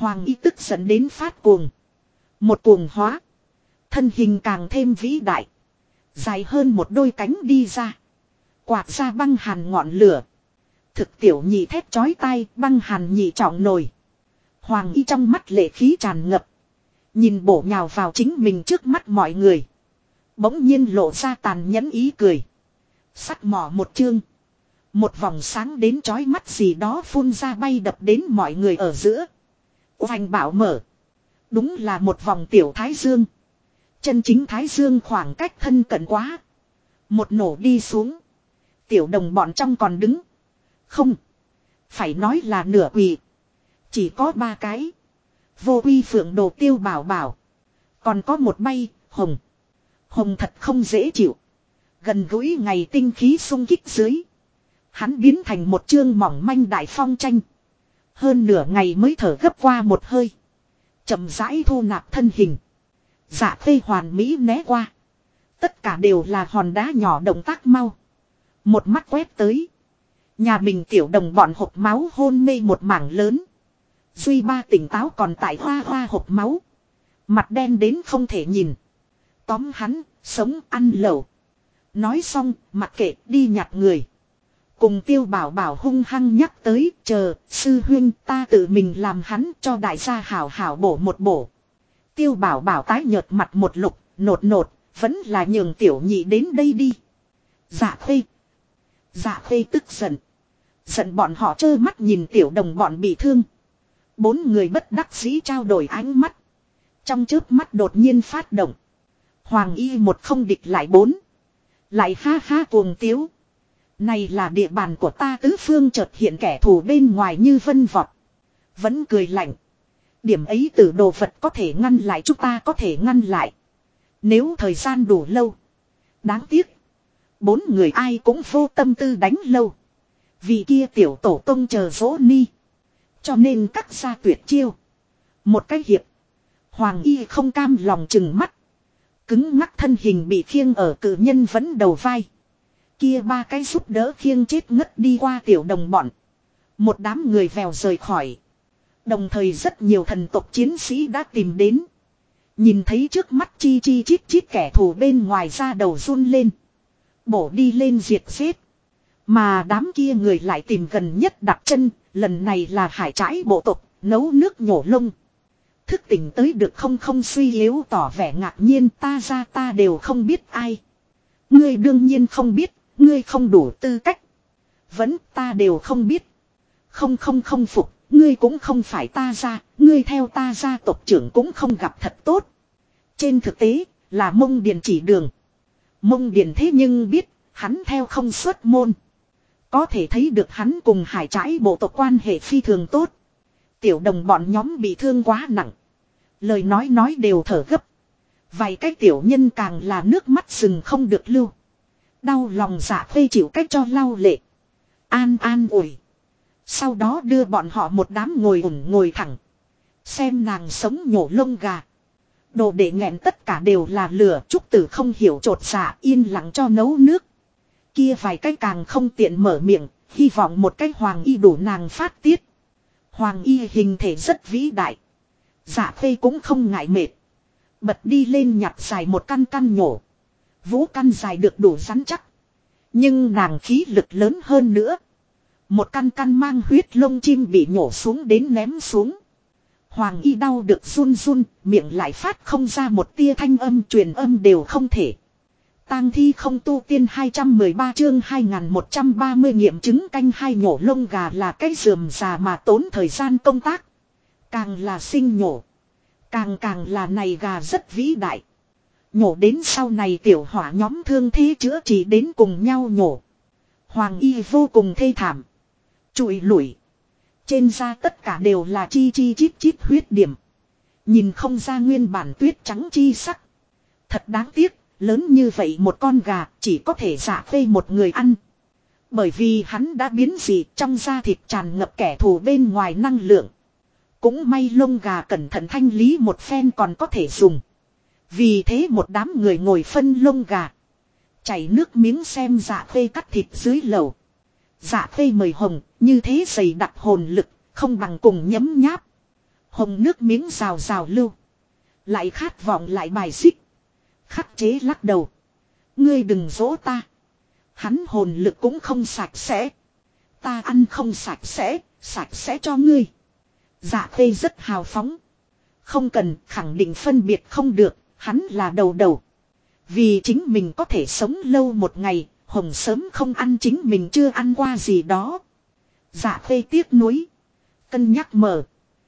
Speaker 1: Hoàng Y tức giận đến phát cuồng. Một cuồng hóa. Thân hình càng thêm vĩ đại. Dài hơn một đôi cánh đi ra. Quạt ra băng hàn ngọn lửa. Thực tiểu nhị thét chói tai, băng hàn nhị trọng nổi. Hoàng Y trong mắt lệ khí tràn ngập. Nhìn bổ nhào vào chính mình trước mắt mọi người. Bỗng nhiên lộ ra tàn nhẫn ý cười. Sắt mỏ một chương. Một vòng sáng đến chói mắt gì đó phun ra bay đập đến mọi người ở giữa. Oanh bảo mở. Đúng là một vòng tiểu thái dương. Chân chính thái dương khoảng cách thân cận quá. Một nổ đi xuống. Tiểu đồng bọn trong còn đứng. Không. Phải nói là nửa quỳ. Chỉ có 3 cái. Vô Uy Phượng Đồ Tiêu Bảo Bảo. Còn có một bay, Hồng. Hồng thật không dễ chịu. Gần gũi ngày tinh khí sung kích dưới. Hắn biến thành một chương mỏng manh đại phong tranh. Hơn nửa ngày mới thở gấp qua một hơi. Chậm rãi thu nạp thân hình. Dạ Khê hoàn mỹ né qua. Tất cả đều là hòn đá nhỏ động tác mau. Một mắt quét tới. Nhà mình tiểu đồng bọn hộc máu hôn mê một mảng lớn. Duy Ba tỉnh táo còn tại hoa hoa hộc máu. Mặt đen đến không thể nhìn. Tóm hắn, sống ăn lẩu. Nói xong, mặc kệ đi nhặt người. Cùng Tiêu Bảo Bảo hung hăng nhắc tới, chờ, sư huynh ta tự mình làm hắn cho đại gia hảo hảo bổ một bổ. Tiêu Bảo Bảo tái nhợt mặt một lục, nột nột, vẫn là nhường tiểu nhị đến đây đi. Dạ Khê. Dạ Khê tức giận. Giận bọn họ trơ mắt nhìn tiểu đồng bọn bị thương. 4 người bất đắc dĩ trao đổi ánh mắt. Trong chớp mắt đột nhiên phát động. Hoàng Y một không địch lại 4. Lại ha ha cuồng tiếu. Này là địa bàn của ta, tứ phương chợt hiện kẻ thù bên ngoài như vân vọt. Vẫn cười lạnh. Điểm ấy từ đồ vật có thể ngăn lại, chúng ta có thể ngăn lại. Nếu thời gian đủ lâu. Đáng tiếc. 4 người ai cũng vô tâm tư đánh lâu. Vì kia tiểu tổ tông chờ dỗ ni. Cho nên cắt ra tuyệt chiêu. Một cái hiệp. Hoàng Y không cam lòng chừng mắt. Cứng ngắc thân hình bị khiêng ở cự nhân vẫn đầu vai. Kia 3 cái giúp đỡ khiêng chết ngất đi qua tiểu đồng bọn. Một đám người vèo rời khỏi. Đồng thời rất nhiều thần tộc chiến sĩ đã tìm đến. Nhìn thấy trước mắt chi chi chít chít kẻ thù bên ngoài ra đầu run lên. Bổ đi lên diệt xếp. Mà đám kia người lại tìm gần nhất đặt chân. Lần này là hải trãi bộ tộc, nấu nước nhổ lông. Thức tỉnh tới được không suy yếu tỏ vẻ ngạc nhiên, ta ra ta đều không biết ai. Ngươi đương nhiên không biết, ngươi không đủ tư cách. Vẫn ta đều không biết. Không phục, ngươi cũng không phải ta ra, ngươi theo ta ra tộc trưởng cũng không gặp thật tốt. Trên thực tế, là Mông Điền chỉ đường. Mông Điền thế nhưng biết, hắn theo không xuất môn. Có thể thấy được hắn cùng hải trãi bộ tộc quan hệ phi thường tốt. Tiểu đồng bọn nhóm bị thương quá nặng. Lời nói đều thở gấp. Vài cái tiểu nhân càng là nước mắt rừng không được lưu. Đau lòng Dạ Khê chịu cách cho lau lệ. An ủi. Sau đó đưa bọn họ một đám ngồi thẳng. Xem nàng sống nhổ lông gà. Đồ để nghẹn tất cả đều là lửa. Trúc Tử không hiểu chột dạ yên lặng cho nấu nước. Kia vài cái càng không tiện mở miệng. Hy vọng một cái Hoàng Y đủ nàng phát tiết. Hoàng Y hình thể rất vĩ đại. Dạ Khê cũng không ngại mệt. Bật đi lên nhặt dài một căn nhổ. Vũ căn dài được đủ rắn chắc. Nhưng nàng khí lực lớn hơn nữa. Một căn mang huyết lông chim bị nhổ xuống đến ném xuống. Hoàng Y đau được run, miệng lại phát không ra một tia thanh âm, truyền âm đều không thể. Tang thi không tu tiên 213 chương 2130 nghiệm chứng canh hai nhổ lông gà là cái rườm rà mà tốn thời gian công tác. Càng là sinh nhổ. Càng là này gà rất vĩ đại. Nhổ đến sau này tiểu hỏa nhóm thương thế chữa trị đến cùng nhau nhổ. Hoàng Y vô cùng thê thảm. Trụi lủi. Trên da tất cả đều là chi chít chít huyết điểm. Nhìn không ra nguyên bản tuyết trắng chi sắc. Thật đáng tiếc, lớn như vậy một con gà chỉ có thể Dạ Khê một người ăn. Bởi vì hắn đã biến dị, trong da thịt tràn ngập kẻ thù bên ngoài năng lượng. Cũng may lông gà cẩn thận thanh lý một phen còn có thể dùng. Vì thế một đám người ngồi phân lông gà. Chảy nước miếng xem Dạ Khê cắt thịt dưới lầu. Dạ Khê mời hồng, như thế dày đặc hồn lực, không bằng cùng nhấm nháp. Hồng nước miếng rào rào lưu. Lại khát vọng lại bài xích. Khắc chế lắc đầu. Ngươi đừng dỗ ta. Hắn hồn lực cũng không sạch sẽ. Ta ăn không sạch sẽ cho ngươi. Dạ khê rất hào phóng. Không cần, khẳng định phân biệt không được, hắn là đầu đầu. Vì chính mình có thể sống lâu một ngày, Hồng sớm không ăn chính mình chưa ăn qua gì đó. Dạ khê tiếc nuối. Cân nhắc mở.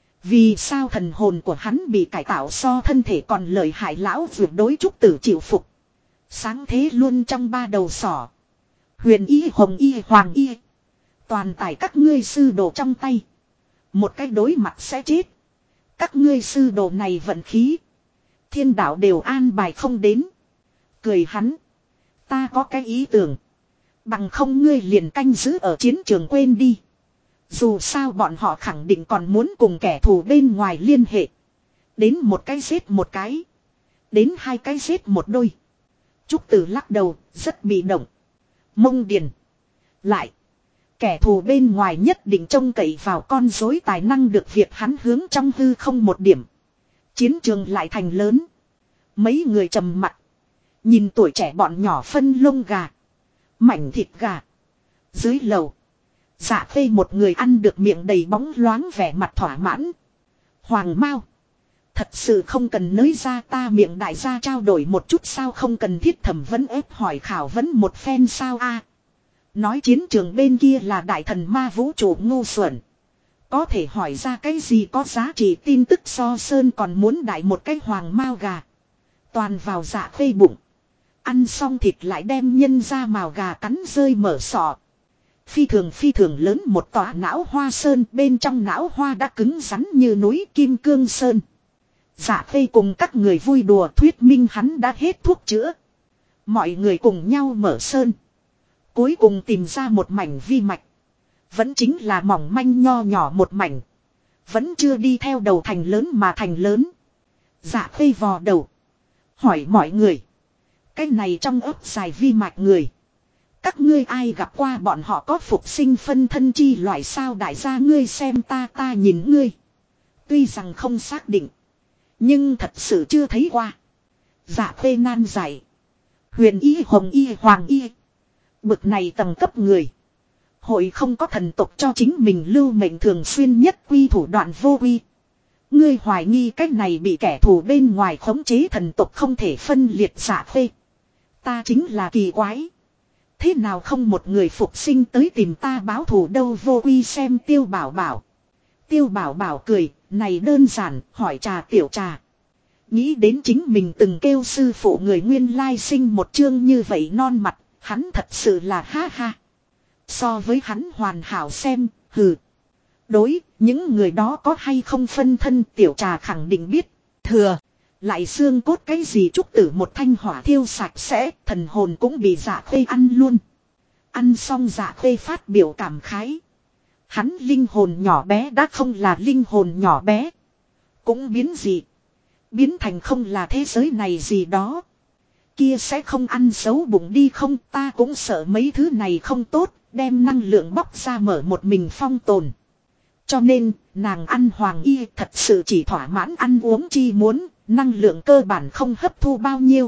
Speaker 1: Vì sao thần hồn của hắn bị cải tạo so thân thể còn lợi hại lão vượt đối trúc tử chịu phục. Sáng thế luôn trong ba đầu sỏ. Huyền y hồng y hoàng y. Toàn tải các ngươi sư đồ trong tay. Một cái đối mặt sẽ chết. Các ngươi sư đồ này vận khí. Thiên đạo đều an bài không đến. Cười hắn. Ta có cái ý tưởng. Bằng không ngươi liền canh giữ ở chiến trường quên đi. Dù sao bọn họ khẳng định còn muốn cùng kẻ thù bên ngoài liên hệ. Đến một cái giết một cái. Đến hai cái giết một đôi. Trúc Tử lắc đầu, rất bị động. Mông Điền. Lại. Kẻ thù bên ngoài nhất định trông cậy vào con rối tài năng được việc hắn hướng trong hư không một điểm. Chiến trường lại thành lớn. Mấy người trầm mặt. Nhìn tuổi trẻ bọn nhỏ phân lông gà. Mảnh thịt gà. Dưới lầu. Dạ phê một người ăn được miệng đầy bóng loáng vẻ mặt thỏa mãn. Hoàng Mao. Thật sự không cần nới ra ta miệng đại gia trao đổi một chút sao không cần thiết thẩm vấn ép hỏi khảo vấn một phen sao a. Nói chiến trường bên kia là đại thần ma vũ trụ ngu xuẩn. Có thể hỏi ra cái gì có giá trị tin tức so sơn còn muốn đại một cái hoàng mao gà. Toàn vào dạ phê bụng. Ăn xong thịt lại đem nhân ra màu gà cắn rơi mở sọ. Phi thường lớn một tòa não hoa sơn bên trong não hoa đã cứng rắn như núi kim cương sơn. Dạ phê cùng các người vui đùa thuyết minh hắn đã hết thuốc chữa. Mọi người cùng nhau mở sơn. Cuối cùng tìm ra một mảnh vi mạch. Vẫn chính là mỏng manh nho nhỏ một mảnh. Vẫn chưa đi theo đầu thành lớn mà thành lớn. Dạ phê vò đầu. Hỏi mọi người. Cái này trong ấp dài vi mạch người. Các ngươi ai gặp qua bọn họ có phục sinh phân thân chi loại sao đại gia ngươi xem ta nhìn ngươi. Tuy rằng không xác định. Nhưng thật sự chưa thấy qua. Dạ phê nan giải. Huyền y hồng y hoàng y. Bực này tầng cấp người. Hội không có thần tộc cho chính mình lưu mệnh thường xuyên nhất quy thủ đoạn vô quy. Ngươi hoài nghi cách này bị kẻ thù bên ngoài khống chế thần tộc không thể phân liệt dạ phê. Ta chính là kỳ quái. Thế nào không một người phục sinh tới tìm ta báo thù đâu vô quy xem Tiêu Bảo Bảo. Tiêu Bảo Bảo cười, này đơn giản, hỏi trà tiểu trà. Nghĩ đến chính mình từng kêu sư phụ người nguyên lai sinh một chương như vậy non mặt, hắn thật sự là ha ha. So với hắn hoàn hảo xem, hừ. Đối, những người đó có hay không phân thân tiểu trà khẳng định biết. Thừa, lại xương cốt cái gì trúc tử một thanh hỏa thiêu sạch sẽ, thần hồn cũng bị dạ khê ăn luôn. Ăn xong dạ khê phát biểu cảm khái. Hắn linh hồn nhỏ bé đã không là linh hồn nhỏ bé. Cũng biến gì. Biến thành không là thế giới này gì đó. Kia sẽ không ăn xấu bụng đi không ta cũng sợ mấy thứ này không tốt. Đem năng lượng bóc ra mở một mình phong tồn. Cho nên nàng ăn hoàng y thật sự chỉ thỏa mãn ăn uống chi muốn. Năng lượng cơ bản không hấp thu bao nhiêu.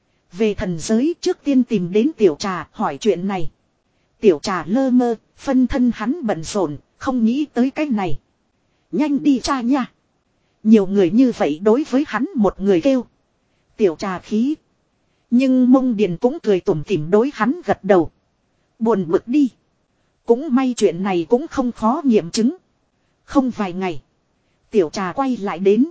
Speaker 1: Về thần giới trước tiên tìm đến tiểu trà hỏi chuyện này. Tiểu trà lơ mơ, phân thân hắn bận rộn, không nghĩ tới cái này. Nhanh đi cha nha. Nhiều người như vậy đối với hắn một người kêu. Tiểu trà khí. Nhưng Mông Điền cũng cười tủm tỉm đối hắn gật đầu. Buồn bực đi. Cũng may chuyện này cũng không khó nghiệm chứng. Không vài ngày. Tiểu trà quay lại đến.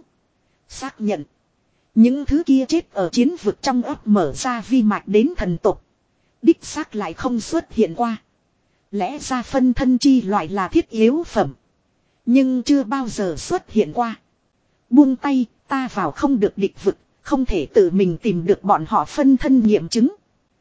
Speaker 1: Xác nhận. Những thứ kia chết ở chiến vực trong ấp mở ra vi mạch đến thần tục. Đích xác lại không xuất hiện qua. Lẽ ra phân thân chi loại là thiết yếu phẩm. Nhưng chưa bao giờ xuất hiện qua. Buông tay, ta vào không được địch vực. Không thể tự mình tìm được bọn họ phân thân nghiệm chứng.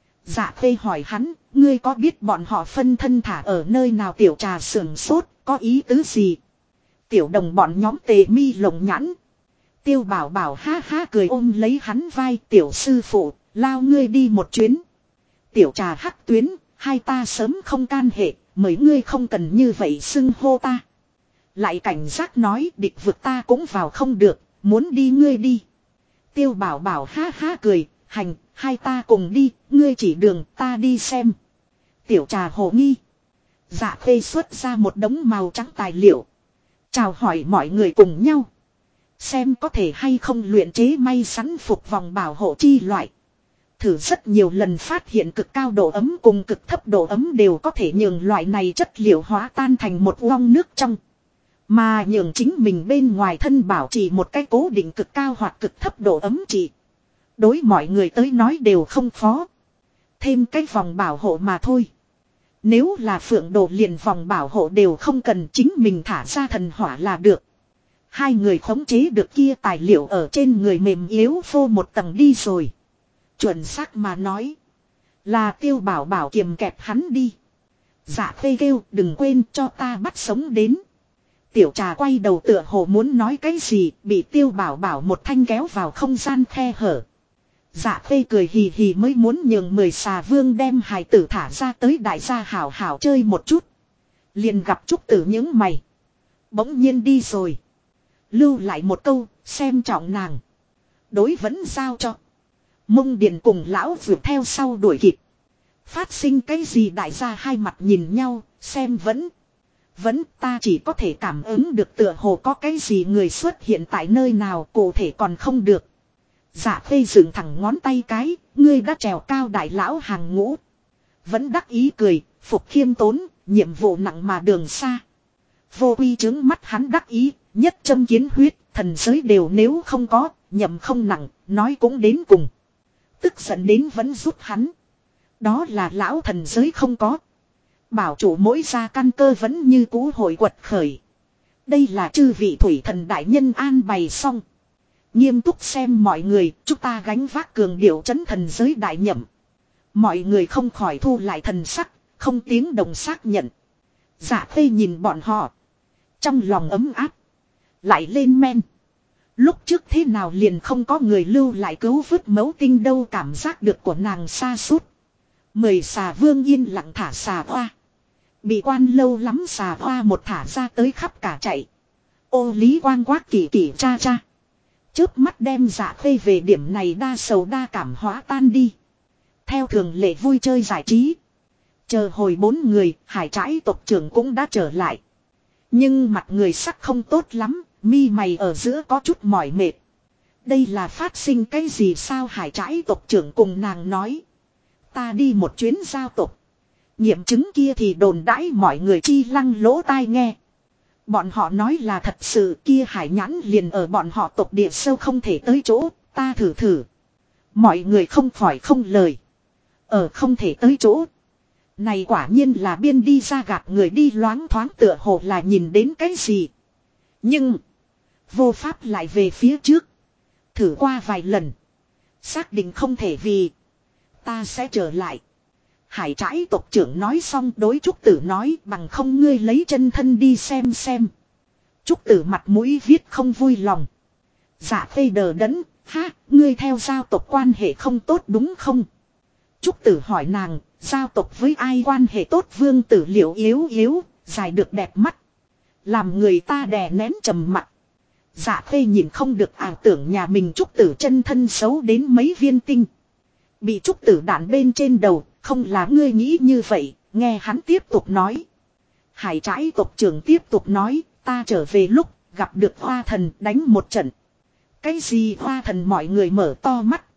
Speaker 1: Dạ phê hỏi hắn, ngươi có biết bọn họ phân thân thả ở nơi nào tiểu trà sườn sốt, có ý tứ gì? Tiểu đồng bọn nhóm tề mi lồng nhãn. Tiêu Bảo Bảo ha ha cười ôm lấy hắn vai tiểu sư phụ, lao ngươi đi một chuyến. Tiểu trà hắc tuyến, hai ta sớm không can hệ, mấy ngươi không cần như vậy xưng hô ta. Lại cảnh giác nói địch vực ta cũng vào không được, muốn đi ngươi đi. Tiêu Bảo Bảo ha ha cười, hành, hai ta cùng đi, ngươi chỉ đường ta đi xem. Tiểu Trà hồ nghi. Dạ Khê xuất ra một đống màu trắng tài liệu. Chào hỏi mọi người cùng nhau. Xem có thể hay không luyện chế may sẵn phục vòng bảo hộ chi loại. Thử rất nhiều lần phát hiện cực cao độ ấm cùng cực thấp độ ấm đều có thể nhường loại này chất liệu hóa tan thành một vong nước trong. Mà nhường chính mình bên ngoài thân bảo trì một cái cố định cực cao hoặc cực thấp độ ấm trị. Đối mọi người tới nói đều không khó. Thêm cái vòng bảo hộ mà thôi. Nếu là phượng đồ liền vòng bảo hộ đều không cần, chính mình thả ra thần hỏa là được. Hai người khống chế được kia tài liệu ở trên người mềm yếu phô một tầng đi rồi. Chuẩn xác mà nói. Là Tiêu Bảo Bảo kiềm kẹp hắn đi. Dạ Khê kêu đừng quên cho ta bắt sống đến. Tiểu Trà quay đầu tựa hồ muốn nói cái gì, bị Tiêu Bảo Bảo một thanh kéo vào không gian khe hở. Dạ Khê cười hì hì mới muốn nhường 10 xà vương đem hài tử thả ra tới đại gia hảo hảo chơi một chút. Liền gặp Trúc Tử những mày. Bỗng nhiên đi rồi. Lưu lại một câu, xem trọng nàng. Đối vẫn giao cho. Mông Điền cùng lão vượt theo sau đuổi kịp. Phát sinh cái gì đại gia hai mặt nhìn nhau, xem vẫn ta chỉ có thể cảm ứng được tựa hồ có cái gì người xuất hiện tại nơi nào cụ thể còn không được. Dạ Khê dựng thẳng ngón tay cái, ngươi đã trèo cao đại lão hàng ngũ. Vẫn đắc ý cười, phục khiêm tốn, nhiệm vụ nặng mà đường xa. Vô Uy trướng mắt hắn đắc ý, nhất châm kiến huyết, thần giới đều nếu không có, nhậm không nặng, nói cũng đến cùng. Tức giận đến vẫn giúp hắn. Đó là lão thần giới không có. Bảo chủ mỗi gia căn cơ vẫn như cũ hồi quật khởi. Đây là chư vị thủy thần đại nhân an bày xong. Nghiêm túc xem mọi người, chúng ta gánh vác cường điệu chấn thần giới đại nhậm. Mọi người không khỏi thu lại thần sắc, không tiếng đồng xác nhận. Dạ Khê nhìn bọn họ. Trong lòng ấm áp. Lại lên men. Lúc trước thế nào liền không có người lưu lại cứu vớt mẫu tinh đâu, cảm giác được của nàng xa suốt. 10 xà vương yên lặng thả xà hoa. Bị quan lâu lắm xà hoa một thả ra tới khắp cả chạy. Ô Lý Quang quát kỳ kỳ cha cha. Chớp mắt đem Dạ Khê về điểm này đa sầu đa cảm hóa tan đi. Theo thường lệ vui chơi giải trí. Chờ hồi 4 người, Hải Trãi tộc trưởng cũng đã trở lại. Nhưng mặt người sắc không tốt lắm, mi mày ở giữa có chút mỏi mệt. Đây là phát sinh cái gì sao? Hải Trãi tộc trưởng cùng nàng nói. Ta đi một chuyến giao tộc. Nghiệm chứng kia thì đồn đãi mọi người chi lăng lỗ tai nghe. Bọn họ nói là thật sự, kia hải nhãn liền ở bọn họ tộc địa sâu không thể tới chỗ, ta thử thử. Mọi người không khỏi không lời. Ở không thể tới chỗ. Này quả nhiên là biên đi ra gạt người đi, loáng thoáng tựa hồ là nhìn đến cái gì. Nhưng vô pháp lại về phía trước. Thử qua vài lần. Xác định không thể vì. Ta sẽ trở lại. Hải Trãi tộc trưởng nói xong đối Trúc Tử nói, bằng không ngươi lấy chân thân đi xem xem. Trúc Tử mặt mũi viết không vui lòng. Dạ Khê đờ đẫn, ha, ngươi theo giao tộc quan hệ không tốt đúng không? Trúc Tử hỏi nàng, giao tộc với ai quan hệ tốt? Vương Tử Liệu yếu yếu, dài được đẹp mắt. Làm người ta đè nén trầm mặc. Dạ Khê nhìn không được ảo tưởng nhà mình Trúc Tử chân thân xấu đến mấy viên tinh. Bị Trúc Tử đạn bên trên đầu, không là ngươi nghĩ như vậy, nghe hắn tiếp tục nói. Hải Trãi tộc trưởng tiếp tục nói, ta trở về lúc gặp được Hoa Thần đánh một trận. Cái gì Hoa Thần? Mọi người mở to mắt.